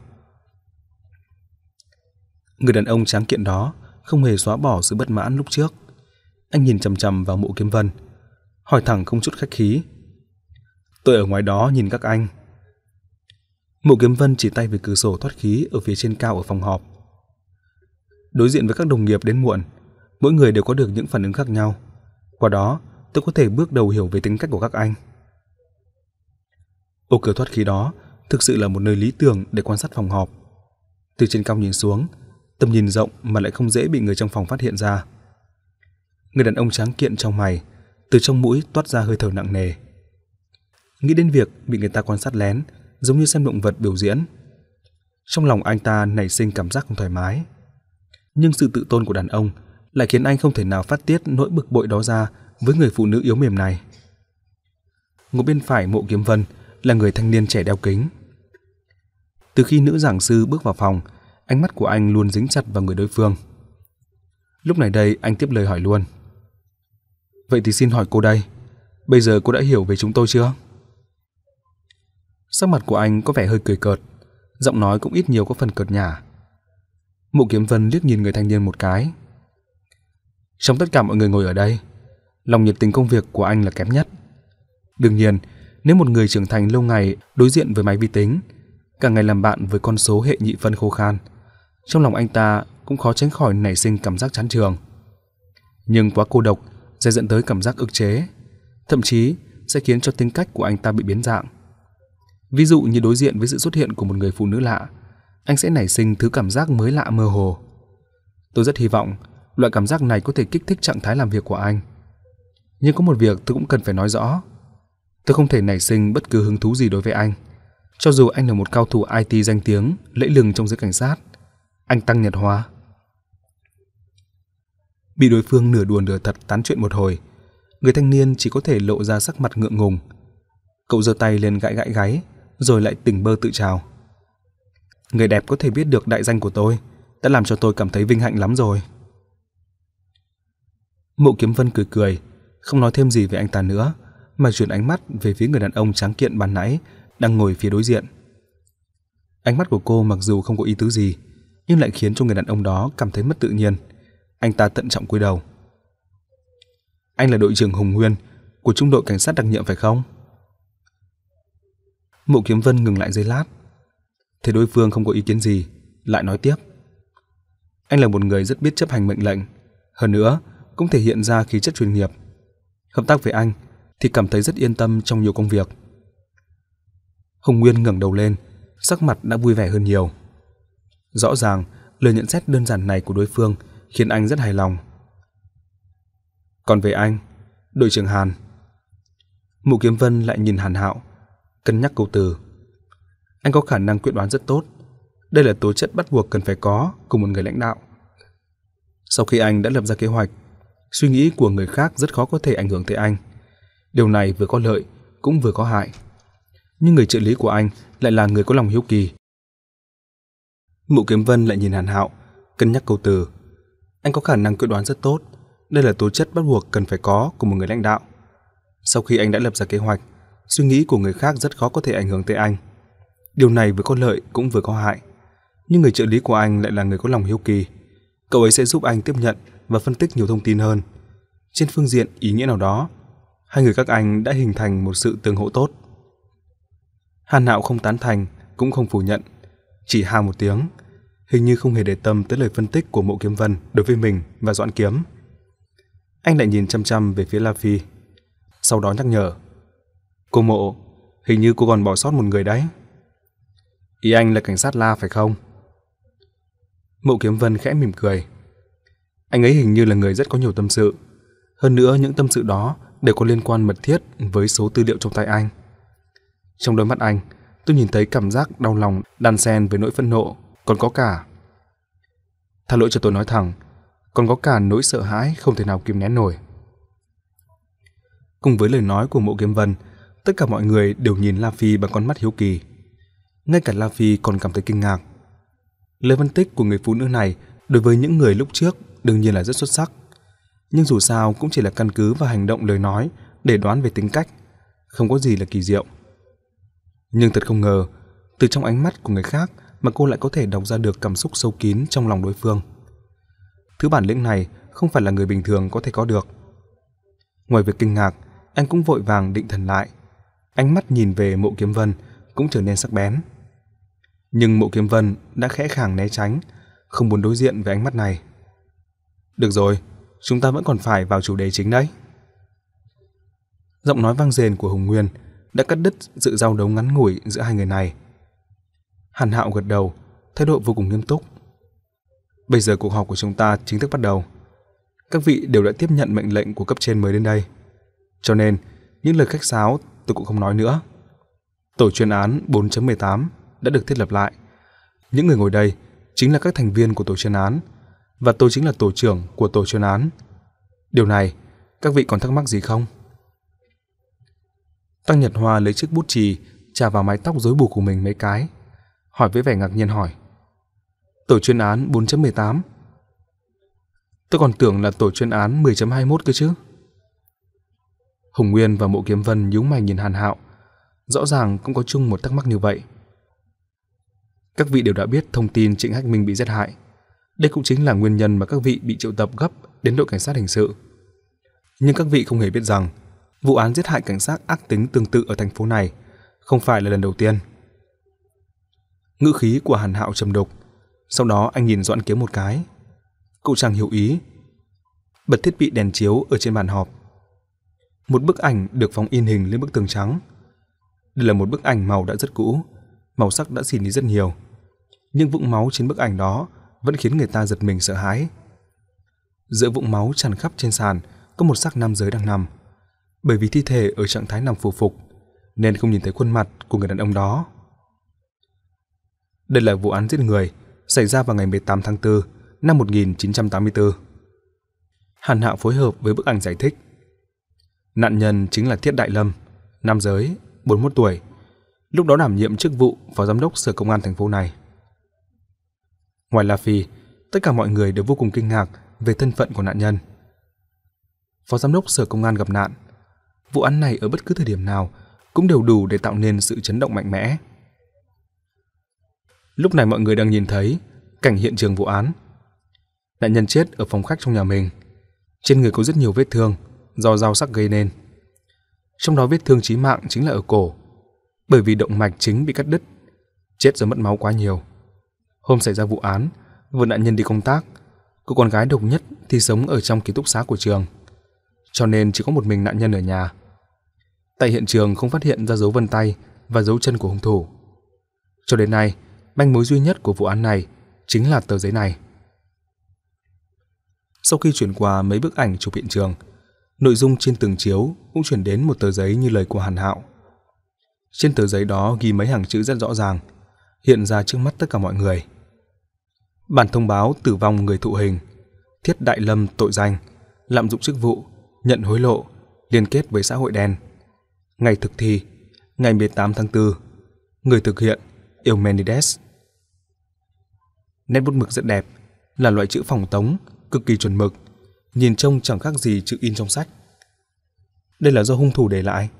Người đàn ông tráng kiện đó không hề xóa bỏ sự bất mãn lúc trước. Anh nhìn chằm chằm vào Mộ Kiếm Vân, hỏi thẳng không chút khách khí. Tôi ở ngoài đó nhìn các anh. Mộ Kiếm Vân chỉ tay về cửa sổ thoát khí ở phía trên cao ở phòng họp. Đối diện với các đồng nghiệp đến muộn, mỗi người đều có được những phản ứng khác nhau. Qua đó, tôi có thể bước đầu hiểu về tính cách của các anh. Ô cửa thoát khí đó thực sự là một nơi lý tưởng để quan sát phòng họp. Từ trên cao nhìn xuống, tầm nhìn rộng mà lại không dễ bị người trong phòng phát hiện ra. Người đàn ông tráng kiện trong mày, từ trong mũi toát ra hơi thở nặng nề. Nghĩ đến việc bị người ta quan sát lén, giống như xem động vật biểu diễn. Trong lòng anh ta nảy sinh cảm giác không thoải mái. Nhưng sự tự tôn của đàn ông lại khiến anh không thể nào phát tiết nỗi bực bội đó ra với người phụ nữ yếu mềm này. Ngồi bên phải Mộ Kiếm Vân là người thanh niên trẻ đeo kính. Từ khi nữ giảng sư bước vào phòng, ánh mắt của anh luôn dính chặt vào người đối phương. Lúc này đây anh tiếp lời hỏi luôn. Vậy thì xin hỏi cô đây, bây giờ cô đã hiểu về chúng tôi chưa? Sắc mặt của anh có vẻ hơi cười cợt, giọng nói cũng ít nhiều có phần cợt nhả. Mộ Kiếm Vân liếc nhìn người thanh niên một cái. Trong tất cả mọi người ngồi ở đây, lòng nhiệt tình công việc của anh là kém nhất. Đương nhiên, nếu một người trưởng thành lâu ngày đối diện với máy vi tính, cả ngày làm bạn với con số hệ nhị phân khô khan, trong lòng anh ta cũng khó tránh khỏi nảy sinh cảm giác chán chường. Nhưng quá cô độc sẽ dẫn tới cảm giác ức chế, thậm chí sẽ khiến cho tính cách của anh ta bị biến dạng. Ví dụ như đối diện với sự xuất hiện của một người phụ nữ lạ, anh sẽ nảy sinh thứ cảm giác mới lạ mơ hồ. Tôi rất hy vọng loại cảm giác này có thể kích thích trạng thái làm việc của anh. Nhưng có một việc tôi cũng cần phải nói rõ. Tôi không thể nảy sinh bất cứ hứng thú gì đối với anh. Cho dù anh là một cao thủ i tê danh tiếng, lẫy lừng trong giới cảnh sát, anh Tăng Nhật Hoa. Bị đối phương nửa đùa nửa thật tán chuyện một hồi, người thanh niên chỉ có thể lộ ra sắc mặt ngượng ngùng. Cậu giơ tay lên gãi gãi gáy, rồi lại tỉnh bơ tự chào. Người đẹp có thể biết được đại danh của tôi đã làm cho tôi cảm thấy vinh hạnh lắm rồi. Mộ Kiếm Vân cười cười, không nói thêm gì về anh ta nữa, mà chuyển ánh mắt về phía người đàn ông tráng kiện ban nãy đang ngồi phía đối diện. Ánh mắt của cô mặc dù không có ý tứ gì, nhưng lại khiến cho người đàn ông đó cảm thấy mất tự nhiên. Anh ta tận trọng cúi đầu. Anh là đội trưởng Hùng Nguyên của trung đội cảnh sát đặc nhiệm phải không? Mộ Kiếm Vân ngừng lại giây lát. Thấy đối phương không có ý kiến gì, lại nói tiếp. Anh là một người rất biết chấp hành mệnh lệnh, hơn nữa cũng thể hiện ra khí chất chuyên nghiệp. Hợp tác với anh thì cảm thấy rất yên tâm trong nhiều công việc. Hùng Nguyên ngẩng đầu lên, sắc mặt đã vui vẻ hơn nhiều. Rõ ràng lời nhận xét đơn giản này của đối phương khiến anh rất hài lòng. Còn về anh, đội trưởng Hàn. Mộ Kiếm Vân lại nhìn Hàn Hạo, cân nhắc câu từ. Anh có khả năng quyết đoán rất tốt. Đây là tố chất bắt buộc cần phải có của một người lãnh đạo. Sau khi anh đã lập ra kế hoạch, suy nghĩ của người khác rất khó có thể ảnh hưởng tới anh. Điều này vừa có lợi, cũng vừa có hại. Nhưng người trợ lý của anh lại là người có lòng hiếu kỳ. Mộ Kiếm Vân lại nhìn Hàn Hạo, cân nhắc câu từ. Anh có khả năng quyết đoán rất tốt. Đây là tố chất bắt buộc cần phải có của một người lãnh đạo. Sau khi anh đã lập ra kế hoạch, suy nghĩ của người khác rất khó có thể ảnh hưởng tới anh. Điều này vừa có lợi, cũng vừa có hại. Nhưng người trợ lý của anh lại là người có lòng hiếu kỳ. Cậu ấy sẽ giúp anh tiếp nhận và phân tích nhiều thông tin hơn. Trên phương diện ý nghĩa nào đó, hai người các anh đã hình thành một sự tương hỗ tốt. Hàn Hạo không tán thành, cũng không phủ nhận, chỉ ha một tiếng, hình như không hề để tâm tới lời phân tích của Mộ Kiếm Vân đối với mình và Doãn Kiếm. Anh lại nhìn chăm chăm về phía La Phi, sau đó nhắc nhở. Cô Mộ, hình như cô còn bỏ sót một người đấy. Ý anh là cảnh sát La phải không? Mộ Kiếm Vân khẽ mỉm cười. Anh ấy hình như là người rất có nhiều tâm sự. Hơn nữa những tâm sự đó đều có liên quan mật thiết với số tư liệu trong tay anh. Trong đôi mắt anh, tôi nhìn thấy cảm giác đau lòng đan xen với nỗi phẫn nộ, còn có cả... Tha lỗi cho tôi nói thẳng, còn có cả nỗi sợ hãi không thể nào kìm nén nổi. Cùng với lời nói của Mộ Kiếm Vân, tất cả mọi người đều nhìn La Phi bằng con mắt hiếu kỳ. Ngay cả La Phi còn cảm thấy kinh ngạc. Lời phân tích của người phụ nữ này đối với những người lúc trước đương nhiên là rất xuất sắc. Nhưng dù sao cũng chỉ là căn cứ vào hành động lời nói để đoán về tính cách, không có gì là kỳ diệu. Nhưng thật không ngờ, từ trong ánh mắt của người khác mà cô lại có thể đọc ra được cảm xúc sâu kín trong lòng đối phương. Thứ bản lĩnh này không phải là người bình thường có thể có được. Ngoài việc kinh ngạc, anh cũng vội vàng định thần lại. Ánh mắt nhìn về Mộ Kiếm Vân cũng trở nên sắc bén. Nhưng Mộ Kiếm Vân đã khẽ khàng né tránh, không muốn đối diện với ánh mắt này. Được rồi, chúng ta vẫn còn phải vào chủ đề chính đấy. Giọng nói vang dền của Hùng Nguyên đã cắt đứt sự giao đấu ngắn ngủi giữa hai người này. Hàn Hạo gật đầu, thái độ vô cùng nghiêm túc. Bây giờ cuộc họp của chúng ta chính thức bắt đầu. Các vị đều đã tiếp nhận mệnh lệnh của cấp trên mới đến đây. Cho nên, những lời khách sáo tôi cũng không nói nữa. Tổ chuyên án bốn chấm mười tám đã được thiết lập lại. Những người ngồi đây chính là các thành viên của tổ chuyên án, và tôi chính là tổ trưởng của tổ chuyên án. Điều này, các vị còn thắc mắc gì không? Tăng Nhật Hoa lấy chiếc bút chì chà vào mái tóc rối bù của mình mấy cái, hỏi với vẻ ngạc nhiên hỏi. Tổ chuyên án bốn chấm mười tám? Tôi còn tưởng là tổ chuyên án mười chấm hai mươi mốt cơ chứ. Hùng Nguyên và Mộ Kiếm Vân nhíu mày nhìn Hàn Hạo, rõ ràng cũng có chung một thắc mắc như vậy. Các vị đều đã biết thông tin Trịnh Hách Minh bị giết hại. Đây cũng chính là nguyên nhân mà các vị bị triệu tập gấp đến đội cảnh sát hình sự. Nhưng các vị không hề biết rằng vụ án giết hại cảnh sát ác tính tương tự ở thành phố này không phải là lần đầu tiên. Ngữ khí của Hàn Hạo trầm đục, sau đó anh nhìn Doãn Kiếm một cái. Cậu chàng hiểu ý, bật thiết bị đèn chiếu ở trên bàn họp. Một bức ảnh được phóng in hình lên bức tường trắng. Đây là một bức ảnh màu đã rất cũ, màu sắc đã xỉn đi rất nhiều. Nhưng vũng máu trên bức ảnh đó vẫn khiến người ta giật mình sợ hãi. Giữa vũng máu tràn khắp trên sàn có một xác nam giới đang nằm. Bởi vì thi thể ở trạng thái nằm phù phục nên không nhìn thấy khuôn mặt của người đàn ông đó. Đây là vụ án giết người xảy ra vào ngày mười tám tháng tư năm một nghìn chín trăm tám mươi tư. Hàn Hạo phối hợp với bức ảnh giải thích. Nạn nhân chính là Thiết Đại Lâm, nam giới, bốn mươi mốt tuổi, lúc đó đảm nhiệm chức vụ phó giám đốc sở công an thành phố này. Ngoài La Phi, tất cả mọi người đều vô cùng kinh ngạc về thân phận của nạn nhân. Phó giám đốc sở công an gặp nạn. Vụ án này ở bất cứ thời điểm nào cũng đều đủ để tạo nên sự chấn động mạnh mẽ. Lúc này mọi người đang nhìn thấy cảnh hiện trường vụ án. Nạn nhân chết ở phòng khách trong nhà mình. Trên người có rất nhiều vết thương do dao sắc gây nên. Trong đó vết thương chí mạng chính là ở cổ, bởi vì động mạch chính bị cắt đứt, chết do mất máu quá nhiều. Hôm xảy ra vụ án, vừa nạn nhân đi công tác, cô con gái độc nhất thì sống ở trong ký túc xá của trường, cho nên chỉ có một mình nạn nhân ở nhà. Tại hiện trường không phát hiện ra dấu vân tay và dấu chân của hung thủ. Cho đến nay, manh mối duy nhất của vụ án này chính là tờ giấy này. Sau khi chuyển qua mấy bức ảnh chụp hiện trường, Nội dung trên tường chiếu cũng chuyển đến một tờ giấy như lời của Hàn Hạo. Trên tờ giấy đó ghi mấy hàng chữ rất rõ ràng, hiện ra trước mắt tất cả mọi người. Bản thông báo tử vong người thụ hình, Thiết Đại Lâm tội danh, lạm dụng chức vụ, nhận hối lộ, liên kết với xã hội đen. Ngày thực thi, ngày mười tám tháng tư. Người thực hiện, Eumenides. Nét bút mực rất đẹp, là loại chữ phòng tống, cực kỳ chuẩn mực, nhìn trông chẳng khác gì chữ in trong sách. Đây là do hung thủ để lại.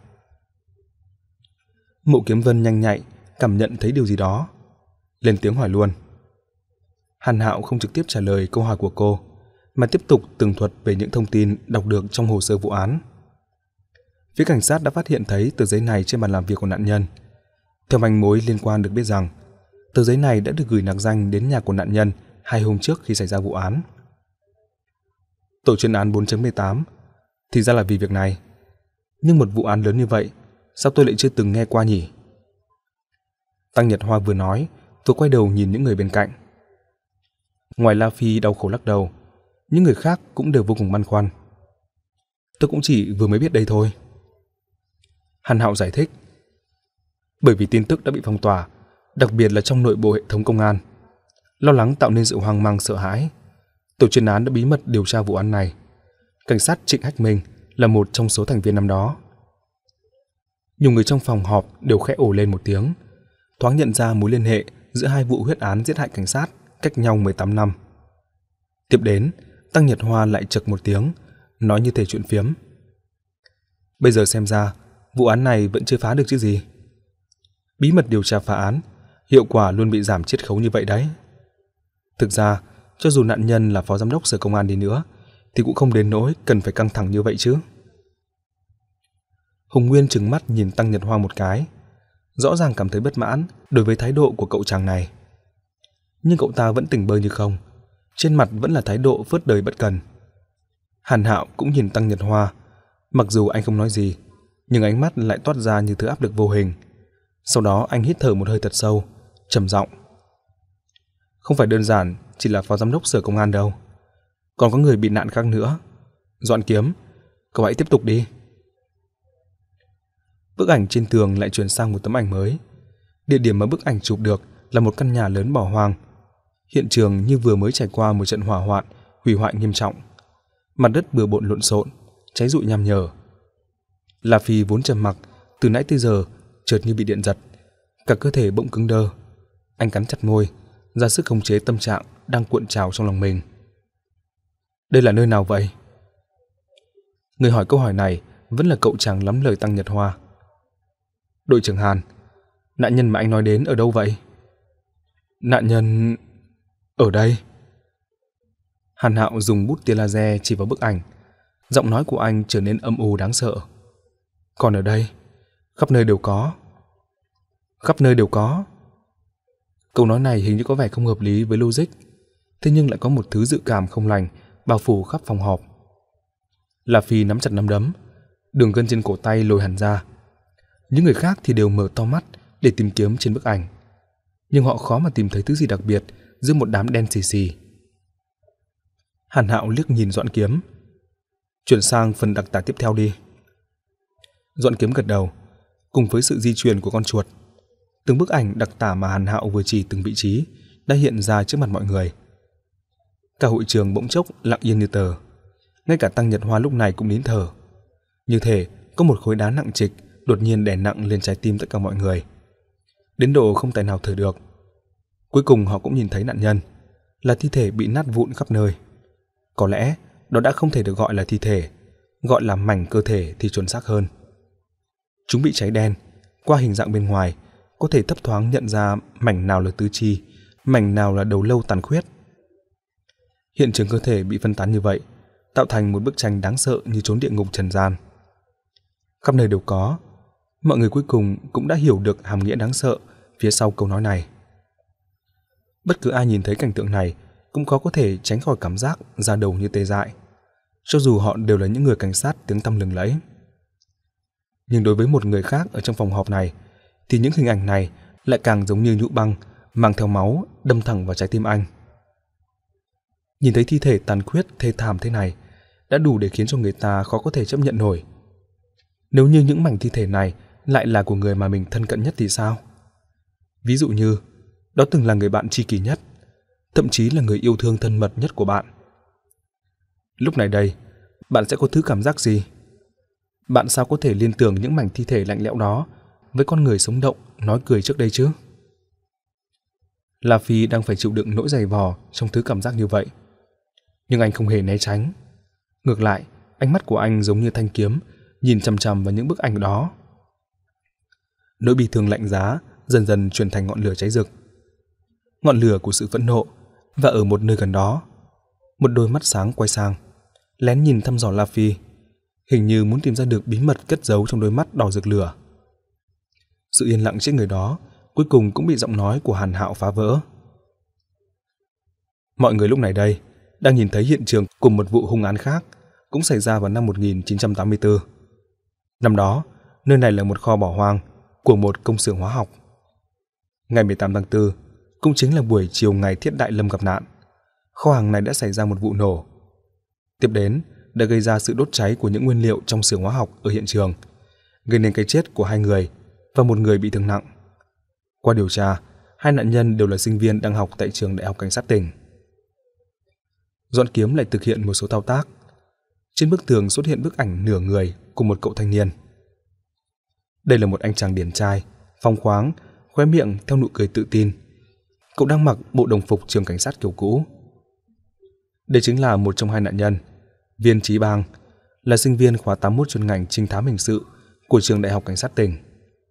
Mộ Kiếm Vân nhanh nhạy, cảm nhận thấy điều gì đó, lên tiếng hỏi luôn. Hàn Hạo không trực tiếp trả lời câu hỏi của cô, mà tiếp tục tường thuật về những thông tin đọc được trong hồ sơ vụ án. Phía cảnh sát đã phát hiện thấy tờ giấy này trên bàn làm việc của nạn nhân. Theo manh mối liên quan được biết rằng, tờ giấy này đã được gửi nặc danh đến nhà của nạn nhân hai hôm trước khi xảy ra vụ án. Tổ chuyên án bốn chấm mười tám, thì ra là vì việc này. Nhưng một vụ án lớn như vậy, sao tôi lại chưa từng nghe qua nhỉ? Tăng Nhật Hoa vừa nói, vừa quay đầu nhìn những người bên cạnh. Ngoài La Phi đau khổ lắc đầu, những người khác cũng đều vô cùng băn khoăn. Tôi cũng chỉ vừa mới biết đây thôi. Hàn Hạo giải thích. Bởi vì tin tức đã bị phong tỏa, đặc biệt là trong nội bộ hệ thống công an, lo lắng tạo nên sự hoang mang sợ hãi, tổ chuyên án đã bí mật điều tra vụ án này. Cảnh sát Trịnh Hách Minh là một trong số thành viên năm đó. Nhiều người trong phòng họp đều khẽ ồ lên một tiếng, thoáng nhận ra mối liên hệ giữa hai vụ huyết án giết hại cảnh sát cách nhau mười tám năm. Tiếp đến, Tăng Nhật Hoa lại chậc một tiếng, nói như thể chuyện phiếm. Bây giờ xem ra, vụ án này vẫn chưa phá được chứ gì. Bí mật điều tra phá án, hiệu quả luôn bị giảm chiết khấu như vậy đấy. Thực ra, cho dù nạn nhân là phó giám đốc sở công an đi nữa, thì cũng không đến nỗi cần phải căng thẳng như vậy chứ. Hùng Nguyên trừng mắt nhìn Tăng Nhật Hoa một cái, rõ ràng cảm thấy bất mãn đối với thái độ của cậu chàng này. Nhưng cậu ta vẫn tỉnh bơ như không, trên mặt vẫn là thái độ phớt đời bất cần. Hàn Hạo cũng nhìn Tăng Nhật Hoa, mặc dù anh không nói gì, nhưng ánh mắt lại toát ra như thứ áp lực vô hình. Sau đó anh hít thở một hơi thật sâu, trầm giọng. Không phải đơn giản chỉ là phó giám đốc sở công an đâu, còn có người bị nạn khác nữa. Doãn Kiếm, cậu hãy tiếp tục đi. Bức ảnh trên tường lại chuyển sang một tấm ảnh mới. Địa điểm mà bức ảnh chụp được là một căn nhà lớn bỏ hoang. Hiện trường như vừa mới trải qua một trận hỏa hoạn, hủy hoại nghiêm trọng. Mặt đất bừa bộn lộn xộn, cháy rụi nham nhở. La Phi vốn trầm mặc từ nãy tới giờ, chợt như bị điện giật, cả cơ thể bỗng cứng đơ. Anh cắn chặt môi, ra sức khống chế tâm trạng đang cuộn trào trong lòng mình. Đây là nơi nào vậy? Người hỏi câu hỏi này vẫn là cậu chàng lắm lời Tăng Nhật Hoa. Đội trưởng Hàn, nạn nhân mà anh nói đến ở đâu vậy? Nạn nhân... ở đây. Hàn Hạo dùng bút tia laser chỉ vào bức ảnh. Giọng nói của anh trở nên âm u đáng sợ. Còn ở đây, khắp nơi đều có. Khắp nơi đều có. Câu nói này hình như có vẻ không hợp lý với logic, thế nhưng lại có một thứ dự cảm không lành bao phủ khắp phòng họp. La Phi nắm chặt nắm đấm, đường gân trên cổ tay lồi hẳn ra. Những người khác thì đều mở to mắt để tìm kiếm trên bức ảnh, nhưng họ khó mà tìm thấy thứ gì đặc biệt giữa một đám đen xì xì. Hàn Hạo liếc nhìn Doãn Kiếm. Chuyển sang phần đặc tả tiếp theo đi. Doãn Kiếm gật đầu. Cùng với sự di chuyển của con chuột, từng bức ảnh đặc tả mà Hàn Hạo vừa chỉ từng vị trí đã hiện ra trước mặt mọi người. Cả hội trường bỗng chốc lặng yên như tờ. Ngay cả Tăng Nhật Hoa lúc này cũng nín thở, như thể có một khối đá nặng trịch đột nhiên đè nặng lên trái tim tất cả mọi người, đến độ không tài nào thở được. Cuối cùng họ cũng nhìn thấy nạn nhân, là thi thể bị nát vụn khắp nơi. Có lẽ đó đã không thể được gọi là thi thể, gọi là mảnh cơ thể thì chuẩn xác hơn. Chúng bị cháy đen, qua hình dạng bên ngoài có thể thấp thoáng nhận ra mảnh nào là tứ chi, mảnh nào là đầu lâu tàn khuyết. Hiện trường cơ thể bị phân tán như vậy, tạo thành một bức tranh đáng sợ như chốn địa ngục trần gian. Khắp nơi đều có, mọi người cuối cùng cũng đã hiểu được hàm nghĩa đáng sợ phía sau câu nói này. Bất cứ ai nhìn thấy cảnh tượng này cũng khó có thể tránh khỏi cảm giác da đầu như tê dại, cho dù họ đều là những người cảnh sát tiếng tăm lừng lẫy. Nhưng đối với một người khác ở trong phòng họp này, thì những hình ảnh này lại càng giống như nhũ băng mang theo máu đâm thẳng vào trái tim anh. Nhìn thấy thi thể tàn khuyết thê thảm thế này, đã đủ để khiến cho người ta khó có thể chấp nhận nổi. Nếu như những mảnh thi thể này lại là của người mà mình thân cận nhất thì sao? Ví dụ như, đó từng là người bạn tri kỷ nhất, thậm chí là người yêu thương thân mật nhất của bạn. Lúc này đây, bạn sẽ có thứ cảm giác gì? Bạn sao có thể liên tưởng những mảnh thi thể lạnh lẽo đó với con người sống động, nói cười trước đây chứ? La Phi đang phải chịu đựng nỗi dày vò trong thứ cảm giác như vậy. Nhưng anh không hề né tránh. Ngược lại, ánh mắt của anh giống như thanh kiếm, nhìn chằm chằm vào những bức ảnh đó. Nỗi bi thương lạnh giá dần dần chuyển thành ngọn lửa cháy rực. Ngọn lửa của sự phẫn nộ, và ở một nơi gần đó, một đôi mắt sáng quay sang, lén nhìn thăm dò La Phi, hình như muốn tìm ra được bí mật cất giấu trong đôi mắt đỏ rực lửa. Sự yên lặng trước người đó cuối cùng cũng bị giọng nói của Hàn Hạo phá vỡ. Mọi người lúc này đây đang nhìn thấy hiện trường cùng một vụ hung án khác cũng xảy ra vào năm một nghìn chín trăm tám mươi tư. Năm đó, nơi này là một kho bỏ hoang của một công xưởng hóa học. Ngày mười tám tháng tư, cũng chính là buổi chiều ngày Thiết Đại Lâm gặp nạn, kho hàng này đã xảy ra một vụ nổ. Tiếp đến đã gây ra sự đốt cháy của những nguyên liệu trong xưởng hóa học ở hiện trường, gây nên cái chết của hai người và một người bị thương nặng. Qua điều tra, hai nạn nhân đều là sinh viên đang học tại trường Đại học Cảnh sát tỉnh. Doãn Kiếm lại thực hiện một số thao tác. Trên bức tường xuất hiện bức ảnh nửa người của một cậu thanh niên. Đây là một anh chàng điển trai, phóng khoáng, khóe miệng theo nụ cười tự tin. Cậu đang mặc bộ đồng phục trường cảnh sát kiểu cũ. Đây chính là một trong hai nạn nhân, Viên Chí Bang, là sinh viên khóa tám mươi mốt chuyên ngành trinh thám hình sự của trường Đại học Cảnh sát tỉnh.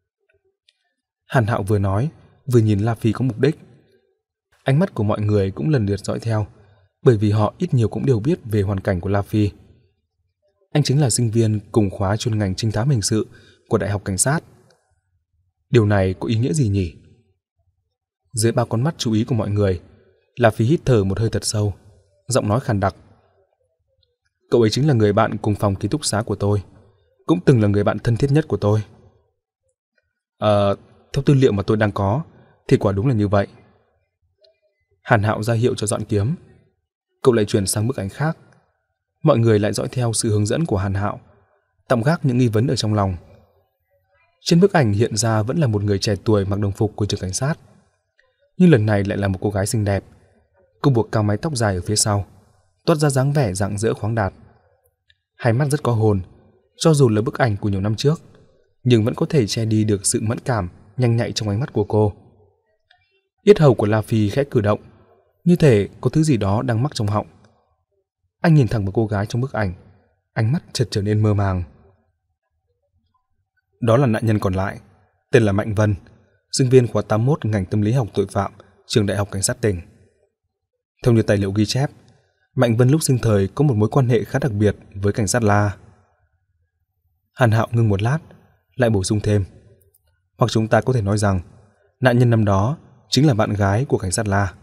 Hàn Hạo vừa nói, vừa nhìn La Phi có mục đích. Ánh mắt của mọi người cũng lần lượt dõi theo, bởi vì họ ít nhiều cũng đều biết về hoàn cảnh của La Phi. Anh chính là sinh viên cùng khóa chuyên ngành trinh thám hình sự của Đại học Cảnh sát. Điều này có ý nghĩa gì nhỉ? Dưới bao con mắt chú ý của mọi người, La Phi hít thở một hơi thật sâu, giọng nói khàn đặc. Cậu ấy chính là người bạn cùng phòng ký túc xá của tôi, cũng từng là người bạn thân thiết nhất của tôi. Ờ, theo tư liệu mà tôi đang có, thì quả đúng là như vậy. Hàn Hạo ra hiệu cho Doãn Kiếm. Cậu lại chuyển sang bức ảnh khác. Mọi người lại dõi theo sự hướng dẫn của Hàn Hạo, tạm gác những nghi vấn ở trong lòng. Trên bức ảnh hiện ra vẫn là một người trẻ tuổi mặc đồng phục của trường cảnh sát, nhưng lần này lại là một cô gái xinh đẹp. Cô buộc cao mái tóc dài ở phía sau, toát ra dáng vẻ rạng rỡ khoáng đạt. Hai mắt rất có hồn, cho dù là bức ảnh của nhiều năm trước, nhưng vẫn có thể che đi được sự mẫn cảm, nhanh nhạy trong ánh mắt của cô. Yết hầu của La Phi khẽ cử động, như thể có thứ gì đó đang mắc trong họng. Anh nhìn thẳng vào cô gái trong bức ảnh, ánh mắt chợt trở nên mơ màng. Đó là nạn nhân còn lại, tên là Mạnh Vân, sinh viên khóa tám mươi mốt ngành tâm lý học tội phạm, trường Đại học Cảnh sát tỉnh. Theo như tài liệu ghi chép, Mạnh Vân lúc sinh thời có một mối quan hệ khá đặc biệt với cảnh sát La. Hàn Hạo ngưng một lát, lại bổ sung thêm. Hoặc chúng ta có thể nói rằng, nạn nhân năm đó chính là bạn gái của cảnh sát La.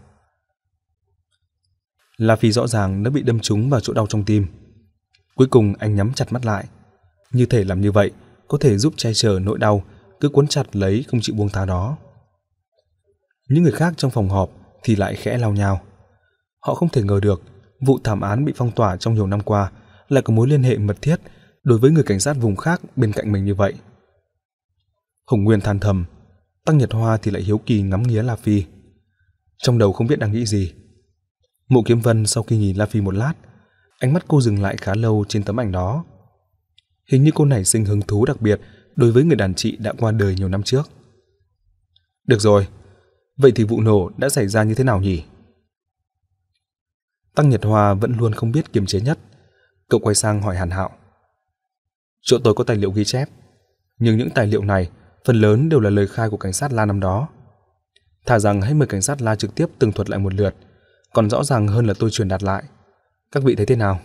La Phi rõ ràng đã bị đâm trúng vào chỗ đau trong tim. Cuối cùng anh nhắm chặt mắt lại, như thể làm như vậy có thể giúp che chở nỗi đau cứ cuốn chặt lấy không chịu buông tha đó. Những người khác trong phòng họp thì lại khẽ lao nhao. Họ không thể ngờ được vụ thảm án bị phong tỏa trong nhiều năm qua lại có mối liên hệ mật thiết đối với người cảnh sát vùng khác bên cạnh mình như vậy. Hồng Nguyên than thầm, Tăng Nhật Hoa thì lại hiếu kỳ ngắm nghía La Phi. Trong đầu không biết đang nghĩ gì. Mộ Kiếm Vân sau khi nhìn La Phi một lát, ánh mắt cô dừng lại khá lâu trên tấm ảnh đó. Hình như cô nảy sinh hứng thú đặc biệt đối với người đàn chị đã qua đời nhiều năm trước. Được rồi, vậy thì vụ nổ đã xảy ra như thế nào nhỉ? Tăng Nhật Hoa vẫn luôn không biết kiềm chế nhất. Cậu quay sang hỏi Hàn Hạo. Chỗ tôi có tài liệu ghi chép, nhưng những tài liệu này phần lớn đều là lời khai của cảnh sát La năm đó. Thà rằng hãy mời cảnh sát La trực tiếp tường thuật lại một lượt, còn rõ ràng hơn là tôi truyền đạt lại. Các vị thấy thế nào?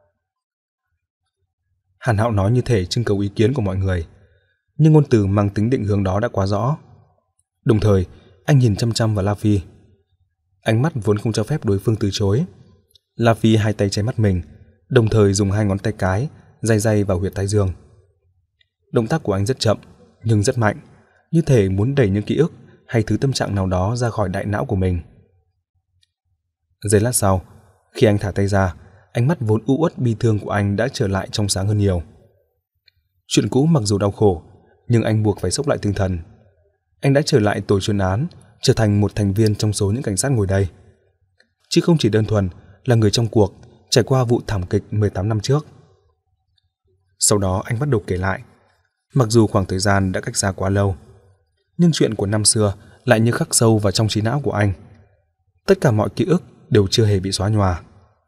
Hàn Hạo nói như thể trưng cầu ý kiến của mọi người, nhưng ngôn từ mang tính định hướng đó đã quá rõ. Đồng thời, anh nhìn chăm chăm vào La Phi. Ánh mắt vốn không cho phép đối phương từ chối. La Phi hai tay che mắt mình, đồng thời dùng hai ngón tay cái day day vào huyệt thái dương. Động tác của anh rất chậm, nhưng rất mạnh, như thể muốn đẩy những ký ức hay thứ tâm trạng nào đó ra khỏi đại não của mình. Giây lát sau, khi anh thả tay ra, ánh mắt vốn u uất bi thương của anh đã trở lại trong sáng hơn nhiều. Chuyện cũ mặc dù đau khổ, nhưng anh buộc phải xốc lại tinh thần. Anh đã trở lại tổ chuyên án, trở thành một thành viên trong số những cảnh sát ngồi đây, chứ không chỉ đơn thuần là người trong cuộc trải qua vụ thảm kịch mười tám năm trước. Sau đó anh bắt đầu kể lại. Mặc dù khoảng thời gian đã cách xa quá lâu, nhưng chuyện của năm xưa lại như khắc sâu vào trong trí não của anh. Tất cả mọi ký ức đều chưa hề bị xóa nhòa.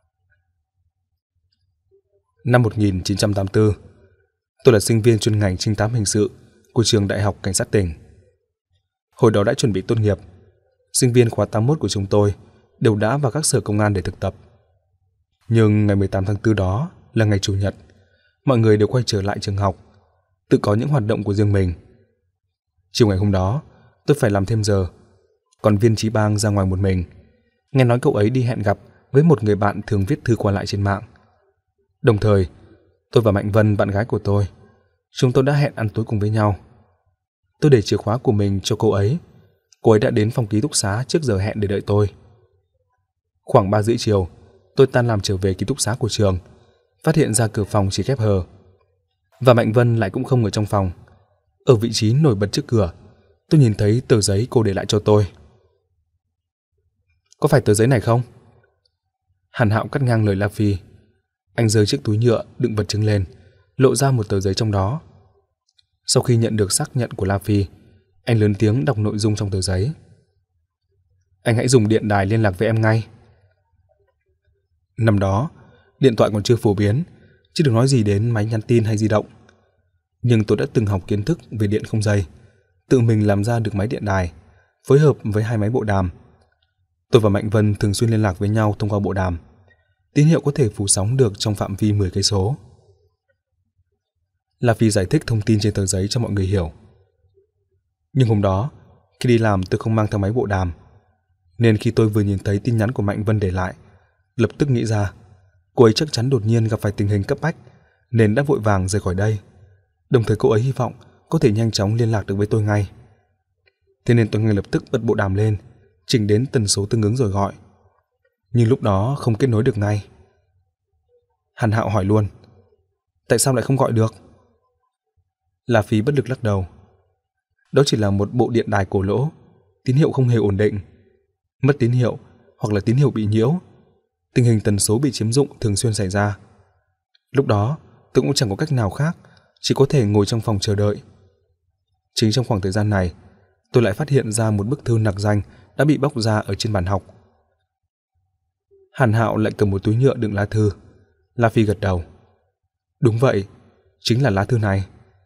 Năm một nghìn chín trăm tám mươi tư, tôi là sinh viên chuyên ngành trinh thám hình sự của trường Đại học Cảnh sát tỉnh. Hồi đó đã chuẩn bị tốt nghiệp, sinh viên khóa tám mươi mốt của chúng tôi đều đã vào các sở công an để thực tập. Nhưng ngày mười tám tháng tư đó là ngày Chủ nhật, mọi người đều quay trở lại trường học, tự có những hoạt động của riêng mình. Chiều ngày hôm đó, tôi phải làm thêm giờ, còn Viên Chí Bang ra ngoài một mình. Nghe nói cậu ấy đi hẹn gặp với một người bạn thường viết thư qua lại trên mạng. Đồng thời, tôi và Mạnh Vân, bạn gái của tôi, chúng tôi đã hẹn ăn tối cùng với nhau. Tôi để chìa khóa của mình cho cô ấy. Cô ấy đã đến phòng ký túc xá trước giờ hẹn để đợi tôi. Khoảng ba rưỡi chiều, tôi tan làm trở về ký túc xá của trường, phát hiện ra cửa phòng chỉ khép hờ. Và Mạnh Vân lại cũng không ở trong phòng. Ở vị trí nổi bật trước cửa, tôi nhìn thấy tờ giấy cô để lại cho tôi. Có phải tờ giấy này không? Hàn Hạo cắt ngang lời La Phi. Anh giơ chiếc túi nhựa đựng vật chứng lên, lộ ra một tờ giấy trong đó. Sau khi nhận được xác nhận của La Phi, anh lớn tiếng đọc nội dung trong tờ giấy. Anh hãy dùng điện đài liên lạc với em ngay. Năm đó, điện thoại còn chưa phổ biến, chứ đừng nói gì đến máy nhắn tin hay di động. Nhưng tôi đã từng học kiến thức về điện không dây, tự mình làm ra được máy điện đài, phối hợp với hai máy bộ đàm. Tôi và Mạnh Vân thường xuyên liên lạc với nhau thông qua bộ đàm. Tín hiệu có thể phủ sóng được trong phạm vi mười cây số. La Phi giải thích thông tin trên tờ giấy cho mọi người hiểu. Nhưng hôm đó, khi đi làm tôi không mang theo máy bộ đàm, nên khi tôi vừa nhìn thấy tin nhắn của Mạnh Vân để lại, lập tức nghĩ ra cô ấy chắc chắn đột nhiên gặp phải tình hình cấp bách nên đã vội vàng rời khỏi đây. Đồng thời cô ấy hy vọng có thể nhanh chóng liên lạc được với tôi ngay. Thế nên tôi ngay lập tức bật bộ đàm lên, chỉnh đến tần số tương ứng rồi gọi. Nhưng lúc đó không kết nối được ngay. Hàn Hạo hỏi luôn, tại sao lại không gọi được? La Phi bất lực lắc đầu. Đó chỉ là một bộ điện đài cổ lỗ, tín hiệu không hề ổn định. Mất tín hiệu hoặc là tín hiệu bị nhiễu, tình hình tần số bị chiếm dụng thường xuyên xảy ra. Lúc đó tôi cũng chẳng có cách nào khác, chỉ có thể ngồi trong phòng chờ đợi. Chính trong khoảng thời gian này, tôi lại phát hiện ra một bức thư nặc danh đã bị bóc ra ở trên bàn học. Hàn Hạo lại cầm một túi nhựa đựng lá thư. La Phi gật đầu. Đúng vậy, chính là lá thư này.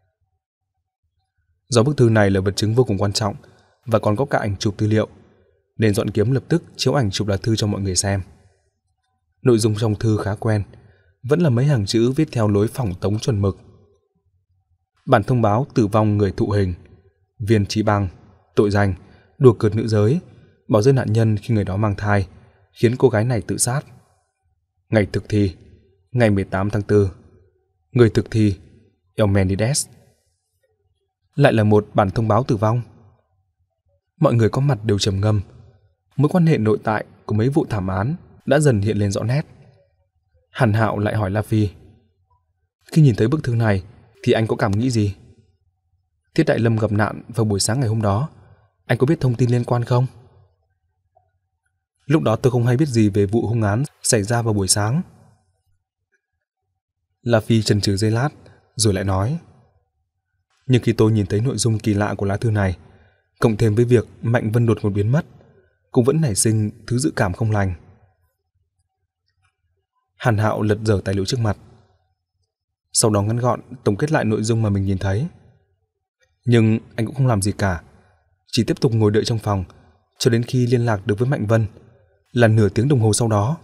Do bức thư này là vật chứng vô cùng quan trọng và còn có cả ảnh chụp tư liệu, nên Dọn Kiếm lập tức chiếu ảnh chụp lá thư cho mọi người xem. Nội dung trong thư khá quen, vẫn là mấy hàng chữ viết theo lối phỏng tống chuẩn mực. Bản thông báo tử vong người thụ hình, Viên Chí Bang, tội danh đùa cợt nữ giới, bỏ rơi nạn nhân khi người đó mang thai, khiến cô gái này tự sát. Ngày thực thi, ngày mười tám tháng tư. Người thực thi, Eumenides. Lại là một bản thông báo tử vong. Mọi người có mặt đều trầm ngâm. Mối quan hệ nội tại của mấy vụ thảm án đã dần hiện lên rõ nét. Hàn Hạo lại hỏi La Phi, khi nhìn thấy bức thư này thì anh có cảm nghĩ gì? Thiết Đại Lâm gặp nạn vào buổi sáng ngày hôm đó, anh có biết thông tin liên quan không? Lúc đó tôi không hay biết gì về vụ hung án xảy ra vào buổi sáng. La Phi chần chừ giây lát, rồi lại nói, nhưng khi tôi nhìn thấy nội dung kỳ lạ của lá thư này, cộng thêm với việc Mạnh Vân đột ngột biến mất, cũng vẫn nảy sinh thứ dự cảm không lành. Hàn Hạo lật dở tài liệu trước mặt, sau đó ngắn gọn tổng kết lại nội dung mà mình nhìn thấy. Nhưng anh cũng không làm gì cả, chỉ tiếp tục ngồi đợi trong phòng cho đến khi liên lạc được với Mạnh Vân, là nửa tiếng đồng hồ sau đó.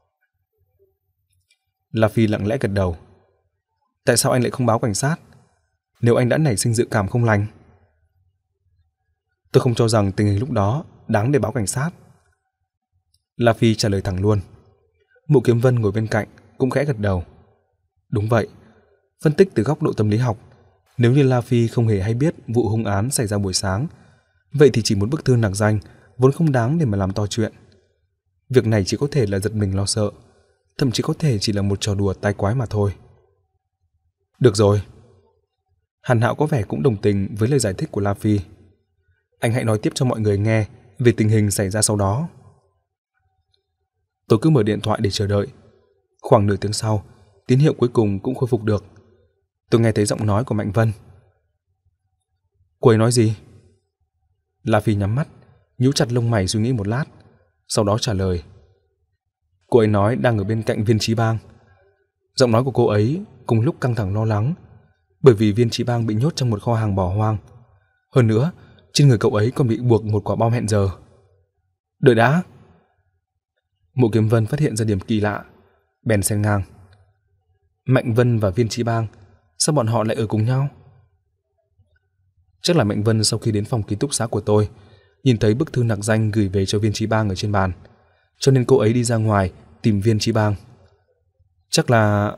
La Phi lặng lẽ gật đầu. Tại sao anh lại không báo cảnh sát nếu anh đã nảy sinh dự cảm không lành? Tôi không cho rằng tình hình lúc đó đáng để báo cảnh sát. La Phi trả lời thẳng luôn. Mộ Kiếm Vân ngồi bên cạnh cũng khẽ gật đầu. Đúng vậy, phân tích từ góc độ tâm lý học, nếu như La Phi không hề hay biết vụ hung án xảy ra buổi sáng, vậy thì chỉ một bức thư nặc danh vốn không đáng để mà làm to chuyện. Việc này chỉ có thể là giật mình lo sợ, thậm chí có thể chỉ là một trò đùa tai quái mà thôi. Được rồi. Hàn Hạo có vẻ cũng đồng tình với lời giải thích của La Phi. Anh hãy nói tiếp cho mọi người nghe về tình hình xảy ra sau đó. Tôi cứ mở điện thoại để chờ đợi. Khoảng nửa tiếng sau, tín hiệu cuối cùng cũng khôi phục được. Tôi nghe thấy giọng nói của Mạnh Vân. Cô ấy nói gì? La Phi nhắm mắt, nhíu chặt lông mày suy nghĩ một lát, sau đó trả lời. Cô ấy nói đang ở bên cạnh Viên Chí Bang. Giọng nói của cô ấy cùng lúc căng thẳng lo lắng, bởi vì Viên Chí Bang bị nhốt trong một kho hàng bỏ hoang. Hơn nữa, trên người cậu ấy còn bị buộc một quả bom hẹn giờ. Đợi đã. Mộ Kiếm Vân phát hiện ra điểm kỳ lạ, bèn xen ngang. Mạnh Vân và Viên Chí Bang, sao bọn họ lại ở cùng nhau? Chắc là Mạnh Vân sau khi đến phòng ký túc xá của tôi, nhìn thấy bức thư nặc danh gửi về cho Viên Chí Bang ở trên bàn, cho nên cô ấy đi ra ngoài tìm Viên Chí Bang. Chắc là...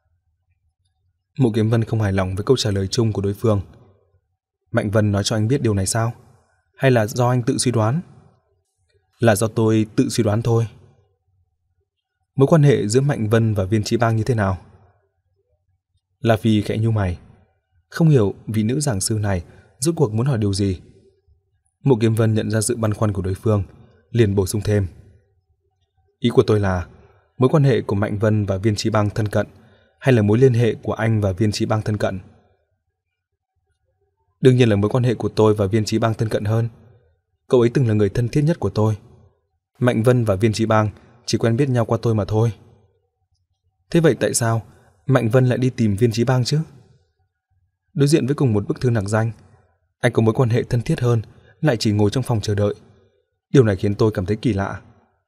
Mộ Kiếm Vân không hài lòng với câu trả lời chung của đối phương. Mạnh Vân nói cho anh biết điều này sao? Hay là do anh tự suy đoán? Là do tôi tự suy đoán thôi. Mối quan hệ giữa Mạnh Vân và Viên Chí Bang như thế nào? La Phi khẽ nhíu mày, không hiểu vị nữ giảng sư này rốt cuộc muốn hỏi điều gì. Mộ Kiếm Vân nhận ra sự băn khoăn của đối phương, liền bổ sung thêm. Ý của tôi là mối quan hệ của Mạnh Vân và Viên Chí Bang thân cận, hay là mối liên hệ của anh và Viên Chí Bang thân cận? Đương nhiên là mối quan hệ của tôi và Viên Chí Bang thân cận hơn. Cậu ấy từng là người thân thiết nhất của tôi. Mạnh Vân và Viên Chí Bang chỉ quen biết nhau qua tôi mà thôi. Thế vậy tại sao Mạnh Vân lại đi tìm Viên Chí Bang chứ? Đối diện với cùng một bức thư nặc danh, anh có mối quan hệ thân thiết hơn lại chỉ ngồi trong phòng chờ đợi. Điều này khiến tôi cảm thấy kỳ lạ.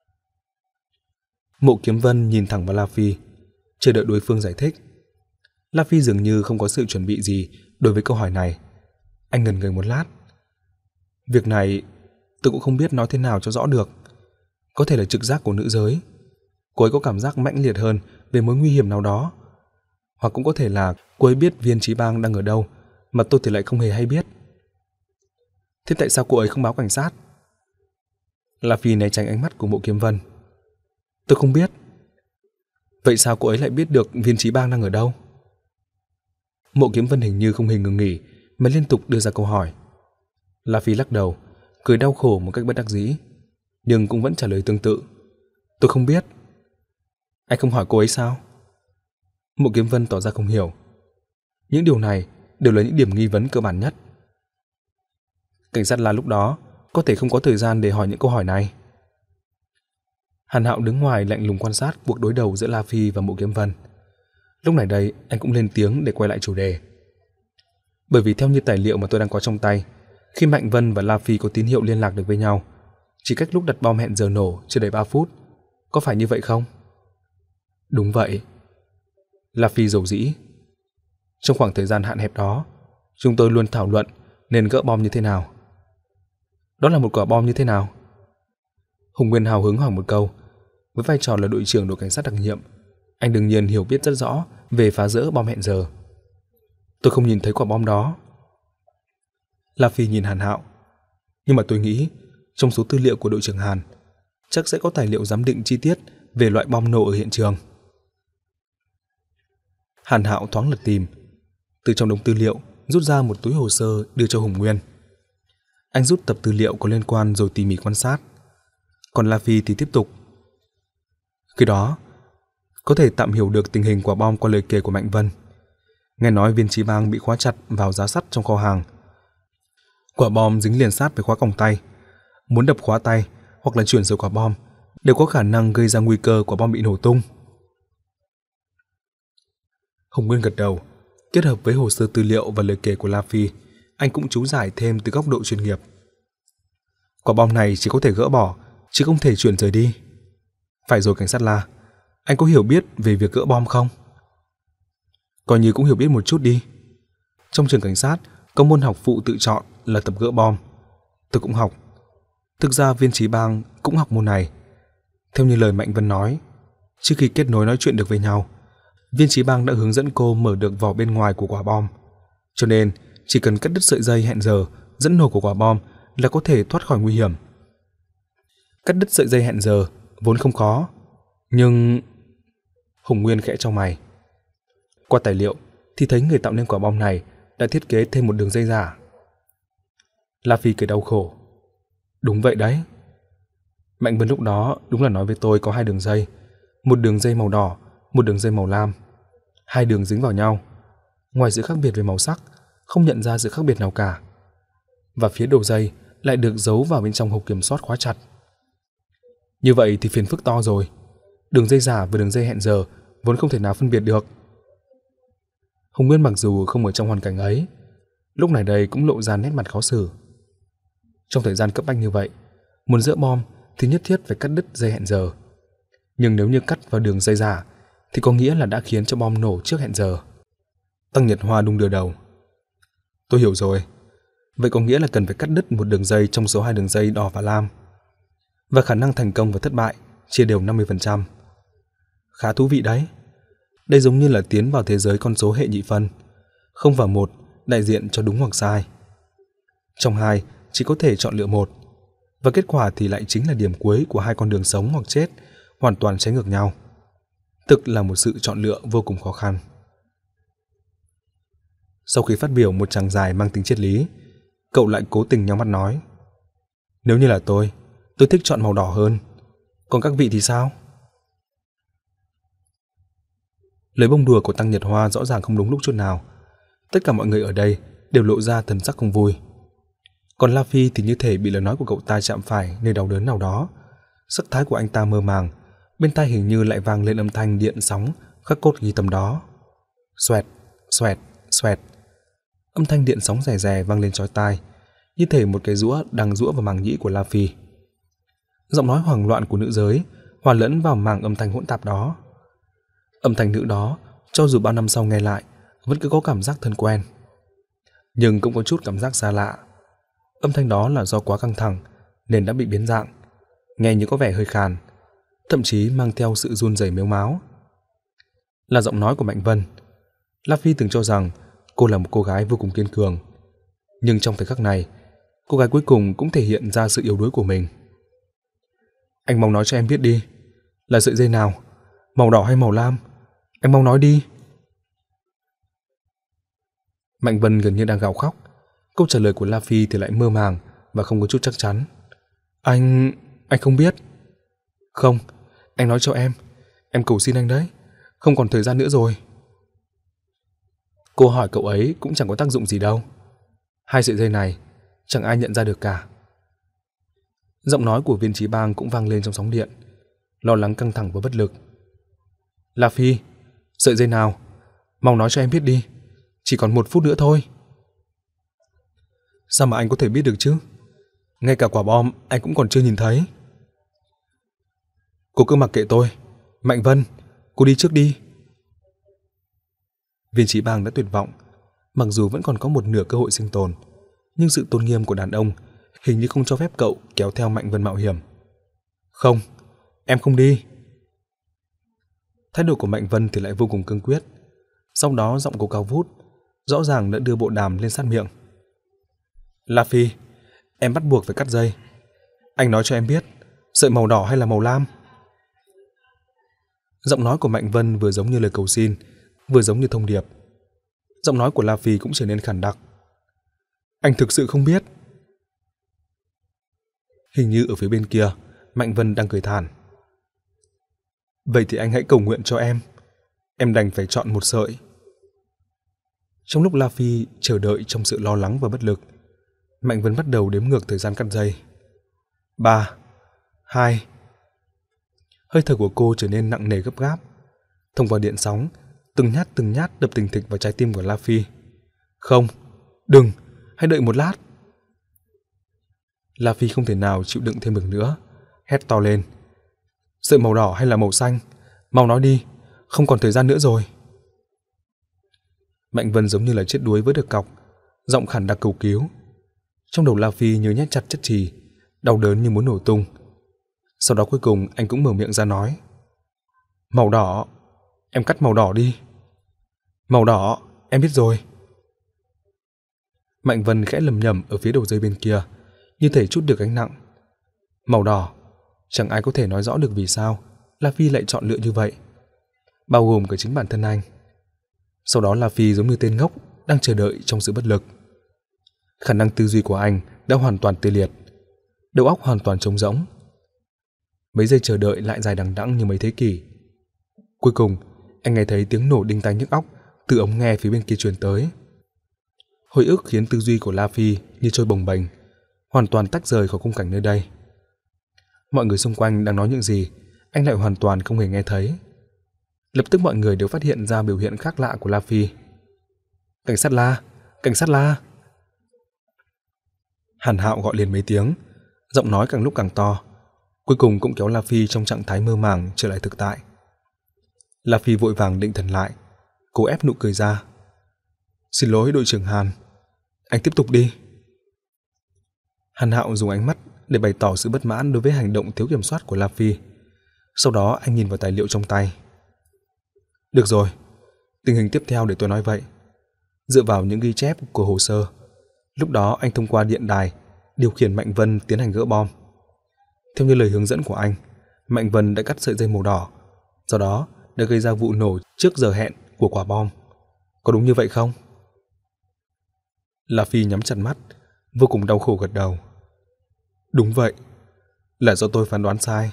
Mộ Kiếm Vân nhìn thẳng vào La Phi, chờ đợi đối phương giải thích. La Phi dường như không có sự chuẩn bị gì đối với câu hỏi này. Anh ngần người một lát. Việc này tôi cũng không biết nói thế nào cho rõ được. Có thể là trực giác của nữ giới. Cô ấy có cảm giác mãnh liệt hơn về mối nguy hiểm nào đó. Hoặc cũng có thể là cô ấy biết Viên Chí Bang đang ở đâu mà tôi thì lại không hề hay biết. Thế tại sao cô ấy không báo cảnh sát? La Phi né tránh ánh mắt của Mộ Kiếm Vân. Tôi không biết. Vậy sao cô ấy lại biết được Viên Chí Bang đang ở đâu? Mộ Kiếm Vân hình như không hề ngừng nghỉ mà liên tục đưa ra câu hỏi. La Phi lắc đầu, cười đau khổ một cách bất đắc dĩ, nhưng cũng vẫn trả lời tương tự. Tôi không biết. Anh không hỏi cô ấy sao? Mộ Kiếm Vân tỏ ra không hiểu. Những điều này đều là những điểm nghi vấn cơ bản nhất. Cảnh sát La lúc đó có thể không có thời gian để hỏi những câu hỏi này. Hàn Hạo đứng ngoài lạnh lùng quan sát cuộc đối đầu giữa La Phi và Mộ Kiếm Vân. Lúc này đây anh cũng lên tiếng để quay lại chủ đề. Bởi vì theo như tài liệu mà tôi đang có trong tay, khi Mạnh Vân và La Phi có tín hiệu liên lạc được với nhau, chỉ cách lúc đặt bom hẹn giờ nổ chưa đầy ba phút. Có phải như vậy không? Đúng vậy. La Phi dầu dĩ. Trong khoảng thời gian hạn hẹp đó, chúng tôi luôn thảo luận nên gỡ bom như thế nào. Đó là một quả bom như thế nào? Hùng Nguyên hào hứng hỏi một câu. Với vai trò là đội trưởng đội cảnh sát đặc nhiệm, anh đương nhiên hiểu biết rất rõ về phá rỡ bom hẹn giờ. Tôi không nhìn thấy quả bom đó. La Phi nhìn Hàn Hạo. Nhưng mà tôi nghĩ trong số tư liệu của đội trưởng Hàn chắc sẽ có tài liệu giám định chi tiết về loại bom nổ ở hiện trường. Hàn Hạo thoáng lật tìm, từ trong đống tư liệu rút ra một túi hồ sơ đưa cho Hùng Nguyên. Anh rút tập tư liệu có liên quan rồi tỉ mỉ quan sát. Còn La Phi thì tiếp tục. Khi đó, có thể tạm hiểu được tình hình quả bom qua lời kể của Mạnh Vân. Nghe nói Viên Chí Bang bị khóa chặt vào giá sắt trong kho hàng. Quả bom dính liền sát với khóa còng tay. Muốn đập khóa tay hoặc là chuyển rời quả bom đều có khả năng gây ra nguy cơ quả bom bị nổ tung. Hồng Nguyên gật đầu, kết hợp với hồ sơ tư liệu và lời kể của La Phi, anh cũng chú giải thêm từ góc độ chuyên nghiệp. Quả bom này chỉ có thể gỡ bỏ, chứ không thể chuyển rời đi. Phải rồi cảnh sát La, anh có hiểu biết về việc gỡ bom không? Coi như cũng hiểu biết một chút đi. Trong trường cảnh sát có môn học phụ tự chọn là tập gỡ bom. Tôi cũng học. Thực ra Viên Chí Bang cũng học môn này. Theo như lời Mạnh Vân nói, trước khi kết nối nói chuyện được với nhau, Viên Chí Bang đã hướng dẫn cô mở được vỏ bên ngoài của quả bom. Cho nên chỉ cần cắt đứt sợi dây hẹn giờ dẫn nổ của quả bom là có thể thoát khỏi nguy hiểm. Cắt đứt sợi dây hẹn giờ vốn không khó, nhưng Hùng Nguyên khẽ chau mày. Qua tài liệu thì thấy người tạo nên quả bom này đã thiết kế thêm một đường dây giả. La Phi cười đau khổ. Đúng vậy đấy. Mạnh Vân lúc đó đúng là nói với tôi có hai đường dây, một đường dây màu đỏ, một đường dây màu lam. Hai đường dính vào nhau, ngoài sự khác biệt về màu sắc, không nhận ra sự khác biệt nào cả. Và phía đầu dây lại được giấu vào bên trong hộp kiểm soát khóa chặt. Như vậy thì phiền phức to rồi. Đường dây giả và đường dây hẹn giờ vốn không thể nào phân biệt được. Hùng Nguyên mặc dù không ở trong hoàn cảnh ấy, lúc này đây cũng lộ ra nét mặt khó xử. Trong thời gian cấp bách như vậy, muốn dỡ bom thì nhất thiết phải cắt đứt dây hẹn giờ. Nhưng nếu như cắt vào đường dây giả thì có nghĩa là đã khiến cho bom nổ trước hẹn giờ. Tăng Nhật Hoa đung đưa đầu. Tôi hiểu rồi. Vậy có nghĩa là cần phải cắt đứt một đường dây trong số hai đường dây đỏ và lam. Và khả năng thành công và thất bại chia đều năm mươi phần trăm. Khá thú vị đấy. Đây giống như là tiến vào thế giới con số hệ nhị phân. Không và một đại diện cho đúng hoặc sai. Trong hai chỉ có thể chọn lựa một. Và kết quả thì lại chính là điểm cuối của hai con đường sống hoặc chết hoàn toàn trái ngược nhau. Tức là một sự chọn lựa vô cùng khó khăn. Sau khi phát biểu một tràng dài mang tính triết lý, cậu lại cố tình nhắm mắt nói. Nếu như là tôi, tôi thích chọn màu đỏ hơn. Còn các vị thì sao? Lời bông đùa của Tăng Nhật Hoa rõ ràng không đúng lúc chút nào. Tất cả mọi người ở đây đều lộ ra thần sắc không vui. Còn La Phi thì như thể bị lời nói của cậu ta chạm phải nơi đau đớn nào đó. Sắc thái của anh ta mơ màng, bên tai hình như lại vang lên âm thanh điện sóng khắc cốt ghi tâm đó. Xoẹt, xoẹt, xoẹt. Âm thanh điện sóng rè rè vang lên chói tai, như thể một cái giũa đang giũa vào màng nhĩ của La Phi. Giọng nói hoảng loạn của nữ giới hòa lẫn vào màng âm thanh hỗn tạp đó. Âm thanh nữ đó, cho dù bao năm sau nghe lại, vẫn cứ có cảm giác thân quen, nhưng cũng có chút cảm giác xa lạ. Âm thanh đó là do quá căng thẳng nên đã bị biến dạng, nghe như có vẻ hơi khàn, thậm chí mang theo sự run rẩy mếu máo. Là giọng nói của Mạnh Vân. La Phi từng cho rằng cô là một cô gái vô cùng kiên cường, nhưng trong thời khắc này, cô gái cuối cùng cũng thể hiện ra sự yếu đuối của mình. Anh mau nói cho em biết đi, là sợi dây nào, màu đỏ hay màu lam? Anh mau nói đi. Mạnh Vân gần như đang gào khóc. Câu trả lời của La Phi thì lại mơ màng và không có chút chắc chắn. Anh... anh không biết. Không, anh nói cho em. Em cầu xin anh đấy. Không còn thời gian nữa rồi. Cô hỏi cậu ấy cũng chẳng có tác dụng gì đâu. Hai sợi dây này chẳng ai nhận ra được cả. Giọng nói của Viên Chí Bang cũng vang lên trong sóng điện, lo lắng, căng thẳng và bất lực. La Phi, sợi dây nào? Mau nói cho em biết đi. Chỉ còn một phút nữa thôi. Sao mà anh có thể biết được chứ? Ngay cả quả bom anh cũng còn chưa nhìn thấy. Cô cứ mặc kệ tôi. Mạnh Vân, cô đi trước đi. Viên Chí Bang đã tuyệt vọng. Mặc dù vẫn còn có một nửa cơ hội sinh tồn, nhưng sự tôn nghiêm của đàn ông hình như không cho phép cậu kéo theo Mạnh Vân mạo hiểm. Không, em không đi. Thái độ của Mạnh Vân thì lại vô cùng cương quyết. Sau đó giọng cô cao vút, rõ ràng đã đưa bộ đàm lên sát miệng. La Phi, em bắt buộc phải cắt dây. Anh nói cho em biết, sợi màu đỏ hay là màu lam? Giọng nói của Mạnh Vân vừa giống như lời cầu xin, vừa giống như thông điệp. Giọng nói của La Phi cũng trở nên khản đặc. Anh thực sự không biết. Hình như ở phía bên kia, Mạnh Vân đang cười thản. Vậy thì anh hãy cầu nguyện cho em. Em đành phải chọn một sợi. Trong lúc La Phi chờ đợi trong sự lo lắng và bất lực, Mạnh Vân bắt đầu đếm ngược thời gian cắt dây. Ba, hai. Hơi thở của cô trở nên nặng nề gấp gáp. Thông qua điện sóng, từng nhát từng nhát đập thình thịch vào trái tim của La Phi. Không, đừng, hãy đợi một lát. La Phi không thể nào chịu đựng thêm được nữa, hét to lên. Sợi màu đỏ hay là màu xanh? Mau nói đi, không còn thời gian nữa rồi. Mạnh Vân giống như là chết đuối với được cọc, giọng khản đặc cầu cứu. Trong đầu La Phi như nhét chặt chất chì, đau đớn như muốn nổ tung. Sau đó cuối cùng anh cũng mở miệng ra nói. Màu đỏ, em cắt màu đỏ đi. Màu đỏ, em biết rồi. Mạnh Vân khẽ lầm nhầm ở phía đầu dây bên kia, như thể trút được gánh nặng. Màu đỏ, chẳng ai có thể nói rõ được vì sao La Phi lại chọn lựa như vậy. bao gồm cả chính bản thân anh. Sau đó La Phi giống như tên ngốc đang chờ đợi trong sự bất lực. Khả năng tư duy của anh đã hoàn toàn tê liệt, đầu óc hoàn toàn trống rỗng. Mấy giây chờ đợi lại dài đằng đẵng như mấy thế kỷ. Cuối cùng, anh nghe thấy tiếng nổ đinh tai nhức óc từ ống nghe phía bên kia truyền tới. Hồi ức khiến tư duy của La Phi như trôi bồng bềnh, hoàn toàn tách rời khỏi khung cảnh nơi đây. Mọi người xung quanh đang nói những gì, anh lại hoàn toàn không hề nghe thấy. Lập tức mọi người đều phát hiện ra biểu hiện khác lạ của La Phi. Cảnh sát La! Cảnh sát La! Hàn Hạo gọi liền mấy tiếng, giọng nói càng lúc càng to, cuối cùng cũng kéo La Phi trong trạng thái mơ màng trở lại thực tại. La Phi vội vàng định thần lại, cố ép nụ cười ra. Xin lỗi đội trưởng Hàn, anh tiếp tục đi. Hàn Hạo dùng ánh mắt để bày tỏ sự bất mãn đối với hành động thiếu kiểm soát của La Phi. Sau đó anh nhìn vào tài liệu trong tay. Được rồi, tình hình tiếp theo để tôi nói vậy. Dựa vào những ghi chép của hồ sơ, lúc đó anh thông qua điện đài điều khiển Mạnh Vân tiến hành gỡ bom. Theo như lời hướng dẫn của anh, Mạnh Vân đã cắt sợi dây màu đỏ, do đó đã gây ra vụ nổ trước giờ hẹn của quả bom. Có đúng như vậy không? La Phi nhắm chặt mắt, vô cùng đau khổ gật đầu. Đúng vậy, là do tôi phán đoán sai.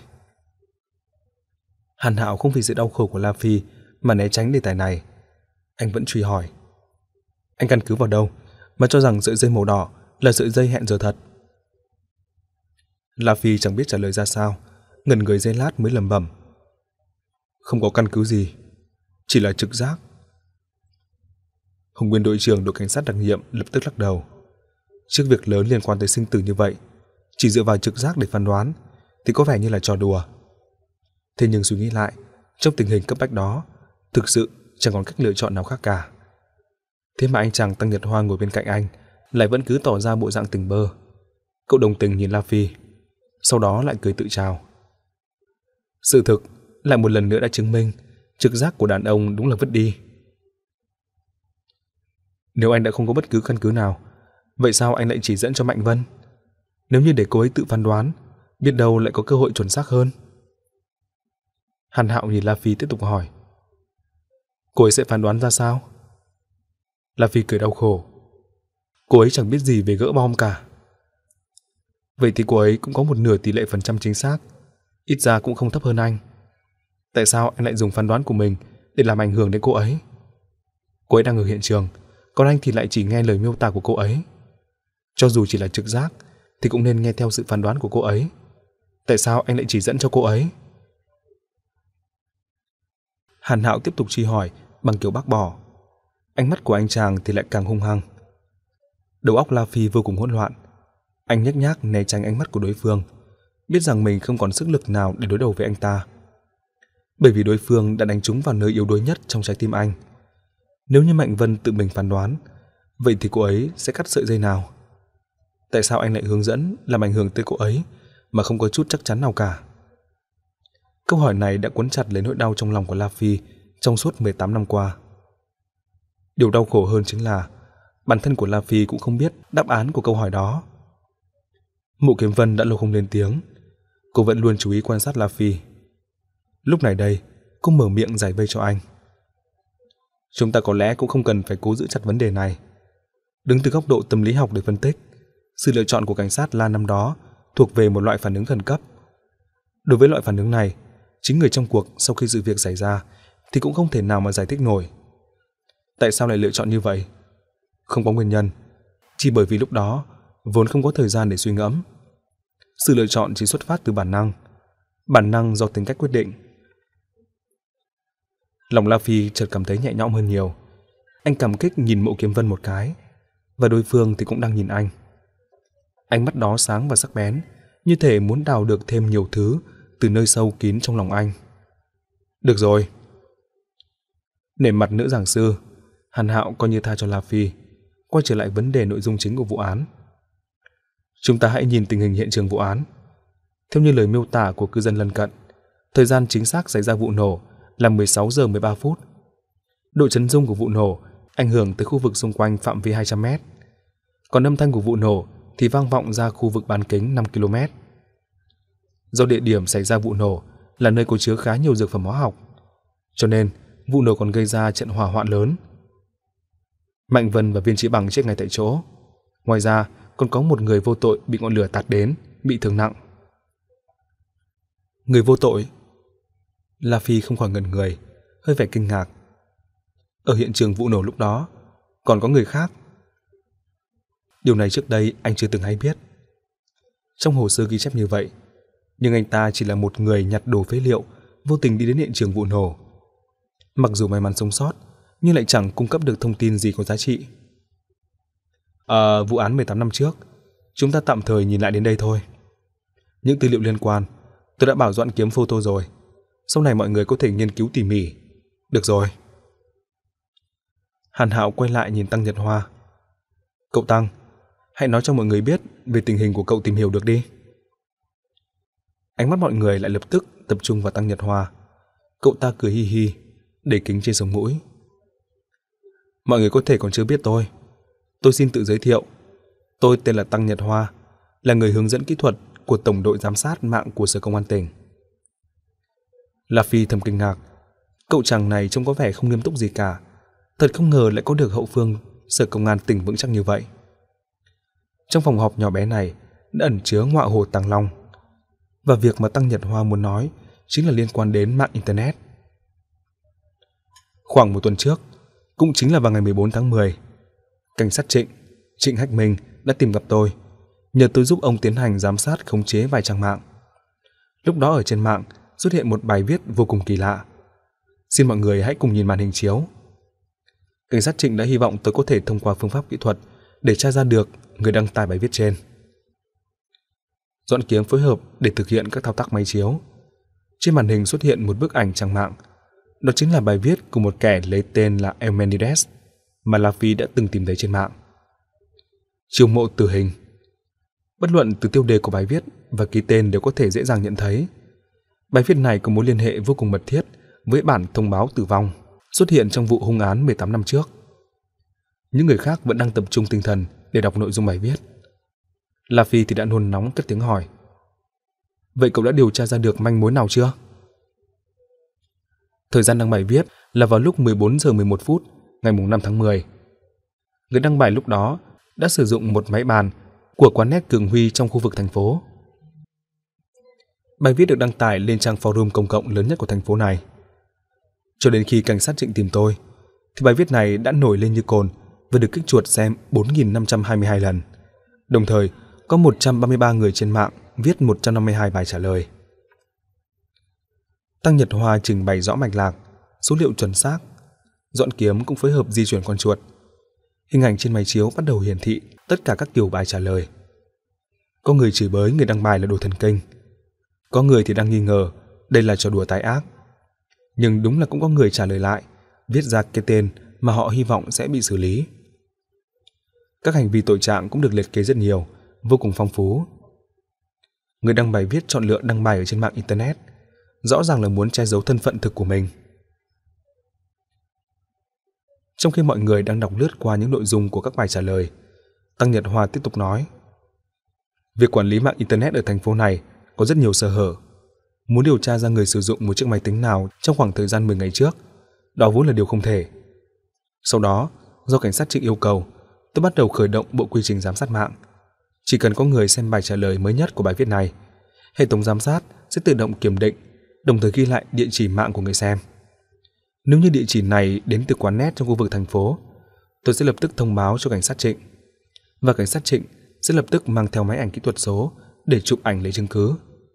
Hàn Hạo không vì sự đau khổ của La Phi mà né tránh đề tài này. Anh vẫn truy hỏi. Anh căn cứ vào đâu mà cho rằng sợi dây màu đỏ là sợi dây hẹn giờ thật? La Phi chẳng biết trả lời ra sao, ngần người giây lát mới lẩm bẩm. Không có căn cứ gì, chỉ là trực giác. Hồng Nguyên đội trưởng đội cảnh sát đặc nhiệm lập tức lắc đầu. Trước việc lớn liên quan tới sinh tử như vậy, chỉ dựa vào trực giác để phán đoán thì có vẻ như là trò đùa. Thế nhưng suy nghĩ lại, trong tình hình cấp bách đó, thực sự chẳng còn cách lựa chọn nào khác cả. Thế mà anh chàng Tăng Nhật Hoa ngồi bên cạnh anh lại vẫn cứ tỏ ra bộ dạng tỉnh bơ. Cậu đồng tình nhìn La Phi, sau đó lại cười tự chào. Sự thực lại một lần nữa đã chứng minh trực giác của đàn ông đúng là vứt đi. Nếu anh đã không có bất cứ căn cứ nào, vậy sao anh lại chỉ dẫn cho Mạnh Vân? Nếu như để cô ấy tự phán đoán, biết đâu lại có cơ hội chuẩn xác hơn. Hàn Hạo nhìn La Phi tiếp tục hỏi. Cô ấy sẽ phán đoán ra sao? La Phi cười đau khổ. Cô ấy chẳng biết gì về gỡ bom cả. Vậy thì cô ấy cũng có một nửa tỷ lệ phần trăm chính xác, ít ra cũng không thấp hơn anh. Tại sao anh lại dùng phán đoán của mình để làm ảnh hưởng đến cô ấy? Cô ấy đang ở hiện trường, còn anh thì lại chỉ nghe lời miêu tả của cô ấy. Cho dù chỉ là trực giác thì cũng nên nghe theo sự phán đoán của cô ấy. Tại sao anh lại chỉ dẫn cho cô ấy? Hàn Hạo tiếp tục truy hỏi bằng kiểu bác bỏ. Ánh mắt của anh chàng thì lại càng hung hăng. Đầu óc La Phi vô cùng hỗn loạn. Anh nhếch nhác né tránh ánh mắt của đối phương, biết rằng mình không còn sức lực nào để đối đầu với anh ta. Bởi vì đối phương đã đánh trúng vào nơi yếu đuối nhất trong trái tim anh. Nếu như Mạnh Vân tự mình phán đoán, vậy thì cô ấy sẽ cắt sợi dây nào? Tại sao anh lại hướng dẫn làm ảnh hưởng tới cô ấy mà không có chút chắc chắn nào cả? Câu hỏi này đã cuốn chặt lấy nỗi đau trong lòng của La Phi trong suốt mười tám năm qua. Điều đau khổ hơn chính là bản thân của La Phi cũng không biết đáp án của câu hỏi đó. Mộ Kiếm Vân đã lâu không lên tiếng, cô vẫn luôn chú ý quan sát La Phi. Lúc này đây, cô mở miệng giải vây cho anh. Chúng ta có lẽ cũng không cần phải cố giữ chặt vấn đề này. Đứng từ góc độ tâm lý học để phân tích, sự lựa chọn của cảnh sát La năm đó thuộc về một loại phản ứng khẩn cấp. Đối với loại phản ứng này, chính người trong cuộc sau khi sự việc xảy ra thì cũng không thể nào mà giải thích nổi. Tại sao lại lựa chọn như vậy? Không có nguyên nhân, chỉ bởi vì lúc đó vốn không có thời gian để suy ngẫm. Sự lựa chọn chỉ xuất phát từ bản năng, bản năng do tính cách quyết định. Lòng La Phi chợt cảm thấy nhẹ nhõm hơn nhiều. Anh cảm kích nhìn Mộ Kiếm Vân một cái, và đối phương thì cũng đang nhìn anh. Ánh mắt đó sáng và sắc bén, như thể muốn đào được thêm nhiều thứ từ nơi sâu kín trong lòng anh. Được rồi. Nể mặt nữ giảng sư, Hàn Hạo coi như tha cho La Phi, quay trở lại vấn đề nội dung chính của vụ án. Chúng ta hãy nhìn tình hình hiện trường vụ án. Theo như lời miêu tả của cư dân lân cận, thời gian chính xác xảy ra vụ nổ là mười sáu giờ mười ba phút. Độ chấn rung của vụ nổ ảnh hưởng tới khu vực xung quanh phạm vi hai trăm mét. Còn âm thanh của vụ nổ thì vang vọng ra khu vực bán kính năm ki lô mét. Do địa điểm xảy ra vụ nổ là nơi có chứa khá nhiều dược phẩm hóa học, cho nên vụ nổ còn gây ra trận hỏa hoạn lớn. Mạnh Vân và Viên Chí Bằng chết ngay tại chỗ. Ngoài ra, còn có một người vô tội bị ngọn lửa tạt đến, bị thương nặng. Người vô tội? La Phi không khỏi ngẩn người, hơi vẻ kinh ngạc. Ở hiện trường vụ nổ lúc đó, còn có người khác. Điều này trước đây anh chưa từng hay biết. Trong hồ sơ ghi chép như vậy, nhưng anh ta chỉ là một người nhặt đồ phế liệu, vô tình đi đến hiện trường vụ nổ. Mặc dù may mắn sống sót, nhưng lại chẳng cung cấp được thông tin gì có giá trị. À, vụ án mười tám năm trước, chúng ta tạm thời nhìn lại đến đây thôi. Những tư liệu liên quan, tôi đã bảo Doãn Kiếm photo rồi. Sau này mọi người có thể nghiên cứu tỉ mỉ. Được rồi. Hàn Hạo quay lại nhìn Tăng Nhật Hoa. Cậu Tăng, hãy nói cho mọi người biết về tình hình của cậu tìm hiểu được đi. Ánh mắt mọi người lại lập tức tập trung vào Tăng Nhật Hoa. Cậu ta cười hi hi, để kính trên sống mũi. Mọi người có thể còn chưa biết tôi. Tôi xin tự giới thiệu. Tôi tên là Tăng Nhật Hoa, là người hướng dẫn kỹ thuật của Tổng đội Giám sát mạng của Sở Công an tỉnh. La Phi thầm kinh ngạc. Cậu chàng này trông có vẻ không nghiêm túc gì cả. Thật không ngờ lại có được hậu phương Sở Công an tỉnh vững chắc như vậy. Trong phòng họp nhỏ bé này đã ẩn chứa ngọa hồ tàng long. Và việc mà Tăng Nhật Hoa muốn nói chính là liên quan đến mạng Internet. Khoảng một tuần trước, cũng chính là vào ngày mười bốn tháng mười, cảnh sát Trịnh, Trịnh Hách Minh đã tìm gặp tôi, nhờ tôi giúp ông tiến hành giám sát khống chế vài trang mạng. Lúc đó ở trên mạng xuất hiện một bài viết vô cùng kỳ lạ. Xin mọi người hãy cùng nhìn màn hình chiếu. Cảnh sát Trịnh đã hy vọng tôi có thể thông qua phương pháp kỹ thuật để tra ra được người đăng tải bài viết trên. Doãn Kiếm phối hợp để thực hiện các thao tác máy chiếu. Trên màn hình xuất hiện một bức ảnh trang mạng. Đó chính là bài viết của một kẻ lấy tên là Eumenides mà La Phi đã từng tìm thấy trên mạng. Chiêu mộ tử hình. Bất luận từ tiêu đề của bài viết và ký tên đều có thể dễ dàng nhận thấy. Bài viết này có mối liên hệ vô cùng mật thiết với bản thông báo tử vong xuất hiện trong vụ hung án mười tám năm trước. Những người khác vẫn đang tập trung tinh thần để đọc nội dung bài viết. La Phi thì đã nôn nóng cất tiếng hỏi. Vậy cậu đã điều tra ra được manh mối nào chưa? Thời gian đăng bài viết là vào lúc mười bốn giờ mười một phút ngày năm tháng mười. Người đăng bài lúc đó đã sử dụng một máy bàn của quán net Cường Huy trong khu vực thành phố. Bài viết được đăng tải lên trang forum công cộng lớn nhất của thành phố này. Cho đến khi cảnh sát Trịnh tìm tôi, thì bài viết này đã nổi lên như cồn và được kích chuột xem bốn nghìn năm trăm hai mươi hai lần. Đồng thời, có một trăm ba mươi ba người trên mạng viết một trăm năm mươi hai bài trả lời. Tăng Nhật Hoa trình bày rõ mạch lạc, số liệu chuẩn xác. Doãn Kiếm cũng phối hợp di chuyển con chuột. Hình ảnh trên máy chiếu bắt đầu hiển thị tất cả các kiểu bài trả lời. Có người chửi bới người đăng bài là đồ thần kinh. Có người thì đang nghi ngờ đây là trò đùa tái ác. Nhưng đúng là cũng có người trả lời lại, viết ra cái tên mà họ hy vọng sẽ bị xử lý. Các hành vi tội trạng cũng được liệt kê rất nhiều, vô cùng phong phú. Người đăng bài viết chọn lựa đăng bài ở trên mạng Internet, rõ ràng là muốn che giấu thân phận thực của mình. Trong khi mọi người đang đọc lướt qua những nội dung của các bài trả lời, Tăng Nhật Hoa tiếp tục nói. Việc quản lý mạng Internet ở thành phố này có rất nhiều sơ hở. Muốn điều tra ra người sử dụng một chiếc máy tính nào trong khoảng thời gian mười ngày trước, đó vốn là điều không thể. Sau đó, do cảnh sát Trịnh yêu cầu, tôi bắt đầu khởi động bộ quy trình giám sát mạng. Chỉ cần có người xem bài trả lời mới nhất của bài viết này, hệ thống giám sát sẽ tự động kiểm định, đồng thời ghi lại địa chỉ mạng của người xem. Nếu như địa chỉ này đến từ quán net trong khu vực thành phố, tôi sẽ lập tức thông báo cho cảnh sát Trịnh. Và cảnh sát Trịnh sẽ lập tức mang theo máy ảnh kỹ thuật số để chụp ảnh lấy chứng cứ.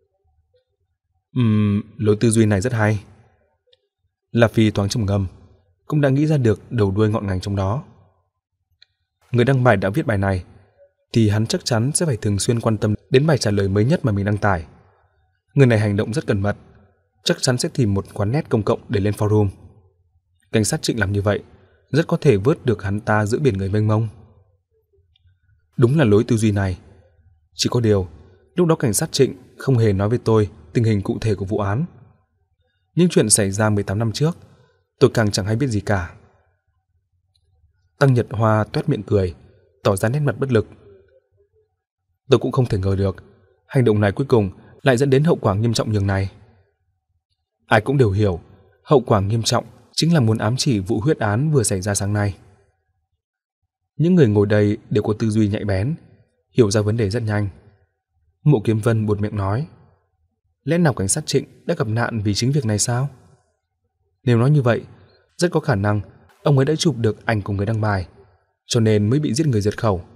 Ừm, lối tư duy này rất hay. La Phi thoáng trầm ngâm, cũng đã nghĩ ra được đầu đuôi ngọn ngành trong đó. Người đăng bài đã viết bài này, thì hắn chắc chắn sẽ phải thường xuyên quan tâm đến bài trả lời mới nhất mà mình đăng tải. Người này hành động rất cẩn mật, chắc chắn sẽ tìm một quán net công cộng để lên forum. Cảnh sát Trịnh làm như vậy, rất có thể vớt được hắn ta giữa biển người mênh mông. Đúng là lối tư duy này. Chỉ có điều, lúc đó cảnh sát Trịnh không hề nói với tôi tình hình cụ thể của vụ án. Những chuyện xảy ra mười tám năm trước, tôi càng chẳng hay biết gì cả. Tăng Nhật Hoa toét miệng cười, tỏ ra nét mặt bất lực. Tôi cũng không thể ngờ được, hành động này cuối cùng lại dẫn đến hậu quả nghiêm trọng nhường này. Ai cũng đều hiểu, Hậu quả nghiêm trọng chính là muốn ám chỉ vụ huyết án vừa xảy ra sáng nay. Những người ngồi đây đều có tư duy nhạy bén, hiểu ra vấn đề rất nhanh. Mộ Kiếm Vân buột miệng nói, lẽ nào cảnh sát Trịnh đã gặp nạn vì chính việc này sao? Nếu nói như vậy, rất có khả năng ông ấy đã chụp được ảnh của người đăng bài, cho nên mới bị giết người diệt khẩu.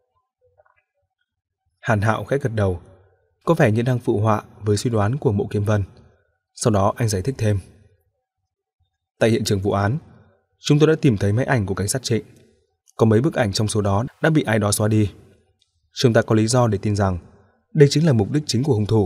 Hàn Hạo khẽ gật đầu, có vẻ như đang phụ họa với suy đoán của Mộ Kiếm Vân. Sau đó anh giải thích thêm. Tại hiện trường vụ án, chúng tôi đã tìm thấy máy ảnh của cảnh sát Trịnh. Có mấy bức ảnh trong số đó đã bị ai đó xóa đi. Chúng ta có lý do để tin rằng đây chính là mục đích chính của hung thủ.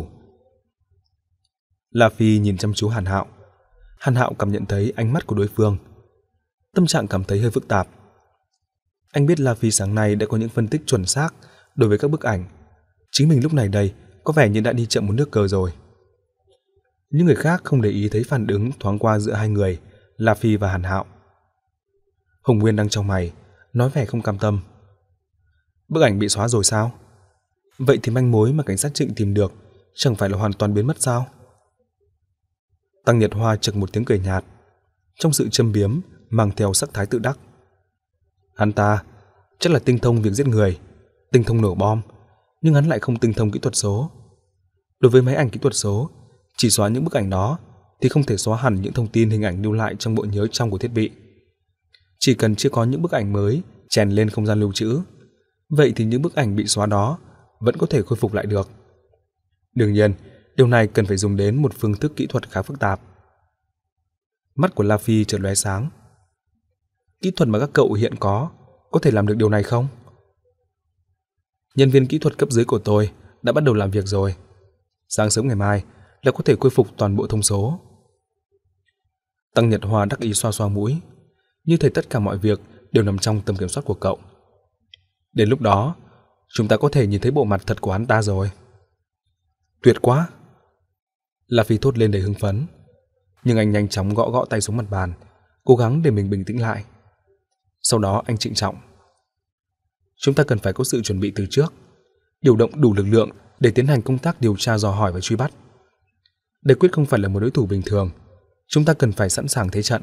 La Phi nhìn chăm chú Hàn Hạo. Hàn Hạo cảm nhận thấy ánh mắt của đối phương. Tâm trạng cảm thấy hơi phức tạp. Anh biết La Phi sáng nay đã có những phân tích chuẩn xác đối với các bức ảnh. Chính mình lúc này đây có vẻ như đã đi chậm một nước cờ rồi. Những người khác không để ý thấy phản ứng thoáng qua giữa hai người, La Phi và Hàn Hạo. Hồng Nguyên đang trong mày, nói vẻ không cam tâm. Bức ảnh bị xóa rồi sao? Vậy thì manh mối mà cảnh sát Trịnh tìm được chẳng phải là hoàn toàn biến mất sao? Tăng Nhật Hoa chực một tiếng cười nhạt, trong sự châm biếm mang theo sắc thái tự đắc. Hắn ta chắc là tinh thông việc giết người, tinh thông nổ bom, nhưng hắn lại không tinh thông kỹ thuật số. Đối với máy ảnh kỹ thuật số, chỉ xóa những bức ảnh đó thì không thể xóa hẳn những thông tin hình ảnh lưu lại trong bộ nhớ trong của thiết bị. Chỉ cần chưa có những bức ảnh mới chèn lên không gian lưu trữ, vậy thì những bức ảnh bị xóa đó vẫn có thể khôi phục lại được. Đương nhiên, điều này cần phải dùng đến một phương thức kỹ thuật khá phức tạp. Mắt của La Phi chợt lóe sáng. Kỹ thuật mà các cậu hiện có có thể làm được điều này không? Nhân viên kỹ thuật cấp dưới của tôi đã bắt đầu làm việc rồi. Sáng sớm ngày mai là có thể khôi phục toàn bộ thông số. Tăng Nhật Hoa đắc ý xoa xoa mũi, như thể tất cả mọi việc đều nằm trong tầm kiểm soát của cậu. Đến lúc đó, chúng ta có thể nhìn thấy bộ mặt thật của hắn ta rồi. Tuyệt quá! La Phi thốt lên đầy hưng phấn, nhưng anh nhanh chóng gõ gõ tay xuống mặt bàn, cố gắng để mình bình tĩnh lại. Sau đó anh trịnh trọng. Chúng ta cần phải có sự chuẩn bị từ trước, điều động đủ lực lượng để tiến hành công tác điều tra dò hỏi và truy bắt. Đây quyết không phải là một đối thủ bình thường, chúng ta cần phải sẵn sàng thế trận.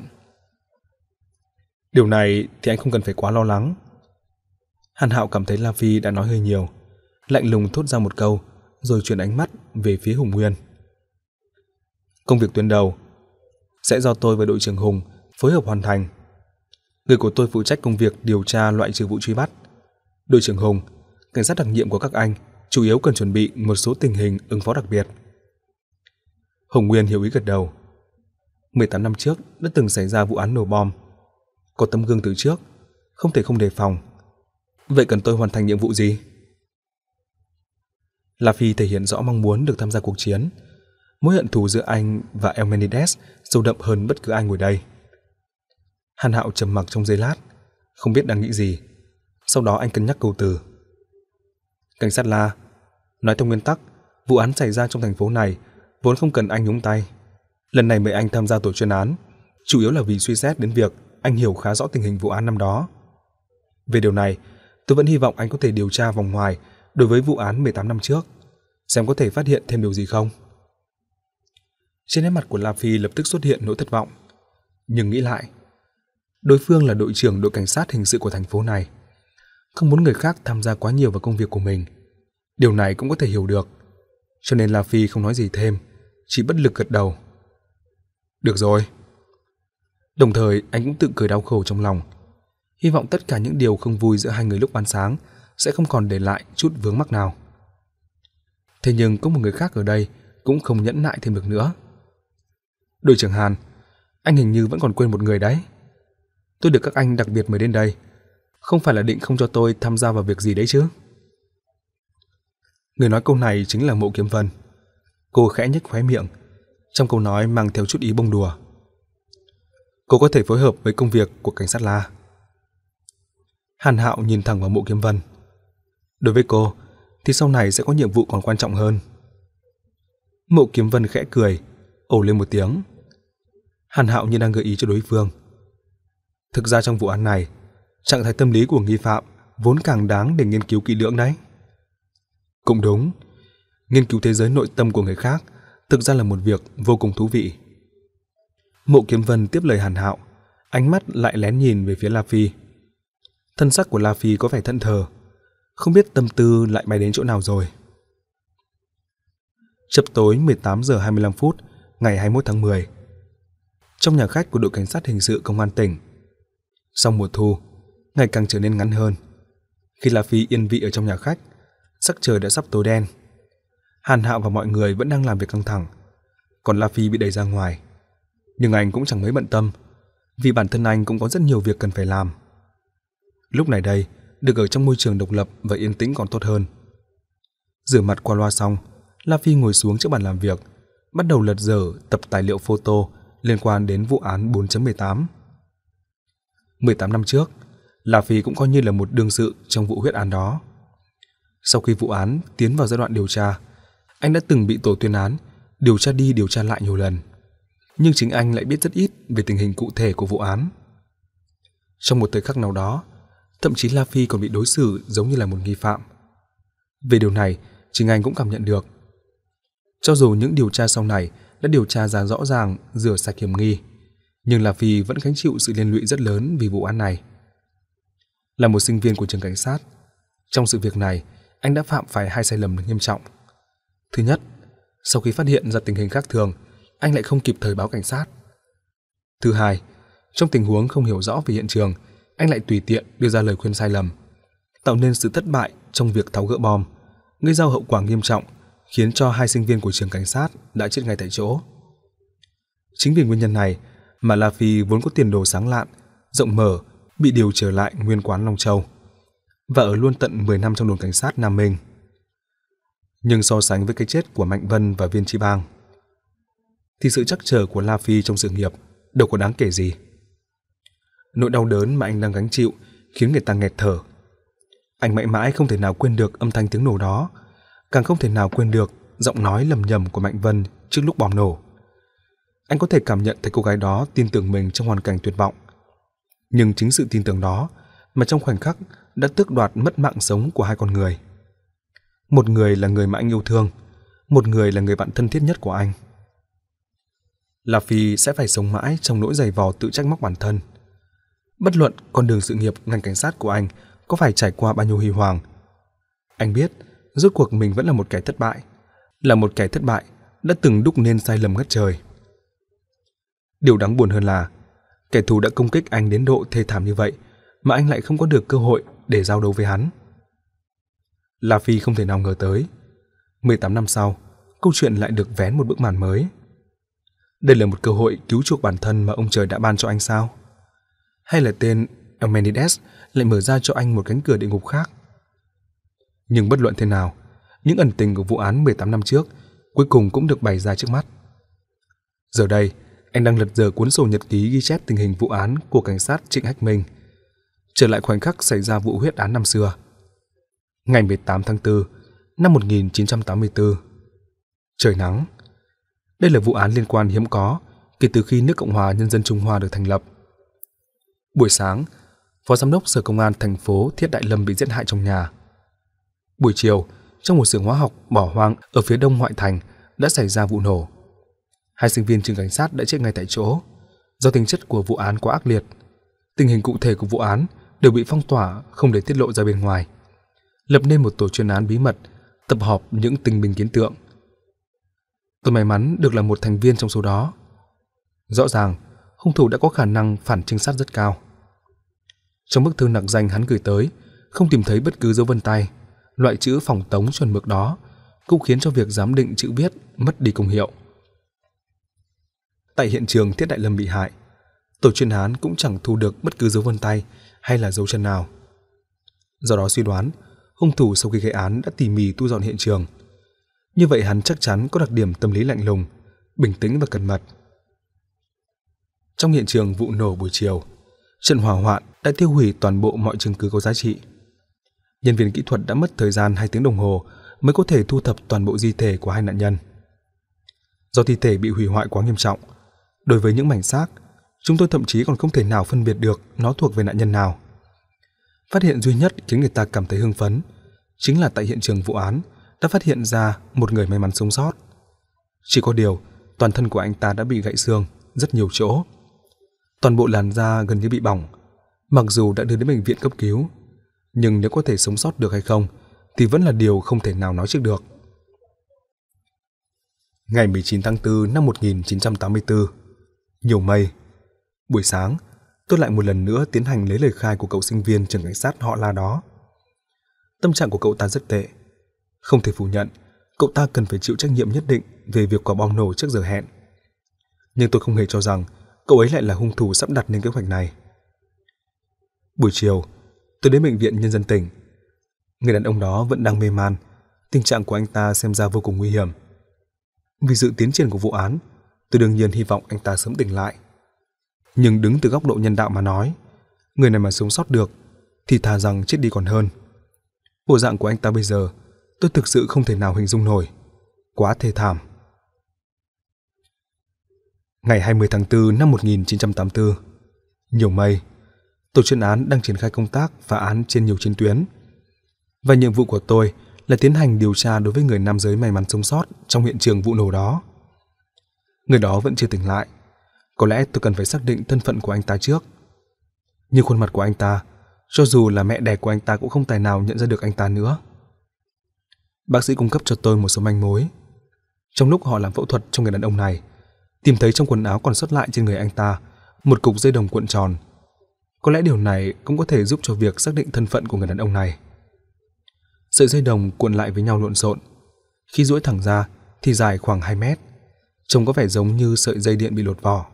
Điều này thì anh không cần phải quá lo lắng. Hàn Hạo cảm thấy La Phi đã nói hơi nhiều, lạnh lùng thốt ra một câu, rồi chuyển ánh mắt về phía Hùng Nguyên. Công việc tuyến đầu sẽ do tôi và đội trưởng Hùng phối hợp hoàn thành. Người của tôi phụ trách công việc điều tra loại trừ vụ truy bắt. Đội trưởng Hùng, cảnh sát đặc nhiệm của các anh chủ yếu cần chuẩn bị một số tình hình ứng phó đặc biệt. Hùng Nguyên hiểu ý gật đầu. mười tám năm trước đã từng xảy ra vụ án nổ bom. Có tấm gương từ trước, không thể không đề phòng. Vậy cần tôi hoàn thành nhiệm vụ gì? La Phi thể hiện rõ mong muốn được tham gia cuộc chiến. Mối hận thù giữa anh và Eumenides sâu đậm hơn bất cứ ai ngồi đây. Hàn Hạo trầm mặc trong giây lát, không biết đang nghĩ gì. Sau đó anh cân nhắc câu từ. Cảnh sát La, nói theo nguyên tắc, vụ án xảy ra trong thành phố này vốn không cần anh nhúng tay. Lần này mời anh tham gia tổ chuyên án, chủ yếu là vì suy xét đến việc anh hiểu khá rõ tình hình vụ án năm đó. Về điều này, tôi vẫn hy vọng anh có thể điều tra vòng ngoài đối với vụ án mười tám năm trước, xem có thể phát hiện thêm điều gì không. Trên nét mặt của La Phi lập tức xuất hiện nỗi thất vọng, nhưng nghĩ lại, đối phương là đội trưởng đội cảnh sát hình sự của thành phố này, không muốn người khác tham gia quá nhiều vào công việc của mình. Điều này cũng có thể hiểu được, cho nên La Phi không nói gì thêm, chỉ bất lực gật đầu. Được rồi. Đồng thời anh cũng tự cười đau khổ trong lòng, hy vọng tất cả những điều không vui giữa hai người lúc ban sáng sẽ không còn để lại chút vướng mắc nào. Thế nhưng có một người khác ở đây cũng không nhẫn nại thêm được nữa. Đội trưởng Hàn, anh hình như vẫn còn quên một người đấy. Tôi được các anh đặc biệt mời đến đây, không phải là định không cho tôi tham gia vào việc gì đấy chứ? Người nói câu này chính là Mộ Kiếm Vân. Cô khẽ nhếch khóe miệng, trong câu nói mang theo chút ý bông đùa. Cô có thể phối hợp với công việc của cảnh sát La. Hàn Hạo nhìn thẳng vào Mộ Kiếm Vân. Đối với cô thì sau này sẽ có nhiệm vụ còn quan trọng hơn. Mộ Kiếm Vân khẽ cười, ồ lên một tiếng. Hàn Hạo như đang gợi ý cho đối phương. Thực ra trong vụ án này, trạng thái tâm lý của nghi phạm vốn càng đáng để nghiên cứu kỹ lưỡng đấy. Cũng đúng, nghiên cứu thế giới nội tâm của người khác thực ra là một việc vô cùng thú vị. Mộ Kiếm Vân tiếp lời Hàn Hạo, ánh mắt lại lén nhìn về phía La Phi. Thân sắc của La Phi có vẻ thẫn thờ, không biết tâm tư lại bay đến chỗ nào rồi. Chập tối mười tám giờ hai mươi lăm phút ngày hai mươi mốt tháng mười, trong nhà khách của đội cảnh sát hình sự công an tỉnh. Sau mùa thu ngày càng trở nên ngắn hơn. Khi La Phi yên vị ở trong nhà khách, sắc trời đã sắp tối đen. Hàn Hạo và mọi người vẫn đang làm việc căng thẳng, còn La Phi bị đẩy ra ngoài. Nhưng anh cũng chẳng mấy bận tâm, vì bản thân anh cũng có rất nhiều việc cần phải làm. Lúc này đây, được ở trong môi trường độc lập và yên tĩnh còn tốt hơn. Rửa mặt qua loa xong, La Phi ngồi xuống trước bàn làm việc, bắt đầu lật dở tập tài liệu photo liên quan đến vụ án bốn chấm mười tám. mười tám năm trước, La Phi cũng coi như là một đương sự trong vụ huyết án đó. Sau khi vụ án tiến vào giai đoạn điều tra, anh đã từng bị tổ tuyên án điều tra đi điều tra lại nhiều lần, nhưng chính anh lại biết rất ít về tình hình cụ thể của vụ án. Trong một thời khắc nào đó, thậm chí La Phi còn bị đối xử giống như là một nghi phạm. Về điều này, chính anh cũng cảm nhận được. Cho dù những điều tra sau này đã điều tra ra rõ ràng, rửa sạch hiểm nghi, nhưng La Phi vẫn gánh chịu sự liên lụy rất lớn vì vụ án này. Là một sinh viên của trường cảnh sát, trong sự việc này, anh đã phạm phải hai sai lầm nghiêm trọng. Thứ nhất, sau khi phát hiện ra tình hình khác thường, anh lại không kịp thời báo cảnh sát. Thứ hai, trong tình huống không hiểu rõ về hiện trường, anh lại tùy tiện đưa ra lời khuyên sai lầm, tạo nên sự thất bại trong việc tháo gỡ bom, gây ra hậu quả nghiêm trọng, khiến cho hai sinh viên của trường cảnh sát đã chết ngay tại chỗ. Chính vì nguyên nhân này mà La Phi vốn có tiền đồ sáng lạn, rộng mở, bị điều trở lại nguyên quán Long Châu và ở luôn tận mười năm trong đồn cảnh sát Nam Minh. Nhưng so sánh với cái chết của Mạnh Vân và Viên Chi Bang, thì sự trắc trở của La Phi trong sự nghiệp đâu có đáng kể gì. Nỗi đau đớn mà anh đang gánh chịu khiến người ta nghẹt thở. Anh mãi mãi không thể nào quên được âm thanh tiếng nổ đó, càng không thể nào quên được giọng nói lầm nhầm của Mạnh Vân trước lúc bom nổ. Anh có thể cảm nhận thấy cô gái đó tin tưởng mình trong hoàn cảnh tuyệt vọng. Nhưng chính sự tin tưởng đó mà trong khoảnh khắc đã tước đoạt mất mạng sống của hai con người. Một người là người mà anh yêu thương, một người là người bạn thân thiết nhất của anh. La Phi sẽ phải sống mãi trong nỗi giày vò tự trách móc bản thân. Bất luận con đường sự nghiệp ngành cảnh sát của anh có phải trải qua bao nhiêu huy hoàng, anh biết rốt cuộc mình vẫn là một kẻ thất bại, là một kẻ thất bại đã từng đúc nên sai lầm ngất trời. Điều đáng buồn hơn là kẻ thù đã công kích anh đến độ thê thảm như vậy mà anh lại không có được cơ hội để giao đấu với hắn. La Phi không thể nào ngờ tới, mười tám năm sau, câu chuyện lại được vén một bức màn mới. Đây là một cơ hội cứu chuộc bản thân mà ông trời đã ban cho anh sao? Hay là tên Eumenides lại mở ra cho anh một cánh cửa địa ngục khác? Nhưng bất luận thế nào, những ẩn tình của vụ án mười tám năm trước cuối cùng cũng được bày ra trước mắt. Giờ đây, anh đang lật dở cuốn sổ nhật ký ghi chép tình hình vụ án của cảnh sát Trịnh Hách Minh, trở lại khoảnh khắc xảy ra vụ huyết án năm xưa. Ngày mười tám tháng tư năm một nghìn chín trăm tám mươi tư. Trời nắng. Đây là vụ án liên quan hiếm có kể từ khi nước Cộng hòa Nhân dân Trung Hoa được thành lập. Buổi sáng, Phó Giám đốc Sở Công an thành phố Thiết Đại Lâm bị giết hại trong nhà. Buổi chiều, trong một xưởng hóa học bỏ hoang ở phía đông ngoại thành đã xảy ra vụ nổ. Hai sinh viên trường cảnh sát đã chết ngay tại chỗ. Do tính chất của vụ án quá ác liệt, tình hình cụ thể của vụ án đều bị phong tỏa không để tiết lộ ra bên ngoài, lập nên một tổ chuyên án bí mật tập hợp những tình binh kiến tượng. Tôi may mắn được là một thành viên trong số đó. Rõ ràng, hung thủ đã có khả năng phản trinh sát rất cao. Trong bức thư nặc danh hắn gửi tới, không tìm thấy bất cứ dấu vân tay, loại chữ phỏng tống chuẩn mực đó cũng khiến cho việc giám định chữ viết mất đi công hiệu. Tại hiện trường Thiết Đại Lâm bị hại, tổ chuyên án cũng chẳng thu được bất cứ dấu vân tay hay là dấu chân nào. Do đó suy đoán, hung thủ sau khi gây án đã tỉ mỉ thu dọn hiện trường. Như vậy hắn chắc chắn có đặc điểm tâm lý lạnh lùng, bình tĩnh và cẩn mật. Trong hiện trường vụ nổ buổi chiều, trận hỏa hoạn đã tiêu hủy toàn bộ mọi chứng cứ có giá trị. Nhân viên kỹ thuật đã mất thời gian hai tiếng đồng hồ mới có thể thu thập toàn bộ di thể của hai nạn nhân. Do thi thể bị hủy hoại quá nghiêm trọng, đối với những mảnh xác, chúng tôi thậm chí còn không thể nào phân biệt được nó thuộc về nạn nhân nào. Phát hiện duy nhất khiến người ta cảm thấy hưng phấn chính là tại hiện trường vụ án đã phát hiện ra một người may mắn sống sót. Chỉ có điều, toàn thân của anh ta đã bị gãy xương, rất nhiều chỗ. Toàn bộ làn da gần như bị bỏng. Mặc dù đã đưa đến bệnh viện cấp cứu, nhưng nếu có thể sống sót được hay không thì vẫn là điều không thể nào nói trước được. Ngày mười chín tháng tư năm một nghìn chín trăm tám mươi tư, nhiều mây. Buổi sáng, tôi lại một lần nữa tiến hành lấy lời khai của cậu sinh viên trường cảnh sát họ La đó. Tâm trạng của cậu ta rất tệ. Không thể phủ nhận, cậu ta cần phải chịu trách nhiệm nhất định về việc quả bom nổ trước giờ hẹn. Nhưng tôi không hề cho rằng cậu ấy lại là hung thủ sắp đặt nên kế hoạch này. Buổi chiều, tôi đến bệnh viện nhân dân tỉnh. Người đàn ông đó vẫn đang mê man, tình trạng của anh ta xem ra vô cùng nguy hiểm. Vì sự tiến triển của vụ án, tôi đương nhiên hy vọng anh ta sớm tỉnh lại. Nhưng đứng từ góc độ nhân đạo mà nói, người này mà sống sót được thì thà rằng chết đi còn hơn. Bộ dạng của anh ta bây giờ, tôi thực sự không thể nào hình dung nổi. Quá thê thảm. Ngày hai mươi tháng tư năm một nghìn chín trăm tám mươi tư, nhiều mây. Tổ chuyên án đang triển khai công tác phá án trên nhiều chiến tuyến. Và nhiệm vụ của tôi là tiến hành điều tra đối với người nam giới may mắn sống sót trong hiện trường vụ nổ đó. Người đó vẫn chưa tỉnh lại. Có lẽ tôi cần phải xác định thân phận của anh ta trước. Nhưng khuôn mặt của anh ta, cho dù là mẹ đẻ của anh ta cũng không tài nào nhận ra được anh ta nữa. Bác sĩ cung cấp cho tôi một số manh mối. Trong lúc họ làm phẫu thuật cho người đàn ông này, tìm thấy trong quần áo còn sót lại trên người anh ta một cục dây đồng cuộn tròn. Có lẽ điều này cũng có thể giúp cho việc xác định thân phận của người đàn ông này. Sợi dây đồng cuộn lại với nhau lộn xộn. Khi duỗi thẳng ra thì dài khoảng hai mét. Trông có vẻ giống như sợi dây điện bị lột vỏ.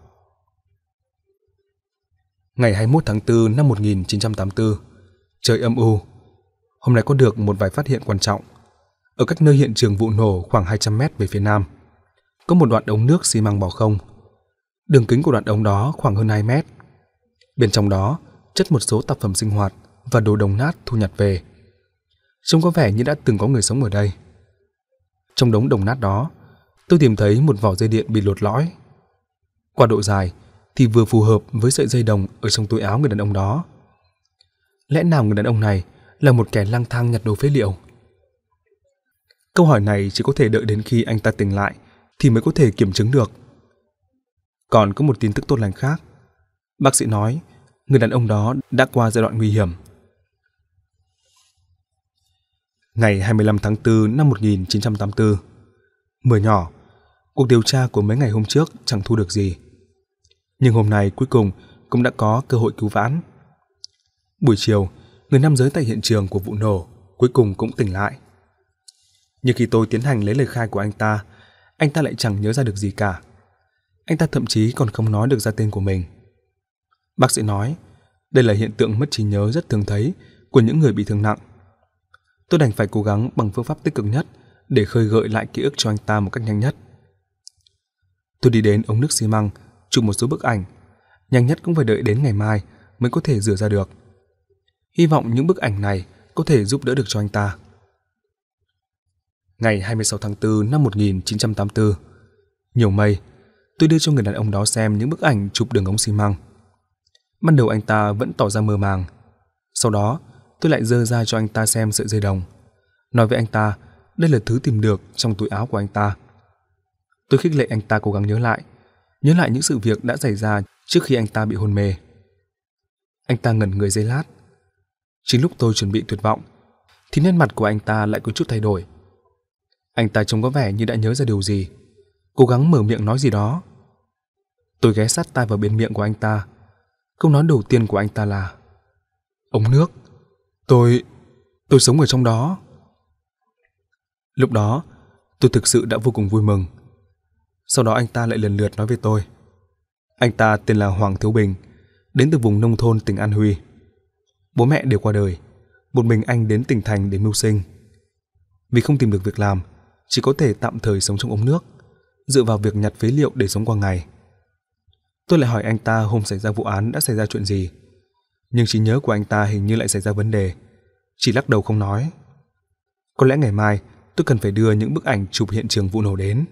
Ngày hai mươi mốt tháng tư năm một nghìn chín trăm tám mươi tư, trời âm u. Hôm nay có được một vài phát hiện quan trọng. Ở cách nơi hiện trường vụ nổ khoảng hai trăm mét về phía nam, có một đoạn ống nước xi măng bỏ không. Đường kính của đoạn ống đó khoảng hơn hai mét. Bên trong đó chất một số tạp phẩm sinh hoạt và đồ đồng nát thu nhặt về. Trông có vẻ như đã từng có người sống ở đây. Trong đống đồng nát đó, tôi tìm thấy một vỏ dây điện bị lột lõi. Qua độ dài thì vừa phù hợp với sợi dây đồng ở trong túi áo người đàn ông đó. Lẽ nào người đàn ông này là một kẻ lang thang nhặt đồ phế liệu? Câu hỏi này chỉ có thể đợi đến khi anh ta tỉnh lại thì mới có thể kiểm chứng được. Còn có một tin tức tốt lành khác. Bác sĩ nói người đàn ông đó đã qua giai đoạn nguy hiểm. Ngày hai mươi lăm tháng tư năm một nghìn chín trăm tám mươi tư, mưa nhỏ. Cuộc điều tra của mấy ngày hôm trước chẳng thu được gì. Nhưng hôm nay cuối cùng cũng đã có cơ hội cứu vãn. Buổi chiều, người nam giới tại hiện trường của vụ nổ cuối cùng cũng tỉnh lại. Nhưng khi tôi tiến hành lấy lời khai của anh ta, anh ta lại chẳng nhớ ra được gì cả. Anh ta thậm chí còn không nói được ra tên của mình. Bác sĩ nói, đây là hiện tượng mất trí nhớ rất thường thấy của những người bị thương nặng. Tôi đành phải cố gắng bằng phương pháp tích cực nhất để khơi gợi lại ký ức cho anh ta một cách nhanh nhất. Tôi đi đến ống nước xi măng, chụp một số bức ảnh. Nhanh nhất cũng phải đợi đến ngày mai mới có thể rửa ra được. Hy vọng những bức ảnh này có thể giúp đỡ được cho anh ta. Ngày hai mươi sáu tháng tư năm một nghìn chín trăm tám mươi tư, nhiều mây. Tôi đưa cho người đàn ông đó xem những bức ảnh chụp đường ống xi măng. Ban đầu anh ta vẫn tỏ ra mơ màng. Sau đó, tôi lại giơ ra cho anh ta xem sợi dây đồng. Nói với anh ta, đây là thứ tìm được trong túi áo của anh ta. Tôi khích lệ anh ta cố gắng nhớ lại, nhớ lại những sự việc đã xảy ra trước khi anh ta bị hôn mê. Anh ta ngẩn người giây lát. Chính lúc tôi chuẩn bị tuyệt vọng, thì nét mặt của anh ta lại có chút thay đổi. Anh ta trông có vẻ như đã nhớ ra điều gì, cố gắng mở miệng nói gì đó. Tôi ghé sát tai vào bên miệng của anh ta. Câu nói đầu tiên của anh ta là: ống nước. Tôi... tôi sống ở trong đó. Lúc đó, tôi thực sự đã vô cùng vui mừng. Sau đó anh ta lại lần lượt nói với tôi. Anh ta tên là Hoàng Thiếu Bình, đến từ vùng nông thôn tỉnh An Huy. Bố mẹ đều qua đời, một mình anh đến tỉnh thành để mưu sinh. Vì không tìm được việc làm, chỉ có thể tạm thời sống trong ống nước, dựa vào việc nhặt phế liệu để sống qua ngày. Tôi lại hỏi anh ta hôm xảy ra vụ án đã xảy ra chuyện gì, nhưng trí nhớ của anh ta hình như lại xảy ra vấn đề, chỉ lắc đầu không nói. Có lẽ ngày mai tôi cần phải đưa những bức ảnh chụp hiện trường vụ nổ đến.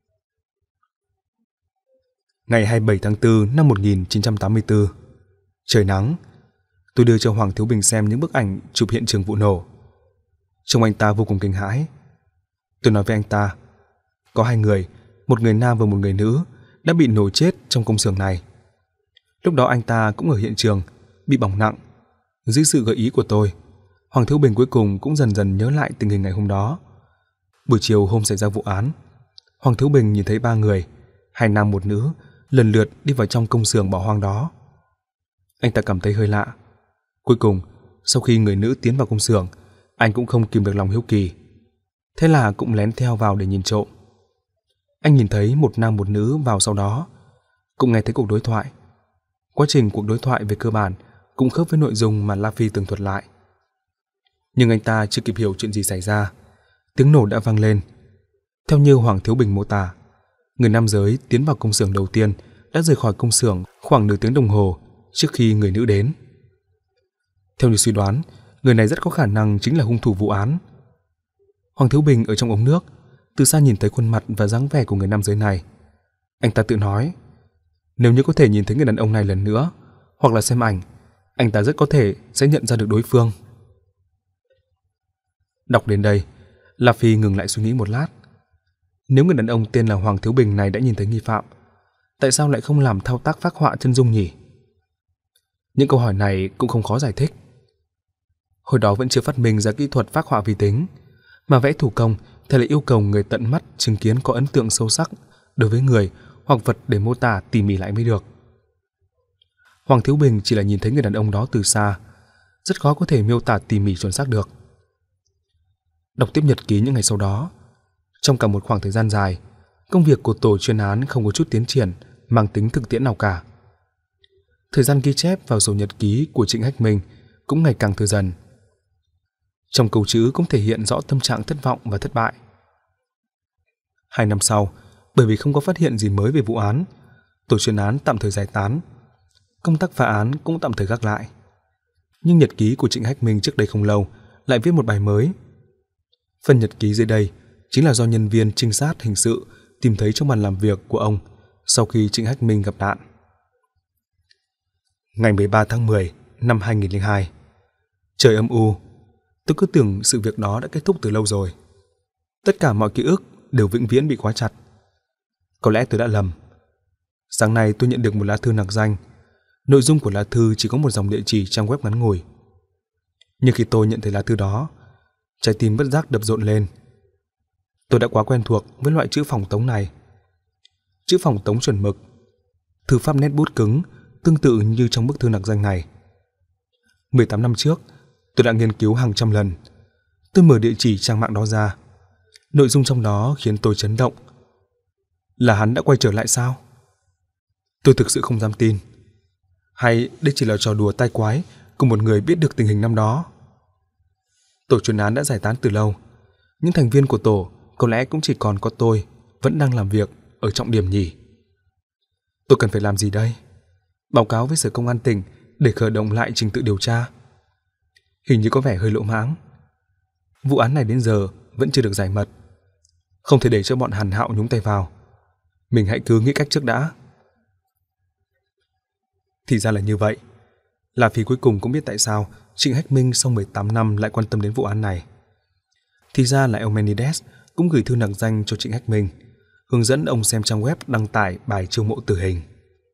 Ngày hai mươi bảy tháng tư năm một nghìn chín trăm tám mươi tư, trời nắng. Tôi đưa cho Hoàng Thiếu Bình xem những bức ảnh chụp hiện trường vụ nổ. Trông anh ta vô cùng kinh hãi. Tôi nói với anh ta, có hai người, một người nam và một người nữ, đã bị nổ chết trong công xưởng này. Lúc đó anh ta cũng ở hiện trường, bị bỏng nặng. Dưới sự gợi ý của tôi, Hoàng Thiếu Bình cuối cùng cũng dần dần nhớ lại tình hình ngày hôm đó. Buổi chiều hôm xảy ra vụ án, Hoàng Thiếu Bình nhìn thấy ba người, hai nam một nữ, lần lượt đi vào trong công xưởng bỏ hoang đó. Anh ta cảm thấy hơi lạ. Cuối cùng, sau khi người nữ tiến vào công xưởng, anh cũng không kìm được lòng hiếu kỳ. Thế là cũng lén theo vào để nhìn trộm. Anh nhìn thấy một nam một nữ vào sau đó, cũng nghe thấy cuộc đối thoại. Quá trình cuộc đối thoại về cơ bản cũng khớp với nội dung mà La Phi tường thuật lại. Nhưng anh ta chưa kịp hiểu chuyện gì xảy ra, tiếng nổ đã vang lên. Theo như Hoàng Thiếu Bình mô tả, người nam giới tiến vào công xưởng đầu tiên đã rời khỏi công xưởng khoảng nửa tiếng đồng hồ trước khi người nữ đến. Theo như suy đoán, người này rất có khả năng chính là hung thủ vụ án. Hoàng Thiếu Bình ở trong ống nước, từ xa nhìn thấy khuôn mặt và dáng vẻ của người nam giới này. Anh ta tự nói, nếu như có thể nhìn thấy người đàn ông này lần nữa, hoặc là xem ảnh, anh ta rất có thể sẽ nhận ra được đối phương. Đọc đến đây, La Phi ngừng lại suy nghĩ một lát. Nếu người đàn ông tên là Hoàng Thiếu Bình này đã nhìn thấy nghi phạm, tại sao lại không làm thao tác phác họa chân dung nhỉ? Những câu hỏi này cũng không khó giải thích. Hồi đó vẫn chưa phát minh ra kỹ thuật phác họa vi tính, mà vẽ thủ công thì lại yêu cầu người tận mắt chứng kiến có ấn tượng sâu sắc đối với người hoặc vật để mô tả tỉ mỉ lại mới được. Hoàng Thiếu Bình chỉ là nhìn thấy người đàn ông đó từ xa, rất khó có thể miêu tả tỉ mỉ chuẩn xác được. Đọc tiếp nhật ký những ngày sau đó, trong cả một khoảng thời gian dài, công việc của tổ chuyên án không có chút tiến triển mang tính thực tiễn nào cả. Thời gian ghi chép vào sổ nhật ký của Trịnh Hách Minh cũng ngày càng thưa dần. Trong câu chữ cũng thể hiện rõ tâm trạng thất vọng và thất bại. Hai năm sau, bởi vì không có phát hiện gì mới về vụ án, tổ chuyên án tạm thời giải tán. Công tác phá án cũng tạm thời gác lại. Nhưng nhật ký của Trịnh Hách Minh trước đây không lâu lại viết một bài mới. Phần nhật ký dưới đây chính là do nhân viên trinh sát hình sự tìm thấy trong bàn làm việc của ông sau khi Trịnh Hách Minh gặp nạn. Ngày mười ba tháng mười năm hai nghìn lẻ hai, trời âm u. Tôi cứ tưởng sự việc đó đã kết thúc từ lâu rồi. Tất cả mọi ký ức đều vĩnh viễn bị khóa chặt. Có lẽ tôi đã lầm. Sáng nay tôi nhận được một lá thư nặc danh. Nội dung của lá thư chỉ có một dòng địa chỉ trang web ngắn ngủi. Nhưng khi tôi nhận thấy lá thư đó, trái tim bất giác đập rộn lên. Tôi đã quá quen thuộc với loại chữ phỏng tống này. Chữ phỏng tống chuẩn mực, thư pháp nét bút cứng, tương tự như trong bức thư nặc danh này. mười tám năm trước, tôi đã nghiên cứu hàng trăm lần. Tôi mở địa chỉ trang mạng đó ra. Nội dung trong đó khiến tôi chấn động. Là hắn đã quay trở lại sao? Tôi thực sự không dám tin. Hay đây chỉ là trò đùa tai quái của một người biết được tình hình năm đó? Tổ chuyên án đã giải tán từ lâu. Những thành viên của tổ có lẽ cũng chỉ còn có tôi vẫn đang làm việc ở trọng điểm nhỉ. Tôi cần phải làm gì đây? Báo cáo với Sở Công an tỉnh để khởi động lại trình tự điều tra. Hình như có vẻ hơi lỗ mãng. Vụ án này đến giờ vẫn chưa được giải mật. Không thể để cho bọn Hàn Hạo nhúng tay vào. Mình hãy cứ nghĩ cách trước đã. Thì ra là như vậy. La Phi cuối cùng cũng biết tại sao Trịnh Hách Minh sau mười tám năm lại quan tâm đến vụ án này. Thì ra là Eumenides cũng gửi thư nặc danh cho Trịnh Hách Minh, hướng dẫn ông xem trang web đăng tải bài chiêu mộ tử hình.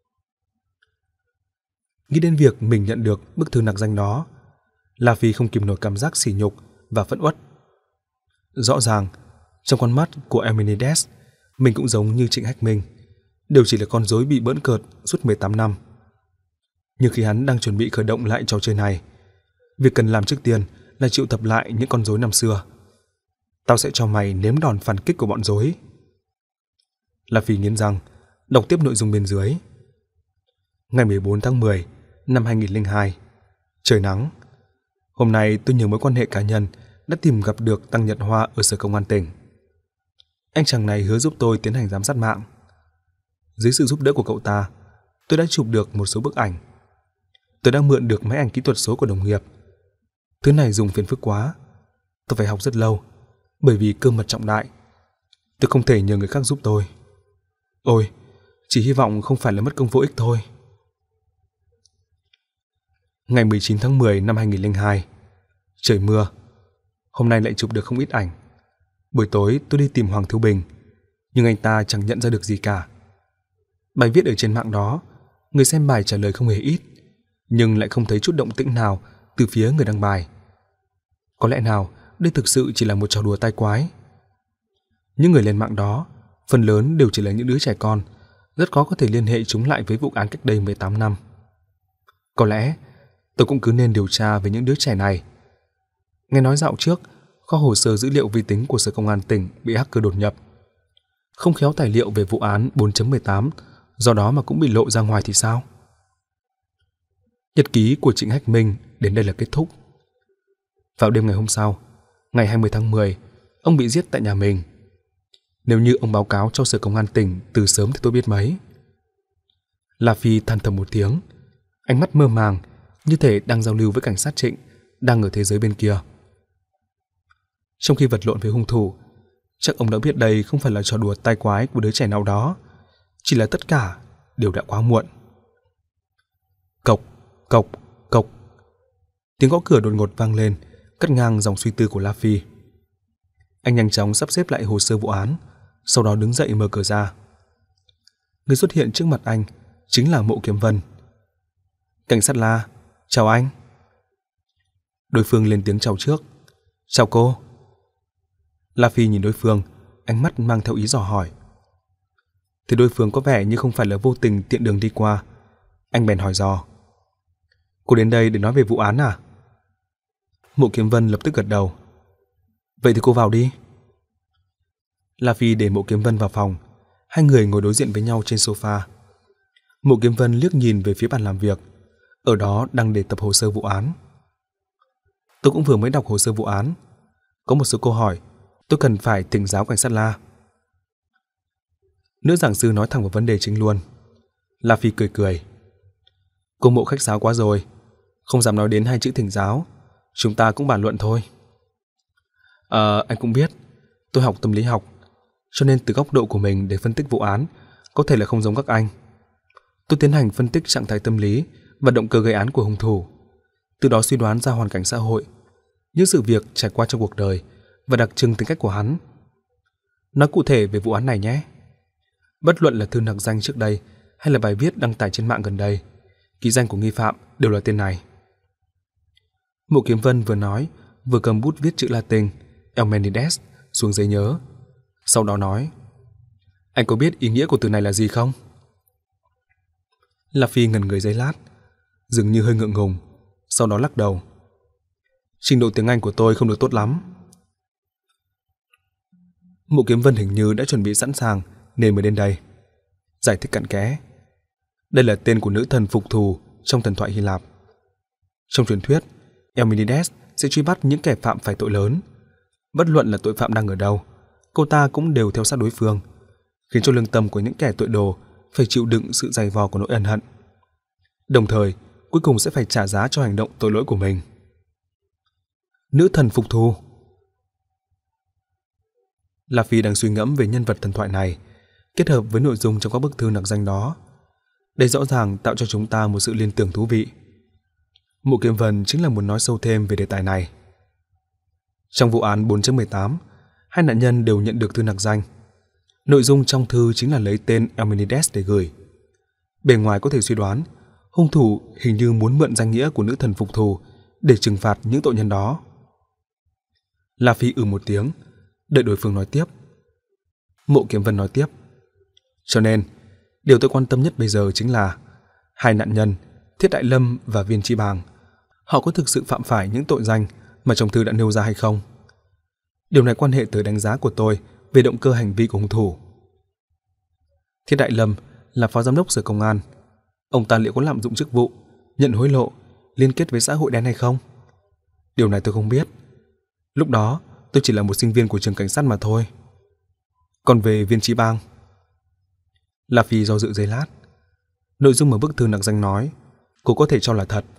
Nghĩ đến việc mình nhận được bức thư nặc danh đó, La Phi không kìm nổi cảm giác sỉ nhục và phẫn uất. Rõ ràng, trong con mắt của Eumenides, mình cũng giống như Trịnh Hách Minh, đều chỉ là con rối bị bỡn cợt suốt mười tám năm. Nhưng khi hắn đang chuẩn bị khởi động lại trò chơi này, việc cần làm trước tiên là triệu tập lại những con rối năm xưa. Tao sẽ cho mày nếm đòn phản kích của bọn rối. La Phi nghiến răng, đọc tiếp nội dung bên dưới. Ngày mười bốn tháng mười năm hai nghìn lẻ hai, trời nắng. Hôm nay tôi nhờ mối quan hệ cá nhân đã tìm gặp được Tăng Nhật Hoa ở Sở Công an tỉnh. Anh chàng này hứa giúp tôi tiến hành giám sát mạng. Dưới sự giúp đỡ của cậu ta, tôi đã chụp được một số bức ảnh. Tôi đã mượn được máy ảnh kỹ thuật số của đồng nghiệp. Thứ này dùng phiền phức quá. Tôi phải học rất lâu, bởi vì cơ mật trọng đại. Tôi không thể nhờ người khác giúp tôi. Ôi, chỉ hy vọng không phải là mất công vô ích thôi. Ngày mười chín tháng mười năm hai nghìn lẻ hai, trời mưa. Hôm nay lại chụp được không ít ảnh. Buổi tối tôi đi tìm Hoàng Thiếu Bình, nhưng anh ta chẳng nhận ra được gì cả. Bài viết ở trên mạng đó, người xem bài trả lời không hề ít, nhưng lại không thấy chút động tĩnh nào từ phía người đăng bài. Có lẽ nào đây thực sự chỉ là một trò đùa tai quái? Những người lên mạng đó, phần lớn đều chỉ là những đứa trẻ con, rất khó có thể liên hệ chúng lại với vụ án cách đây mười tám năm. Có lẽ tôi cũng cứ nên điều tra về những đứa trẻ này. Nghe nói dạo trước, kho hồ sơ dữ liệu vi tính của Sở Công an tỉnh bị hacker đột nhập. Không khéo tài liệu về vụ án bốn chấm mười tám do đó mà cũng bị lộ ra ngoài thì sao? Nhật ký của Trịnh Hách Minh đến đây là kết thúc. Vào đêm ngày hôm sau, ngày hai mươi tháng mười, ông bị giết tại nhà mình. Nếu như ông báo cáo cho Sở Công an tỉnh từ sớm thì tôi biết mấy. La Phi than thầm một tiếng, ánh mắt mơ màng, như thể đang giao lưu với cảnh sát Trịnh, đang ở thế giới bên kia. Trong khi vật lộn với hung thủ, chắc ông đã biết đây không phải là trò đùa tai quái của đứa trẻ nào đó, chỉ là tất cả đều đã quá muộn. Cộc, cộc, cộc. Tiếng gõ cửa đột ngột vang lên, cắt ngang dòng suy tư của La Phi. Anh nhanh chóng sắp xếp lại hồ sơ vụ án, sau đó đứng dậy mở cửa ra. Người xuất hiện trước mặt anh chính là Mộ Kiếm Vân. Cảnh sát La, chào anh. Đối phương lên tiếng chào trước. Chào cô. La Phi nhìn đối phương, ánh mắt mang theo ý dò hỏi. Thì đối phương có vẻ như không phải là vô tình tiện đường đi qua. Anh bèn hỏi dò. Cô đến đây để nói về vụ án à? Mộ Kiếm Vân lập tức gật đầu. Vậy thì cô vào đi. La Phi để Mộ Kiếm Vân vào phòng. Hai người ngồi đối diện với nhau trên sofa. Mộ Kiếm Vân liếc nhìn về phía bàn làm việc. Ở đó đang để tập hồ sơ vụ án. Tôi cũng vừa mới đọc hồ sơ vụ án. Có một số câu hỏi tôi cần phải thỉnh giáo cảnh sát La. Nữ giảng sư nói thẳng vào vấn đề chính luôn. La Phi cười cười. Cô Mộ khách sáo quá rồi, không dám nói đến hai chữ thỉnh giáo. Chúng ta cũng bàn luận thôi. Ờ, anh cũng biết, tôi học tâm lý học, cho nên từ góc độ của mình để phân tích vụ án có thể là không giống các anh. Tôi tiến hành phân tích trạng thái tâm lý và động cơ gây án của hung thủ, từ đó suy đoán ra hoàn cảnh xã hội, những sự việc trải qua trong cuộc đời và đặc trưng tính cách của hắn. Nói cụ thể về vụ án này nhé. Bất luận là thư nặc danh trước đây hay là bài viết đăng tải trên mạng gần đây, ký danh của nghi phạm đều là tên này. Mộ Kiếm Vân vừa nói, vừa cầm bút viết chữ Latin Eumenides xuống giấy nhớ. Sau đó nói, anh có biết ý nghĩa của từ này là gì không? La Phi ngẩn người giây lát, dường như hơi ngượng ngùng, sau đó lắc đầu. Trình độ tiếng Anh của tôi không được tốt lắm. Mộ Kiếm Vân hình như đã chuẩn bị sẵn sàng nên mới đến đây. Giải thích cặn kẽ. Đây là tên của nữ thần phục thù trong thần thoại Hy Lạp. Trong truyền thuyết, Eumenides sẽ truy bắt những kẻ phạm phải tội lớn. Bất luận là tội phạm đang ở đâu, cô ta cũng đều theo sát đối phương, khiến cho lương tâm của những kẻ tội đồ phải chịu đựng sự dày vò của nỗi ân hận. Đồng thời, cuối cùng sẽ phải trả giá cho hành động tội lỗi của mình. Nữ thần phục thù. La Phi đang suy ngẫm về nhân vật thần thoại này, kết hợp với nội dung trong các bức thư nặc danh đó. Đây rõ ràng tạo cho chúng ta một sự liên tưởng thú vị. Mộ Kiếm Vân chính là muốn nói sâu thêm về đề tài này. Trong vụ án bốn chấm mười tám, hai nạn nhân đều nhận được thư nặc danh. Nội dung trong thư chính là lấy tên Eumenides để gửi. Bề ngoài có thể suy đoán, hung thủ hình như muốn mượn danh nghĩa của nữ thần phục thù để trừng phạt những tội nhân đó. La Phi ừ một tiếng, đợi đối phương nói tiếp. Mộ Kiếm Vân nói tiếp. Cho nên, điều tôi quan tâm nhất bây giờ chính là hai nạn nhân, Thiết Đại Lâm và Viên Chi Bàng, họ có thực sự phạm phải những tội danh mà trong thư đã nêu ra hay không? Điều này quan hệ tới đánh giá của tôi về động cơ hành vi của hung thủ. Thiết Đại Lâm là phó giám đốc Sở Công an. Ông ta liệu có lạm dụng chức vụ, nhận hối lộ, liên kết với xã hội đen hay không? Điều này tôi không biết. Lúc đó, tôi chỉ là một sinh viên của trường cảnh sát mà thôi. Còn về Viên Chi Bang, La Phi do dự giây lát. Nội dung mà bức thư nặc danh nói, cô có thể cho là thật.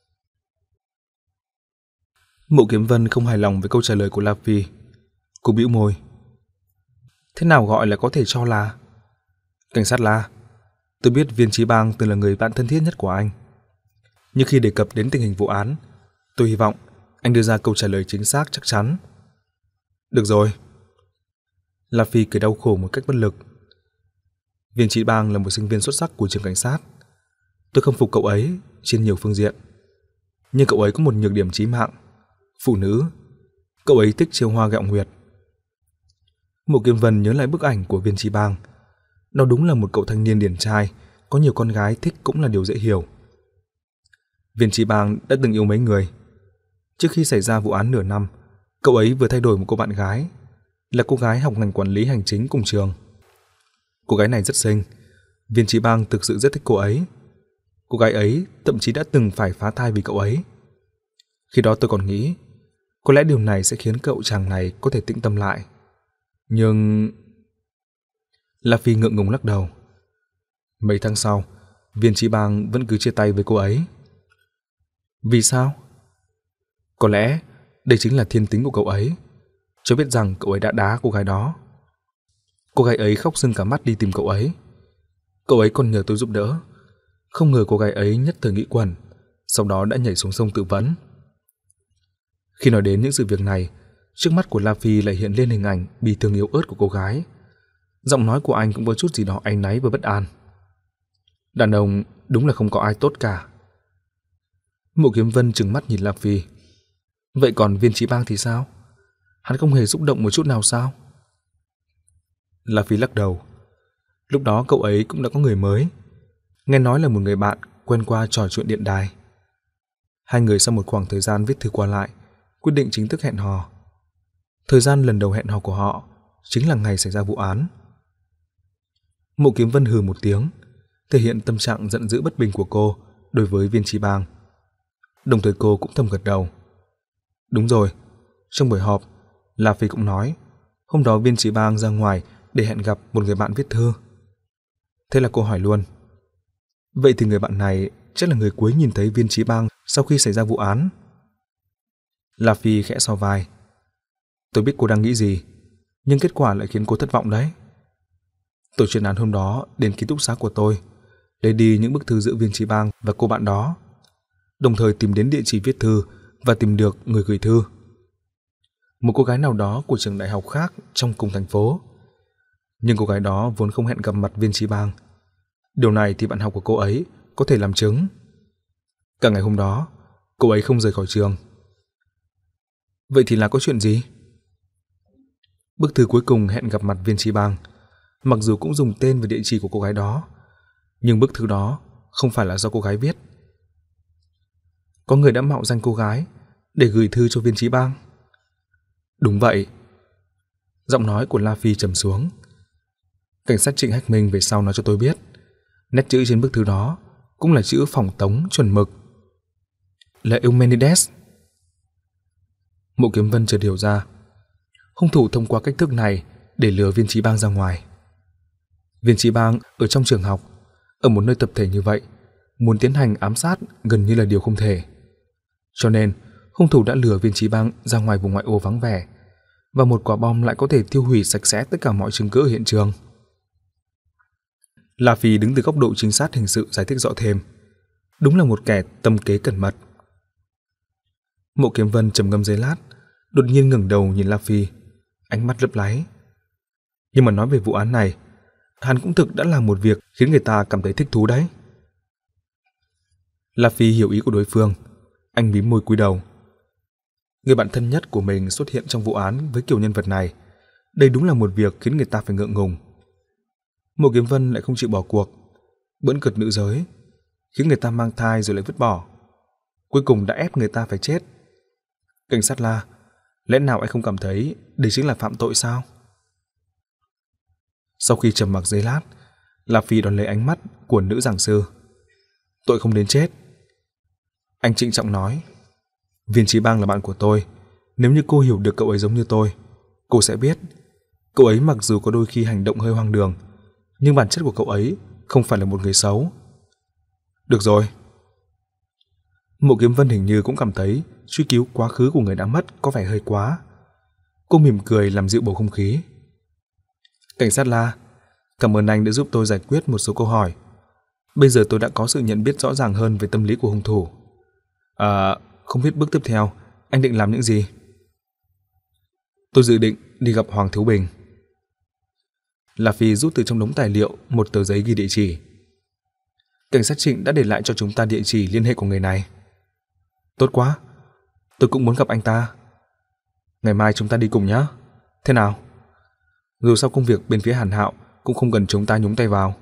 Mộ Kiếm Vân không hài lòng với câu trả lời của La Phi. Cô bĩu môi. Thế nào gọi là có thể cho là? Cảnh sát La, tôi biết Viên Chí Bang từng là người bạn thân thiết nhất của anh. Nhưng khi đề cập đến tình hình vụ án, tôi hy vọng anh đưa ra câu trả lời chính xác chắc chắn. Được rồi. La Phi cười đau khổ một cách bất lực. Viên Chí Bang là một sinh viên xuất sắc của trường cảnh sát. Tôi khâm phục cậu ấy trên nhiều phương diện. Nhưng cậu ấy có một nhược điểm chí mạng, phụ nữ. Cậu ấy thích chiêu hoa gẹo nguyệt. Mộ Kiếm Vân nhớ lại bức ảnh của Viên Chí Bang. Đó đúng là một cậu thanh niên điển trai, có nhiều con gái thích cũng là điều dễ hiểu. Viên Chí Bang đã từng yêu mấy người. Trước khi xảy ra vụ án nửa năm, cậu ấy vừa thay đổi một cô bạn gái, là cô gái học ngành quản lý hành chính cùng trường. Cô gái này rất xinh, Viên Chí Bang thực sự rất thích cô ấy. Cô gái ấy thậm chí đã từng phải phá thai vì cậu ấy. Khi đó tôi còn nghĩ, có lẽ điều này sẽ khiến cậu chàng này có thể tĩnh tâm lại. Nhưng... La Phi ngượng ngùng lắc đầu. Mấy tháng sau, Viên Chí Bang vẫn cứ chia tay với cô ấy. Vì sao? Có lẽ đây chính là thiên tính của cậu ấy. Cháu biết rằng cậu ấy đã đá cô gái đó. Cô gái ấy khóc sưng cả mắt đi tìm cậu ấy. Cậu ấy còn nhờ tôi giúp đỡ. Không ngờ cô gái ấy nhất thời nghĩ quẩn, sau đó đã nhảy xuống sông tự vẫn. Khi nói đến những sự việc này, trước mắt của La Phi lại hiện lên hình ảnh bi thương yếu ớt của cô gái. Giọng nói của anh cũng có chút gì đó áy náy và bất an. Đàn ông đúng là không có ai tốt cả. Mộ Kiếm Vân trừng mắt nhìn La Phi. Vậy còn Viên Chí Bang thì sao? Hắn không hề xúc động một chút nào sao? La Phi lắc đầu. Lúc đó cậu ấy cũng đã có người mới. Nghe nói là một người bạn quen qua trò chuyện điện đài. Hai người sau một khoảng thời gian viết thư qua lại, quyết định chính thức hẹn hò. Thời gian lần đầu hẹn hò của họ chính là ngày xảy ra vụ án. Mộ Kiếm Vân hừ một tiếng, thể hiện tâm trạng giận dữ bất bình của cô đối với Viên Chí Bang. Đồng thời cô cũng thầm gật đầu. Đúng rồi, trong buổi họp, La Phi cũng nói, hôm đó Viên Chí Bang ra ngoài để hẹn gặp một người bạn viết thư. Thế là cô hỏi luôn. Vậy thì người bạn này chắc là người cuối nhìn thấy Viên Chí Bang sau khi xảy ra vụ án. La Phi khẽ so vai. Tôi biết cô đang nghĩ gì, nhưng kết quả lại khiến cô thất vọng đấy. Tổ chuyên án hôm đó đến ký túc xá của tôi, lấy đi những bức thư giữa Viên Chí Bang và cô bạn đó, đồng thời tìm đến địa chỉ viết thư và tìm được người gửi thư. Một cô gái nào đó của trường đại học khác trong cùng thành phố. Nhưng cô gái đó vốn không hẹn gặp mặt Viên Chí Bang. Điều này thì bạn học của cô ấy có thể làm chứng. Cả ngày hôm đó, cô ấy không rời khỏi trường. Vậy thì là có chuyện gì? Bức thư cuối cùng hẹn gặp mặt Viên Chí Bang, mặc dù cũng dùng tên và địa chỉ của cô gái đó, nhưng bức thư đó không phải là do cô gái viết. Có người đã mạo danh cô gái để gửi thư cho Viên Chí Bang. Đúng vậy. Giọng nói của La Phi trầm xuống. Cảnh sát Trịnh Hách Minh về sau nói cho tôi biết, nét chữ trên bức thư đó cũng là chữ phỏng tống chuẩn mực, là Eumenides. Mộ Kiếm Vân chợt hiểu ra, hung thủ thông qua cách thức này để lừa Viên Chí Bang ra ngoài. Viên Chí Bang ở trong trường học, ở một nơi tập thể như vậy, muốn tiến hành ám sát gần như là điều không thể. Cho nên, hung thủ đã lừa Viên Chí Bang ra ngoài vùng ngoại ô vắng vẻ, và một quả bom lại có thể tiêu hủy sạch sẽ tất cả mọi chứng cứ ở hiện trường. La Phi đứng từ góc độ trinh sát hình sự giải thích rõ thêm. Đúng là một kẻ tâm kế cẩn mật. Mộ Kiếm Vân trầm ngâm giây lát, đột nhiên ngẩng đầu nhìn La Phi, ánh mắt lấp láy. Nhưng mà nói về vụ án này, hắn cũng thực đã làm một việc khiến người ta cảm thấy thích thú đấy. La Phi hiểu ý của đối phương, anh mím môi cúi đầu. Người bạn thân nhất của mình xuất hiện trong vụ án với kiểu nhân vật này, đây đúng là một việc khiến người ta phải ngượng ngùng. Mộ Kiếm Vân lại không chịu bỏ cuộc, bỡn cợt nữ giới, khiến người ta mang thai rồi lại vứt bỏ, cuối cùng đã ép người ta phải chết. Cảnh sát La, lẽ nào anh không cảm thấy đây chính là phạm tội sao? Sau khi trầm mặc giây lát, La Phi đón lấy ánh mắt của nữ giảng sư. Tội không đến chết. Anh trịnh trọng nói, Viên Chí Bang là bạn của tôi. Nếu như cô hiểu được cậu ấy giống như tôi, cô sẽ biết cậu ấy mặc dù có đôi khi hành động hơi hoang đường, nhưng bản chất của cậu ấy không phải là một người xấu. Được rồi. Mộ Kiếm Vân hình như cũng cảm thấy truy cứu quá khứ của người đã mất có vẻ hơi quá. Cô mỉm cười làm dịu bầu không khí. Cảnh sát La, cảm ơn anh đã giúp tôi giải quyết một số câu hỏi. Bây giờ tôi đã có sự nhận biết rõ ràng hơn về tâm lý của hung thủ. À, không biết bước tiếp theo anh định làm những gì? Tôi dự định đi gặp Hoàng Thiếu Bình. La Phi rút từ trong đống tài liệu một tờ giấy ghi địa chỉ. Cảnh sát Trịnh đã để lại cho chúng ta địa chỉ liên hệ của người này. Tốt quá, tôi cũng muốn gặp anh ta. Ngày mai chúng ta đi cùng nhé. Thế nào? Dù sao công việc bên phía Hàn Hạo cũng không cần chúng ta nhúng tay vào.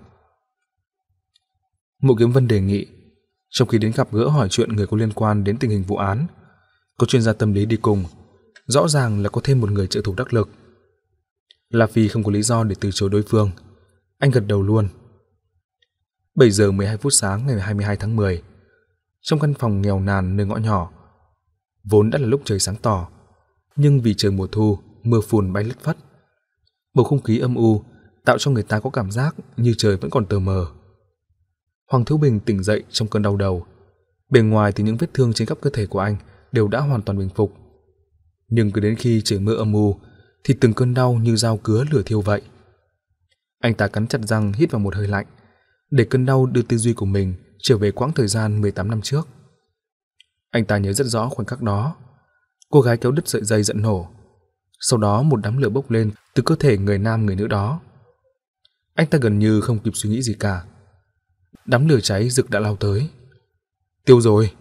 Mộ Kiếm Vân đề nghị. Trong khi đến gặp gỡ hỏi chuyện người có liên quan đến tình hình vụ án, có chuyên gia tâm lý đi cùng, rõ ràng là có thêm một người trợ thủ đắc lực. La Phi không có lý do để từ chối đối phương. Anh gật đầu luôn. bảy giờ mười hai phút sáng ngày hai mươi hai tháng mười, trong căn phòng nghèo nàn nơi ngõ nhỏ, vốn đã là lúc trời sáng tỏ, nhưng vì trời mùa thu, mưa phùn bay lất phất, bầu không khí âm u tạo cho người ta có cảm giác như trời vẫn còn tờ mờ. Hoàng Thiếu Bình tỉnh dậy trong cơn đau đầu. Bề ngoài thì những vết thương trên khắp cơ thể của anh đều đã hoàn toàn bình phục, nhưng cứ đến khi trời mưa âm u thì từng cơn đau như dao cứa lửa thiêu vậy. Anh ta cắn chặt răng hít vào một hơi lạnh, để cơn đau đưa tư duy của mình trở về quãng thời gian mười tám năm trước. Anh ta nhớ rất rõ khoảnh khắc đó. Cô gái kéo đứt sợi dây dẫn nổ. Sau đó một đám lửa bốc lên từ cơ thể người nam người nữ đó. Anh ta gần như không kịp suy nghĩ gì cả. Đám lửa cháy rực đã lao tới. Tiêu rồi.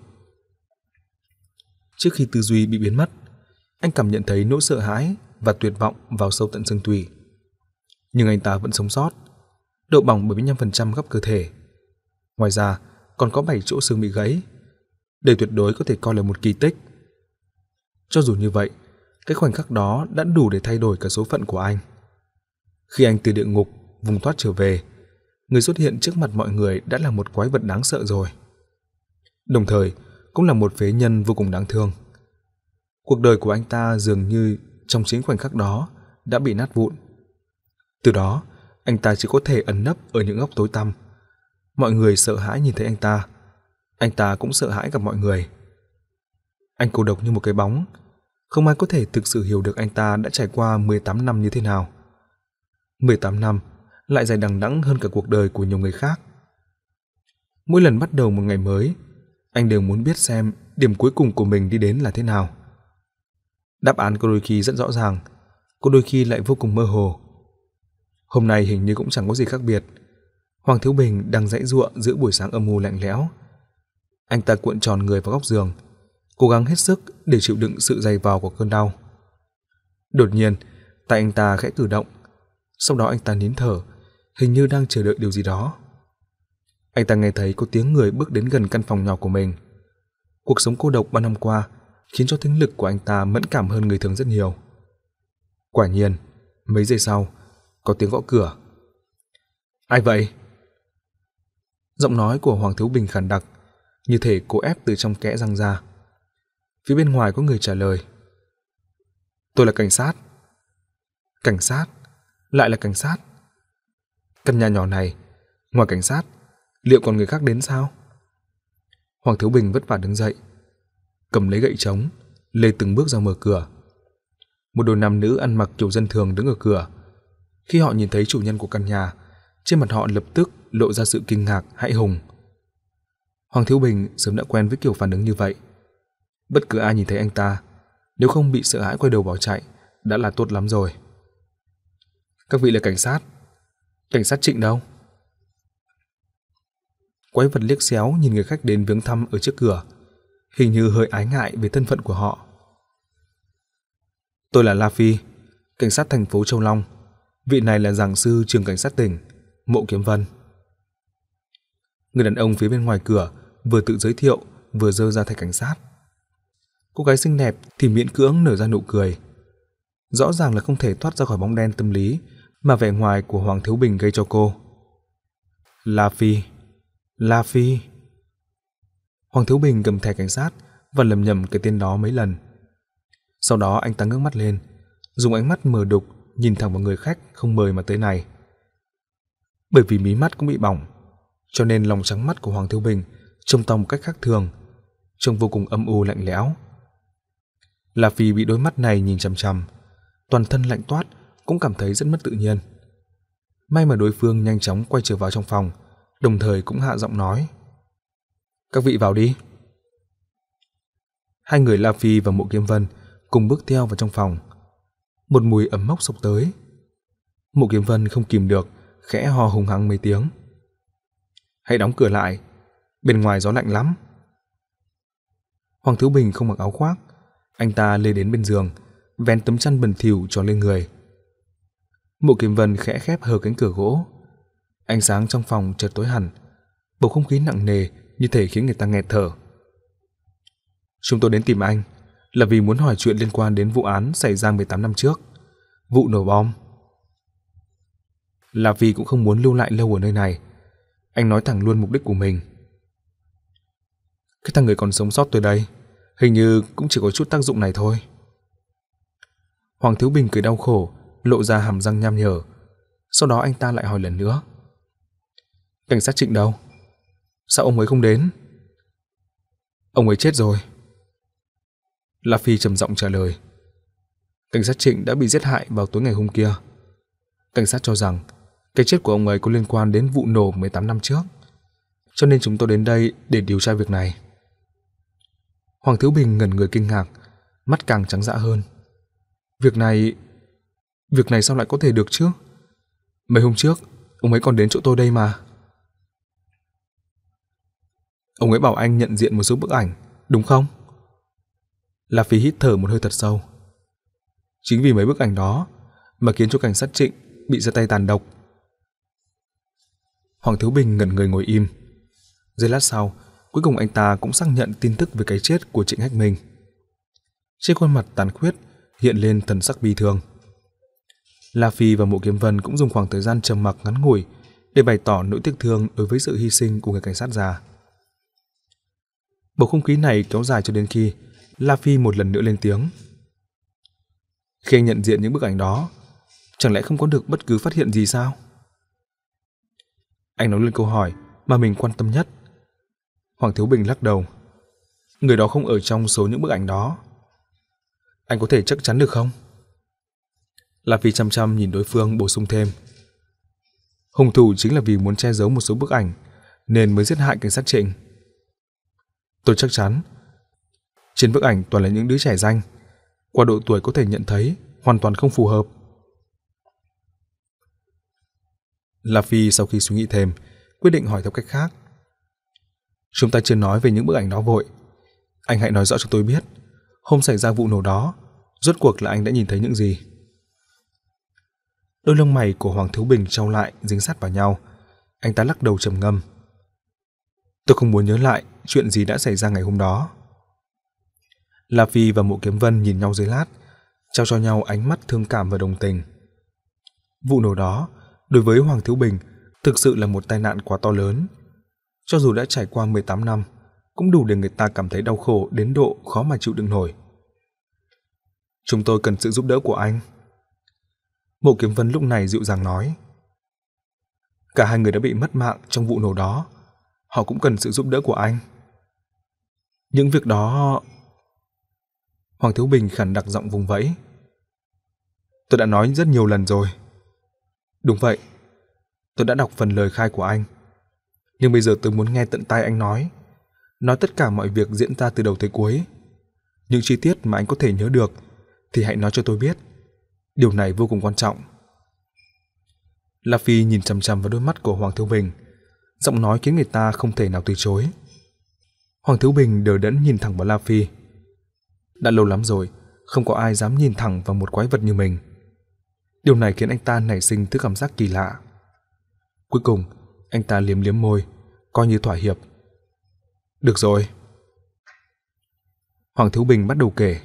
Trước khi tư duy bị biến mất, anh cảm nhận thấy nỗi sợ hãi và tuyệt vọng vào sâu tận xương tủy. Nhưng anh ta vẫn sống sót, độ bỏng bảy mươi lăm phần trăm khắp cơ thể. Ngoài ra, còn có bảy chỗ xương bị gãy. Đây tuyệt đối có thể coi là một kỳ tích. Cho dù như vậy, cái khoảnh khắc đó đã đủ để thay đổi cả số phận của anh. Khi anh từ địa ngục vùng thoát trở về, người xuất hiện trước mặt mọi người đã là một quái vật đáng sợ rồi. Đồng thời, cũng là một phế nhân vô cùng đáng thương. Cuộc đời của anh ta dường như trong chính khoảnh khắc đó đã bị nát vụn. Từ đó, anh ta chỉ có thể ẩn nấp ở những góc tối tăm. Mọi người sợ hãi nhìn thấy anh ta. Anh ta cũng sợ hãi gặp mọi người. Anh cô độc như một cái bóng. Không ai có thể thực sự hiểu được anh ta đã trải qua mười tám năm như thế nào. mười tám năm lại dài đằng đẵng hơn cả cuộc đời của nhiều người khác. Mỗi lần bắt đầu một ngày mới, anh đều muốn biết xem điểm cuối cùng của mình đi đến là thế nào. Đáp án có đôi khi rất rõ ràng, có đôi khi lại vô cùng mơ hồ. Hôm nay hình như cũng chẳng có gì khác biệt. Hoàng Thiếu Bình đang giãy giụa giữa buổi sáng âm u lạnh lẽo. Anh ta cuộn tròn người vào góc giường, cố gắng hết sức để chịu đựng sự dày vò của cơn đau. Đột nhiên, tay anh ta khẽ cử động, sau đó anh ta nín thở, hình như đang chờ đợi điều gì đó. Anh ta nghe thấy có tiếng người bước đến gần căn phòng nhỏ của mình. Cuộc sống cô độc bao năm qua khiến cho thính lực của anh ta mẫn cảm hơn người thường rất nhiều. Quả nhiên, mấy giây sau, có tiếng gõ cửa. Ai vậy? Giọng nói của Hoàng Thiếu Bình khàn đặc, như thể cố ép từ trong kẽ răng ra. Phía bên ngoài có người trả lời. Tôi là cảnh sát. Cảnh sát? Lại là cảnh sát? Căn nhà nhỏ này, ngoài cảnh sát, liệu còn người khác đến sao? Hoàng Thiếu Bình vất vả đứng dậy, cầm lấy gậy trống, lê từng bước ra mở cửa. Một đôi nam nữ ăn mặc kiểu dân thường đứng ở cửa. Khi họ nhìn thấy chủ nhân của căn nhà, trên mặt họ lập tức lộ ra sự kinh ngạc, hãi hùng. Hoàng Thiếu Bình sớm đã quen với kiểu phản ứng như vậy. Bất cứ ai nhìn thấy anh ta, nếu không bị sợ hãi quay đầu bỏ chạy, đã là tốt lắm rồi. Các vị là cảnh sát. Cảnh sát Trịnh đâu? Quái vật liếc xéo nhìn người khách đến viếng thăm ở trước cửa, hình như hơi ái ngại về thân phận của họ. Tôi là La Phi, cảnh sát thành phố Châu Long. Vị này là giảng sư trường cảnh sát tỉnh, Mộ Kiếm Vân. Người đàn ông phía bên ngoài cửa vừa tự giới thiệu, vừa giơ ra thẻ cảnh sát. Cô gái xinh đẹp thì miễn cưỡng nở ra nụ cười. Rõ ràng là không thể thoát ra khỏi bóng đen tâm lý mà vẻ ngoài của Hoàng Thiếu Bình gây cho cô. La Phi, La Phi. Hoàng Thiếu Bình cầm thẻ cảnh sát và lầm nhầm cái tên đó mấy lần. Sau đó anh ta ngước mắt lên, dùng ánh mắt mờ đục nhìn thẳng vào người khách không mời mà tới này. Bởi vì mí mắt cũng bị bỏng, cho nên lòng trắng mắt của Hoàng Thiếu Bình trông to một cách khác thường, trông vô cùng âm u lạnh lẽo. La Phi bị đôi mắt này nhìn chằm chằm, toàn thân lạnh toát, cũng cảm thấy rất mất tự nhiên. May mà đối phương nhanh chóng quay trở vào trong phòng, đồng thời cũng hạ giọng nói. Các vị vào đi. Hai người La Phi và Mộ Kiếm Vân cùng bước theo vào trong phòng. Một mùi ẩm mốc xộc tới. Mộ Kiếm Vân không kìm được, khẽ ho hùng hăng mấy tiếng. Hãy đóng cửa lại, bên ngoài gió lạnh lắm. Hoàng Thiếu Bình không mặc áo khoác, anh ta lê đến bên giường, vén tấm chăn bẩn thỉu cho lên người. Mộ Kiếm Vân khẽ khép hờ cánh cửa gỗ. Ánh sáng trong phòng chợt tối hẳn, bầu không khí nặng nề như thể khiến người ta nghẹt thở. Chúng tôi đến tìm anh là vì muốn hỏi chuyện liên quan đến vụ án xảy ra mười tám năm trước, vụ nổ bom. Là vì cũng không muốn lưu lại lâu ở nơi này. Anh nói thẳng luôn mục đích của mình. Cái thằng người còn sống sót tới đây hình như cũng chỉ có chút tác dụng này thôi. Hoàng Thiếu Bình cười đau khổ, lộ ra hàm răng nham nhở. Sau đó anh ta lại hỏi lần nữa. Cảnh sát Trịnh đâu? Sao ông ấy không đến? Ông ấy chết rồi. La Phi trầm giọng trả lời. Cảnh sát Trịnh đã bị giết hại vào tối ngày hôm kia. Cảnh sát cho rằng cái chết của ông ấy có liên quan đến vụ nổ mười tám năm trước, cho nên chúng tôi đến đây để điều tra việc này. Hoàng Thiếu Bình ngẩn người kinh ngạc, mắt càng trắng dã hơn. Việc này... Việc này sao lại có thể được chứ? Mấy hôm trước, ông ấy còn đến chỗ tôi đây mà. Ông ấy bảo anh nhận diện một số bức ảnh, đúng không? La Phi hít thở một hơi thật sâu. Chính vì mấy bức ảnh đó mà khiến cho cảnh sát Trịnh bị ra tay tàn độc. Hoàng Thiếu Bình ngẩn người ngồi im. Giây lát sau, cuối cùng anh ta cũng xác nhận tin tức về cái chết của Trịnh Hách Minh. Trên khuôn mặt tàn khuyết hiện lên thần sắc bi thương. La Phi và Mộ Kiếm Vân cũng dùng khoảng thời gian trầm mặc ngắn ngủi để bày tỏ nỗi tiếc thương đối với sự hy sinh của người cảnh sát già. Bầu không khí này kéo dài cho đến khi La Phi một lần nữa lên tiếng. Khi anh nhận diện những bức ảnh đó, chẳng lẽ không có được bất cứ phát hiện gì sao? Anh nói lên câu hỏi mà mình quan tâm nhất. Hoàng Thiếu Bình lắc đầu. Người đó không ở trong số những bức ảnh đó. Anh có thể chắc chắn được không? La Phi chăm chăm nhìn đối phương bổ sung thêm. Hung thủ chính là vì muốn che giấu một số bức ảnh nên mới giết hại cảnh sát Trịnh. Tôi chắc chắn. Trên bức ảnh toàn là những đứa trẻ danh, qua độ tuổi có thể nhận thấy hoàn toàn không phù hợp. La Phi sau khi suy nghĩ thêm, quyết định hỏi theo cách khác. Chúng ta chưa nói về những bức ảnh đó vội. Anh hãy nói rõ cho tôi biết, hôm xảy ra vụ nổ đó, rốt cuộc là anh đã nhìn thấy những gì? Đôi lông mày của Hoàng Thiếu Bình chau lại, dính sát vào nhau. Anh ta lắc đầu trầm ngâm. Tôi không muốn nhớ lại chuyện gì đã xảy ra ngày hôm đó. La Phi và Mộ Kiếm Vân nhìn nhau dưới lát, trao cho nhau ánh mắt thương cảm và đồng tình. Vụ nổ đó, đối với Hoàng Thiếu Bình, thực sự là một tai nạn quá to lớn. Cho dù đã trải qua mười tám năm, cũng đủ để người ta cảm thấy đau khổ đến độ khó mà chịu đựng nổi. Chúng tôi cần sự giúp đỡ của anh. Mộ Kiếm Vân lúc này dịu dàng nói. Cả hai người đã bị mất mạng trong vụ nổ đó, họ cũng cần sự giúp đỡ của anh. Những việc đó... Hoàng Thiếu Bình khàn đặc giọng vùng vẫy. Tôi đã nói rất nhiều lần rồi. Đúng vậy, tôi đã đọc phần lời khai của anh. Nhưng bây giờ tôi muốn nghe tận tai anh nói. Nói tất cả mọi việc diễn ra từ đầu tới cuối. Những chi tiết mà anh có thể nhớ được thì hãy nói cho tôi biết. Điều này vô cùng quan trọng. La Phi nhìn chằm chằm vào đôi mắt của Hoàng Thiếu Bình, giọng nói khiến người ta không thể nào từ chối. Hoàng Thiếu Bình đờ đẫn nhìn thẳng vào La Phi. Đã lâu lắm rồi, không có ai dám nhìn thẳng vào một quái vật như mình. Điều này khiến anh ta nảy sinh thứ cảm giác kỳ lạ. Cuối cùng, anh ta liếm liếm môi, coi như thỏa hiệp. Được rồi. Hoàng Thiếu Bình bắt đầu kể.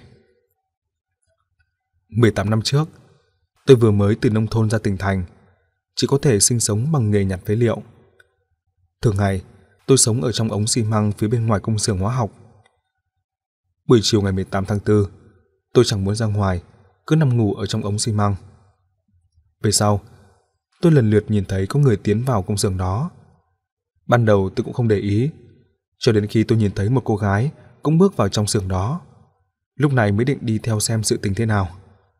mười tám năm trước, tôi vừa mới từ nông thôn ra tỉnh thành, chỉ có thể sinh sống bằng nghề nhặt phế liệu. Thường ngày, tôi sống ở trong ống xi măng phía bên ngoài công xưởng hóa học. Buổi chiều ngày mười tám tháng tư, tôi chẳng muốn ra ngoài, cứ nằm ngủ ở trong ống xi măng. Về sau, tôi lần lượt nhìn thấy có người tiến vào công xưởng đó. Ban đầu tôi cũng không để ý, cho đến khi tôi nhìn thấy một cô gái cũng bước vào trong xưởng đó. Lúc này mới định đi theo xem sự tình thế nào.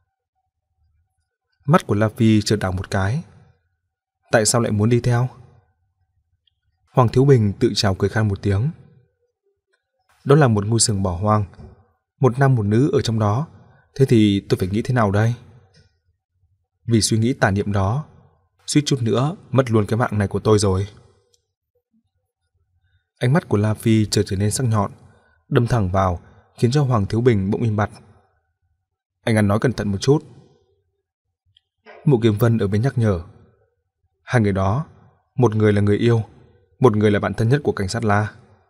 Mắt của La Phi chợt đảo một cái. Tại sao lại muốn đi theo? Hoàng Thiếu Bình tự chào cười khan một tiếng. Đó là một ngôi xưởng bỏ hoang, một nam một nữ ở trong đó, thế thì tôi phải nghĩ thế nào đây? Vì suy nghĩ tà niệm đó, suýt chút nữa mất luôn cái mạng này của tôi rồi. Ánh mắt của La Phi chợt trở nên sắc nhọn, đâm thẳng vào, khiến cho Hoàng Thiếu Bình bỗng im bặt. Anh ăn nói cẩn thận một chút. Mộ Kiếm Vân ở bên nhắc nhở. Hai người đó, một người là người yêu, một người là bạn thân nhất của cảnh sát La.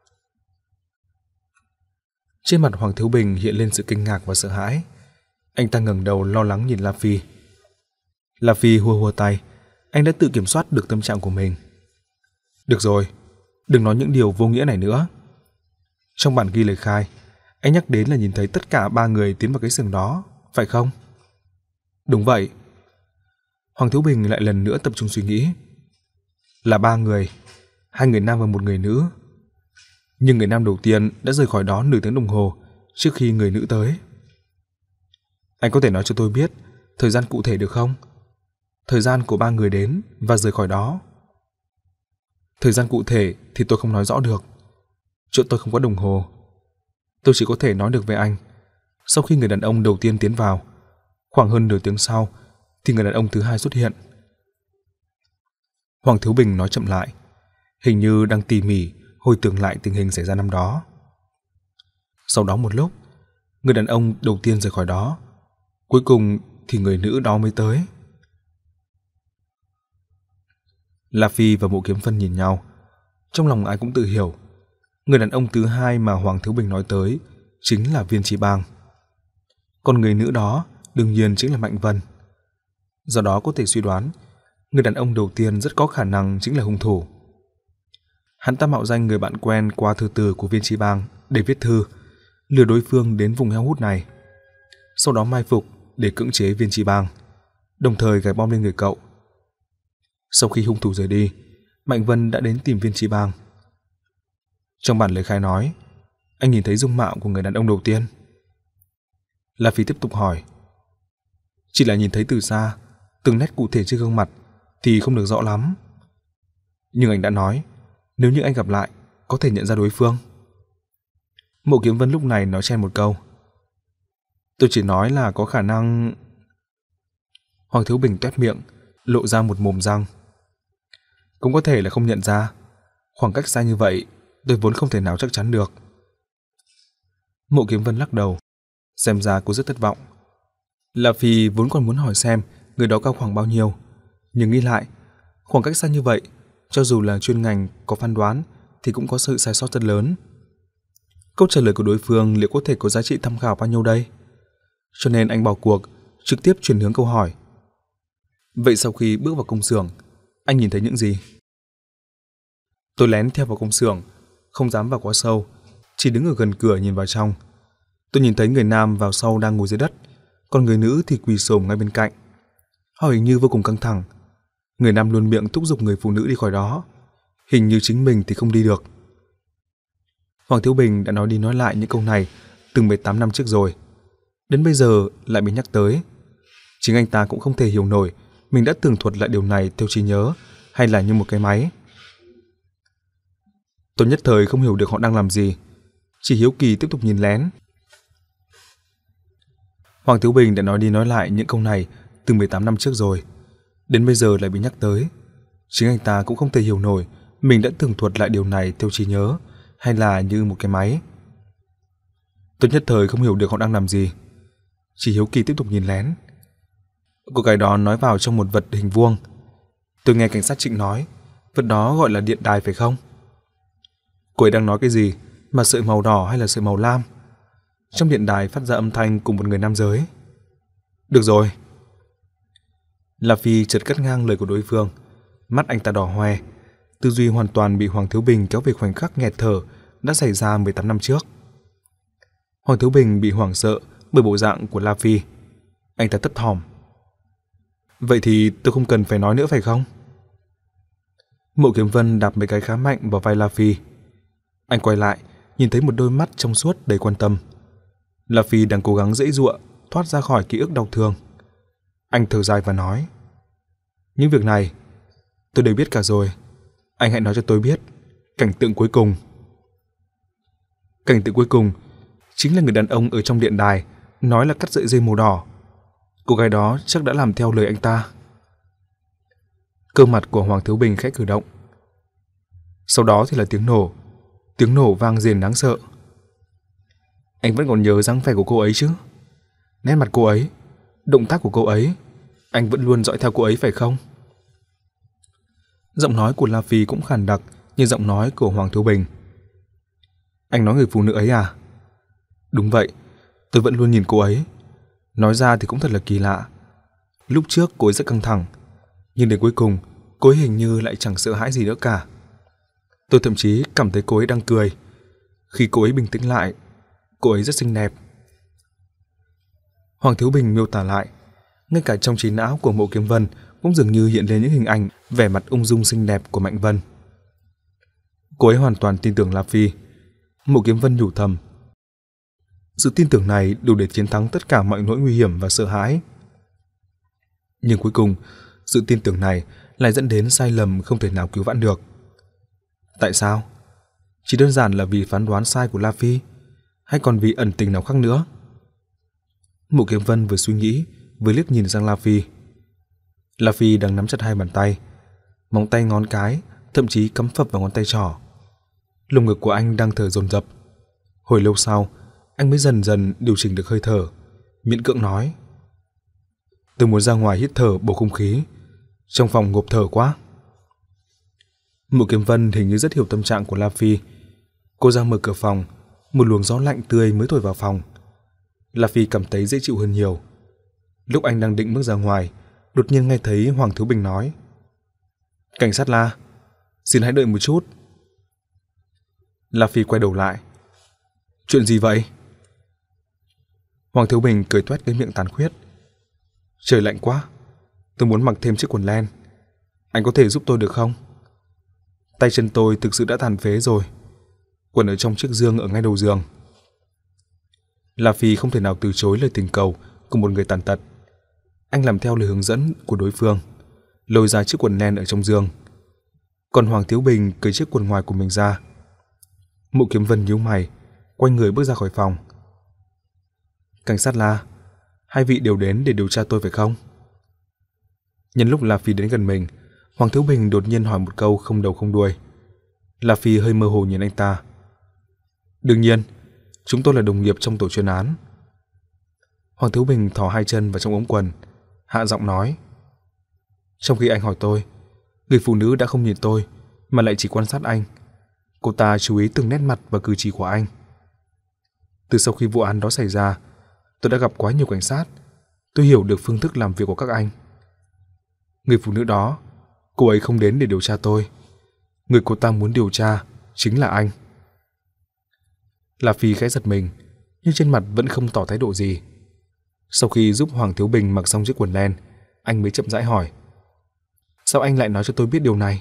Trên mặt Hoàng Thiếu Bình hiện lên sự kinh ngạc và sợ hãi. Anh ta ngẩng đầu lo lắng nhìn La Phi. La Phi hùa hùa tay, anh đã tự kiểm soát được tâm trạng của mình. Được rồi, đừng nói những điều vô nghĩa này nữa. Trong bản ghi lời khai, anh nhắc đến là nhìn thấy tất cả ba người tiến vào cái xưởng đó, phải không? Đúng vậy. Hoàng Thiếu Bình lại lần nữa tập trung suy nghĩ. Là ba người, hai người nam và một người nữ. Nhưng người nam đầu tiên đã rời khỏi đó nửa tiếng đồng hồ trước khi người nữ tới. Anh có thể nói cho tôi biết thời gian cụ thể được không? Thời gian của ba người đến và rời khỏi đó. Thời gian cụ thể thì tôi không nói rõ được. Chỗ tôi không có đồng hồ. Tôi chỉ có thể nói được với anh. Sau khi người đàn ông đầu tiên tiến vào, khoảng hơn nửa tiếng sau thì người đàn ông thứ hai xuất hiện. Hoàng Thiếu Bình nói chậm lại, hình như đang tỉ mỉ hồi tưởng lại tình hình xảy ra năm đó. Sau đó một lúc, người đàn ông đầu tiên rời khỏi đó. Cuối cùng thì người nữ đó mới tới. La Phi và Mộ Kiếm Vân nhìn nhau, trong lòng ai cũng tự hiểu, người đàn ông thứ hai mà Hoàng Thiếu Bình nói tới chính là Viên Chi Bang. Còn người nữ đó đương nhiên chính là Mạnh Vân. Do đó có thể suy đoán, người đàn ông đầu tiên rất có khả năng chính là hung thủ. Hắn ta mạo danh người bạn quen qua thư từ của Viên Chi Bang để viết thư, lừa đối phương đến vùng heo hút này, sau đó mai phục để cưỡng chế Viên Chi Bang, đồng thời gài bom lên người cậu. Sau khi hung thủ rời đi, Mạnh Vân đã đến tìm Viên Chi Bang. Trong bản lời khai nói, anh nhìn thấy dung mạo của người đàn ông đầu tiên. La Phi tiếp tục hỏi. Chỉ là nhìn thấy từ xa, từng nét cụ thể trên gương mặt thì không được rõ lắm. Nhưng anh đã nói, nếu như anh gặp lại, có thể nhận ra đối phương. Mộ Kiếm Vân lúc này nói chen một câu. Tôi chỉ nói là có khả năng... Hoàng Thiếu Bình toét miệng, lộ ra một mồm răng. Cũng có thể là không nhận ra. Khoảng cách xa như vậy, tôi vốn không thể nào chắc chắn được. Mộ Kiếm Vân lắc đầu, xem ra cô rất thất vọng. La Phi vốn còn muốn hỏi xem người đó cao khoảng bao nhiêu, nhưng nghĩ lại, khoảng cách xa như vậy, cho dù là chuyên ngành có phán đoán thì cũng có sự sai sót rất lớn. Câu trả lời của đối phương liệu có thể có giá trị tham khảo bao nhiêu đây? Cho nên anh bỏ cuộc, trực tiếp chuyển hướng câu hỏi. Vậy sau khi bước vào công xưởng, anh nhìn thấy những gì? Tôi lén theo vào công xưởng, không dám vào quá sâu, chỉ đứng ở gần cửa nhìn vào trong. Tôi nhìn thấy người nam vào sau đang ngồi dưới đất, còn người nữ thì quỳ xổm ngay bên cạnh. Họ hình như vô cùng căng thẳng. Người nam luôn miệng thúc giục người phụ nữ đi khỏi đó, hình như chính mình thì không đi được. Hoàng Thiếu Bình đã nói đi nói lại những câu này từ mười tám năm trước rồi, đến bây giờ lại bị nhắc tới. Chính anh ta cũng không thể hiểu nổi mình đã tường thuật lại điều này theo trí nhớ hay là như một cái máy. Tôi nhất thời không hiểu được họ đang làm gì, chỉ hiếu kỳ tiếp tục nhìn lén. Hoàng Thiếu Bình đã nói đi nói lại những câu này từ mười tám năm trước rồi, đến bây giờ lại bị nhắc tới. Chính anh ta cũng không thể hiểu nổi mình đã tường thuật lại điều này theo trí nhớ hay là như một cái máy. Tôi nhất thời không hiểu được họ đang làm gì, chỉ hiếu kỳ tiếp tục nhìn lén. Cô gái đó nói vào trong một vật hình vuông. Tôi nghe cảnh sát Trịnh nói, vật đó gọi là điện đài phải không? Cô ấy đang nói cái gì mà sợi màu đỏ hay là sợi màu lam? Trong điện đài phát ra âm thanh của một người nam giới. Được rồi. La Phi chợt cắt ngang lời của đối phương, mắt anh ta đỏ hoe, tư duy hoàn toàn bị Hoàng Thiếu Bình kéo về khoảnh khắc nghẹt thở đã xảy ra mười tám năm trước. Hoàng Thiếu Bình bị hoảng sợ bởi bộ dạng của La Phi. Anh ta thấp thỏm. Vậy thì tôi không cần phải nói nữa phải không? Mộ Kiếm Vân đạp mấy cái khá mạnh vào vai La Phi. Anh quay lại, nhìn thấy một đôi mắt trong suốt đầy quan tâm. La Phi đang cố gắng giãy giụa thoát ra khỏi ký ức đau thương. Anh thở dài và nói: những việc này tôi đều biết cả rồi. Anh hãy nói cho tôi biết cảnh tượng cuối cùng. Cảnh tượng cuối cùng chính là người đàn ông ở trong điện đài nói là cắt sợi dây màu đỏ. Cô gái đó chắc đã làm theo lời anh ta. Cơ mặt của Hoàng Thiếu Bình khẽ cử động. Sau đó thì là tiếng nổ. Tiếng nổ vang rền đáng sợ. Anh vẫn còn nhớ dáng vẻ của cô ấy chứ? Nét mặt cô ấy, động tác của cô ấy, anh vẫn luôn dõi theo cô ấy phải không? Giọng nói của La Phi cũng khàn đặc như giọng nói của Hoàng Thiếu Bình. Anh nói người phụ nữ ấy à? Đúng vậy, tôi vẫn luôn nhìn cô ấy. Nói ra thì cũng thật là kỳ lạ. Lúc trước cô ấy rất căng thẳng, nhưng đến cuối cùng cô ấy hình như lại chẳng sợ hãi gì nữa cả. Tôi thậm chí cảm thấy cô ấy đang cười. Khi cô ấy bình tĩnh lại, cô ấy rất xinh đẹp. Hoàng Thiếu Bình miêu tả lại, ngay cả trong trí não của Mộ Kiếm Vân cũng dường như hiện lên những hình ảnh vẻ mặt ung dung xinh đẹp của Mạnh Vân. Cô ấy hoàn toàn tin tưởng La Phi. Mộ Kiếm Vân nhủ thầm. Sự tin tưởng này đủ để chiến thắng tất cả mọi nỗi nguy hiểm và sợ hãi. Nhưng cuối cùng, sự tin tưởng này lại dẫn đến sai lầm không thể nào cứu vãn được. Tại sao? Chỉ đơn giản là vì phán đoán sai của La Phi, hay còn vì ẩn tình nào khác nữa? Mộ Kiếm Vân vừa suy nghĩ, vừa liếc nhìn sang La Phi. La Phi đang nắm chặt hai bàn tay, móng tay ngón cái thậm chí cắm phập vào ngón tay trỏ. Lồng ngực của anh đang thở dồn dập. Hồi lâu sau, anh mới dần dần điều chỉnh được hơi thở, miễn cưỡng nói: Tôi muốn ra ngoài hít thở bầu không khí, trong phòng ngộp thở quá. Mộ Kiếm Vân hình như rất hiểu tâm trạng của La Phi. Cô ra mở cửa phòng, một luồng gió lạnh tươi mới thổi vào phòng. La Phi cảm thấy dễ chịu hơn nhiều. Lúc anh đang định bước ra ngoài, đột nhiên nghe thấy Hoàng Thiếu Bình nói: Cảnh sát La, xin hãy đợi một chút. La Phi quay đầu lại. Chuyện gì vậy? Hoàng Thiếu Bình cười toét cái miệng tàn khuyết. Trời lạnh quá, tôi muốn mặc thêm chiếc quần len. Anh có thể giúp tôi được không? Tay chân tôi thực sự đã tàn phế rồi. Quần ở trong chiếc giường ở ngay đầu giường. La Phi không thể nào từ chối lời tình cầu của một người tàn tật. Anh làm theo lời hướng dẫn của đối phương, lôi ra chiếc quần len ở trong giường. Còn Hoàng Thiếu Bình cởi chiếc quần ngoài của mình ra. Mộ Kiếm Vân nhíu mày, quay người bước ra khỏi phòng. Cảnh sát La, hai vị đều đến để điều tra tôi phải không? Nhân lúc La Phi đến gần mình, Hoàng Thiếu Bình đột nhiên hỏi một câu không đầu không đuôi. La Phi hơi mơ hồ nhìn anh ta. Đương nhiên, chúng tôi là đồng nghiệp trong tổ chuyên án. Hoàng Thiếu Bình thò hai chân vào trong ống quần, hạ giọng nói. Trong khi anh hỏi tôi, người phụ nữ đã không nhìn tôi mà lại chỉ quan sát anh. Cô ta chú ý từng nét mặt và cử chỉ của anh. Từ sau khi vụ án đó xảy ra, tôi đã gặp quá nhiều cảnh sát. Tôi hiểu được phương thức làm việc của các anh. Người phụ nữ đó, cô ấy không đến để điều tra tôi. Người cô ta muốn điều tra chính là anh. La Phi khẽ giật mình, nhưng trên mặt vẫn không tỏ thái độ gì. Sau khi giúp Hoàng Thiếu Bình mặc xong chiếc quần len, anh mới chậm rãi hỏi. Sao anh lại nói cho tôi biết điều này?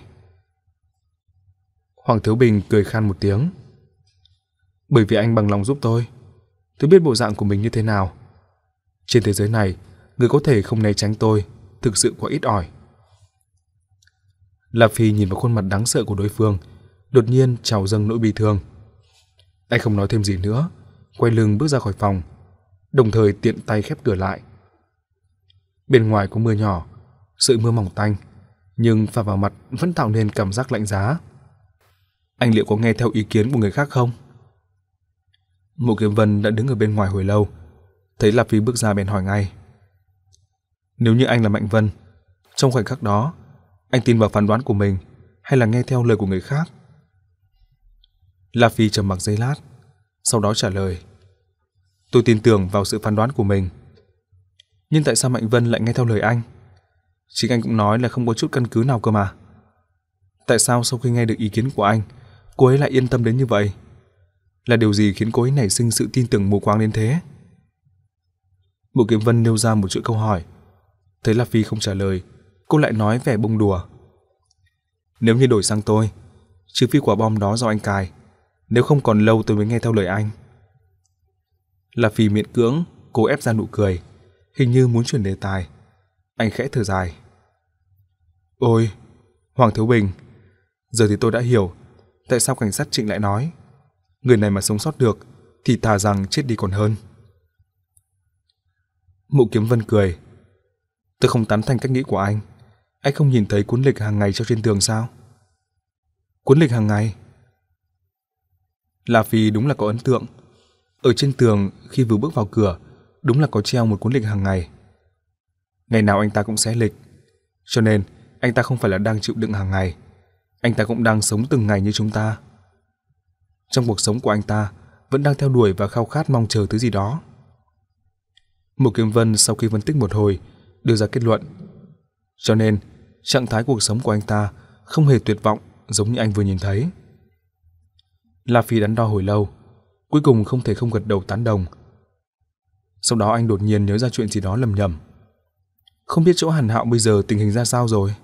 Hoàng Thiếu Bình cười khan một tiếng. Bởi vì anh bằng lòng giúp tôi. Tôi biết bộ dạng của mình như thế nào. Trên thế giới này, người có thể không né tránh tôi thực sự quá ít ỏi. La Phi nhìn vào khuôn mặt đáng sợ của đối phương, đột nhiên trào dâng nỗi bi thương. Anh không nói thêm gì nữa, quay lưng bước ra khỏi phòng, đồng thời tiện tay khép cửa lại. Bên ngoài có mưa nhỏ, sợi mưa mỏng tanh, nhưng phả vào mặt vẫn tạo nên cảm giác lạnh giá. Anh liệu có nghe theo ý kiến của người khác không? Mộ Kiếm Vân đã đứng ở bên ngoài hồi lâu, thấy La Phi bước ra bèn hỏi ngay. Nếu như anh là Mạnh Vân, trong khoảnh khắc đó, anh tin vào phán đoán của mình hay là nghe theo lời của người khác? La Phi trầm mặc giây lát, sau đó trả lời. Tôi tin tưởng vào sự phán đoán của mình. Nhưng tại sao Mạnh Vân lại nghe theo lời anh? Chính anh cũng nói là không có chút căn cứ nào cơ mà. Tại sao sau khi nghe được ý kiến của anh, cô ấy lại yên tâm đến như vậy? Là điều gì khiến cô ấy nảy sinh sự tin tưởng mù quáng đến thế? Mộ Kiếm Vân nêu ra một chuỗi câu hỏi. Thấy La Phi không trả lời, cô lại nói vẻ bông đùa. Nếu như đổi sang tôi, trừ phi quả bom đó do anh cài, nếu không còn lâu tôi mới nghe theo lời anh. La Phi miễn cưỡng cố ép ra nụ cười, hình như muốn chuyển đề tài. Anh khẽ thở dài. Ôi, Hoàng Thiếu Bình, giờ thì tôi đã hiểu tại sao cảnh sát Trịnh lại nói người này mà sống sót được thì thà rằng chết đi còn hơn. Mộ Kiếm Vân cười, Tôi không tán thành cách nghĩ của anh. Anh không nhìn thấy cuốn lịch hàng ngày treo trên tường sao? Cuốn lịch hàng ngày? La Phi đúng là có ấn tượng. Ở trên tường khi vừa bước vào cửa, đúng là có treo một cuốn lịch hàng ngày. Ngày nào anh ta cũng xé lịch, cho nên anh ta không phải là đang chịu đựng hàng ngày, anh ta cũng đang sống từng ngày như chúng ta. Trong cuộc sống của anh ta vẫn đang theo đuổi và khao khát mong chờ thứ gì đó. Mục Kiếm Vân sau khi phân tích một hồi đưa ra kết luận, cho nên trạng thái cuộc sống của anh ta không hề tuyệt vọng giống như anh vừa nhìn thấy. La Phi đắn đo hồi lâu, cuối cùng không thể không gật đầu tán đồng. Sau đó anh đột nhiên nhớ ra chuyện gì đó lầm nhầm. Không biết chỗ Hàn Hạo bây giờ tình hình ra sao rồi?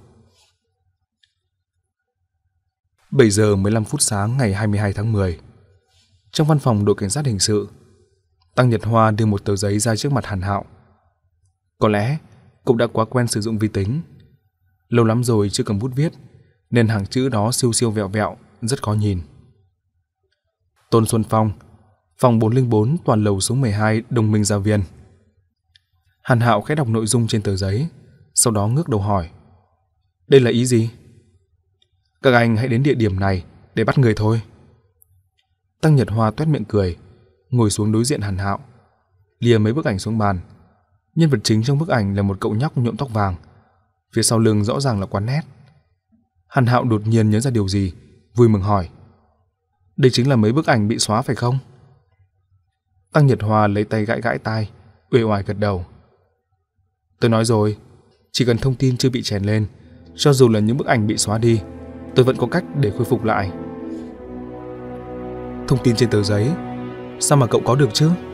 bảy giờ mười lăm phút sáng ngày hai mươi hai tháng mười. Trong văn phòng đội cảnh sát hình sự, Tăng Nhật Hoa đưa một tờ giấy ra trước mặt Hàn Hạo. Có lẽ cậu đã quá quen sử dụng vi tính, lâu lắm rồi chưa cầm bút viết, nên hàng chữ đó siêu siêu vẹo vẹo, rất khó nhìn. Tôn Xuân Phong, phòng bốn không bốn, toàn lầu số mười hai, Đồng Minh Gia Viên. Hàn Hạo khẽ đọc nội dung trên tờ giấy, sau đó ngước đầu hỏi: đây là ý gì? Các anh hãy đến địa điểm này để bắt người thôi. Tăng Nhật Hoa toét miệng cười, ngồi xuống đối diện Hàn Hạo, lìa mấy bức ảnh xuống bàn. Nhân vật chính trong bức ảnh là một cậu nhóc nhuộm tóc vàng, phía sau lưng rõ ràng là quán nét. Hàn Hạo đột nhiên nhớ ra điều gì, vui mừng hỏi: đây chính là mấy bức ảnh bị xóa phải không? Tăng Nhật Hoa lấy tay gãi gãi tai, uể oải gật đầu. Tôi nói rồi, chỉ cần thông tin chưa bị chèn lên, cho dù là những bức ảnh bị xóa đi, tôi vẫn có cách để khôi phục lại. Thông tin trên tờ giấy, sao mà cậu có được chứ?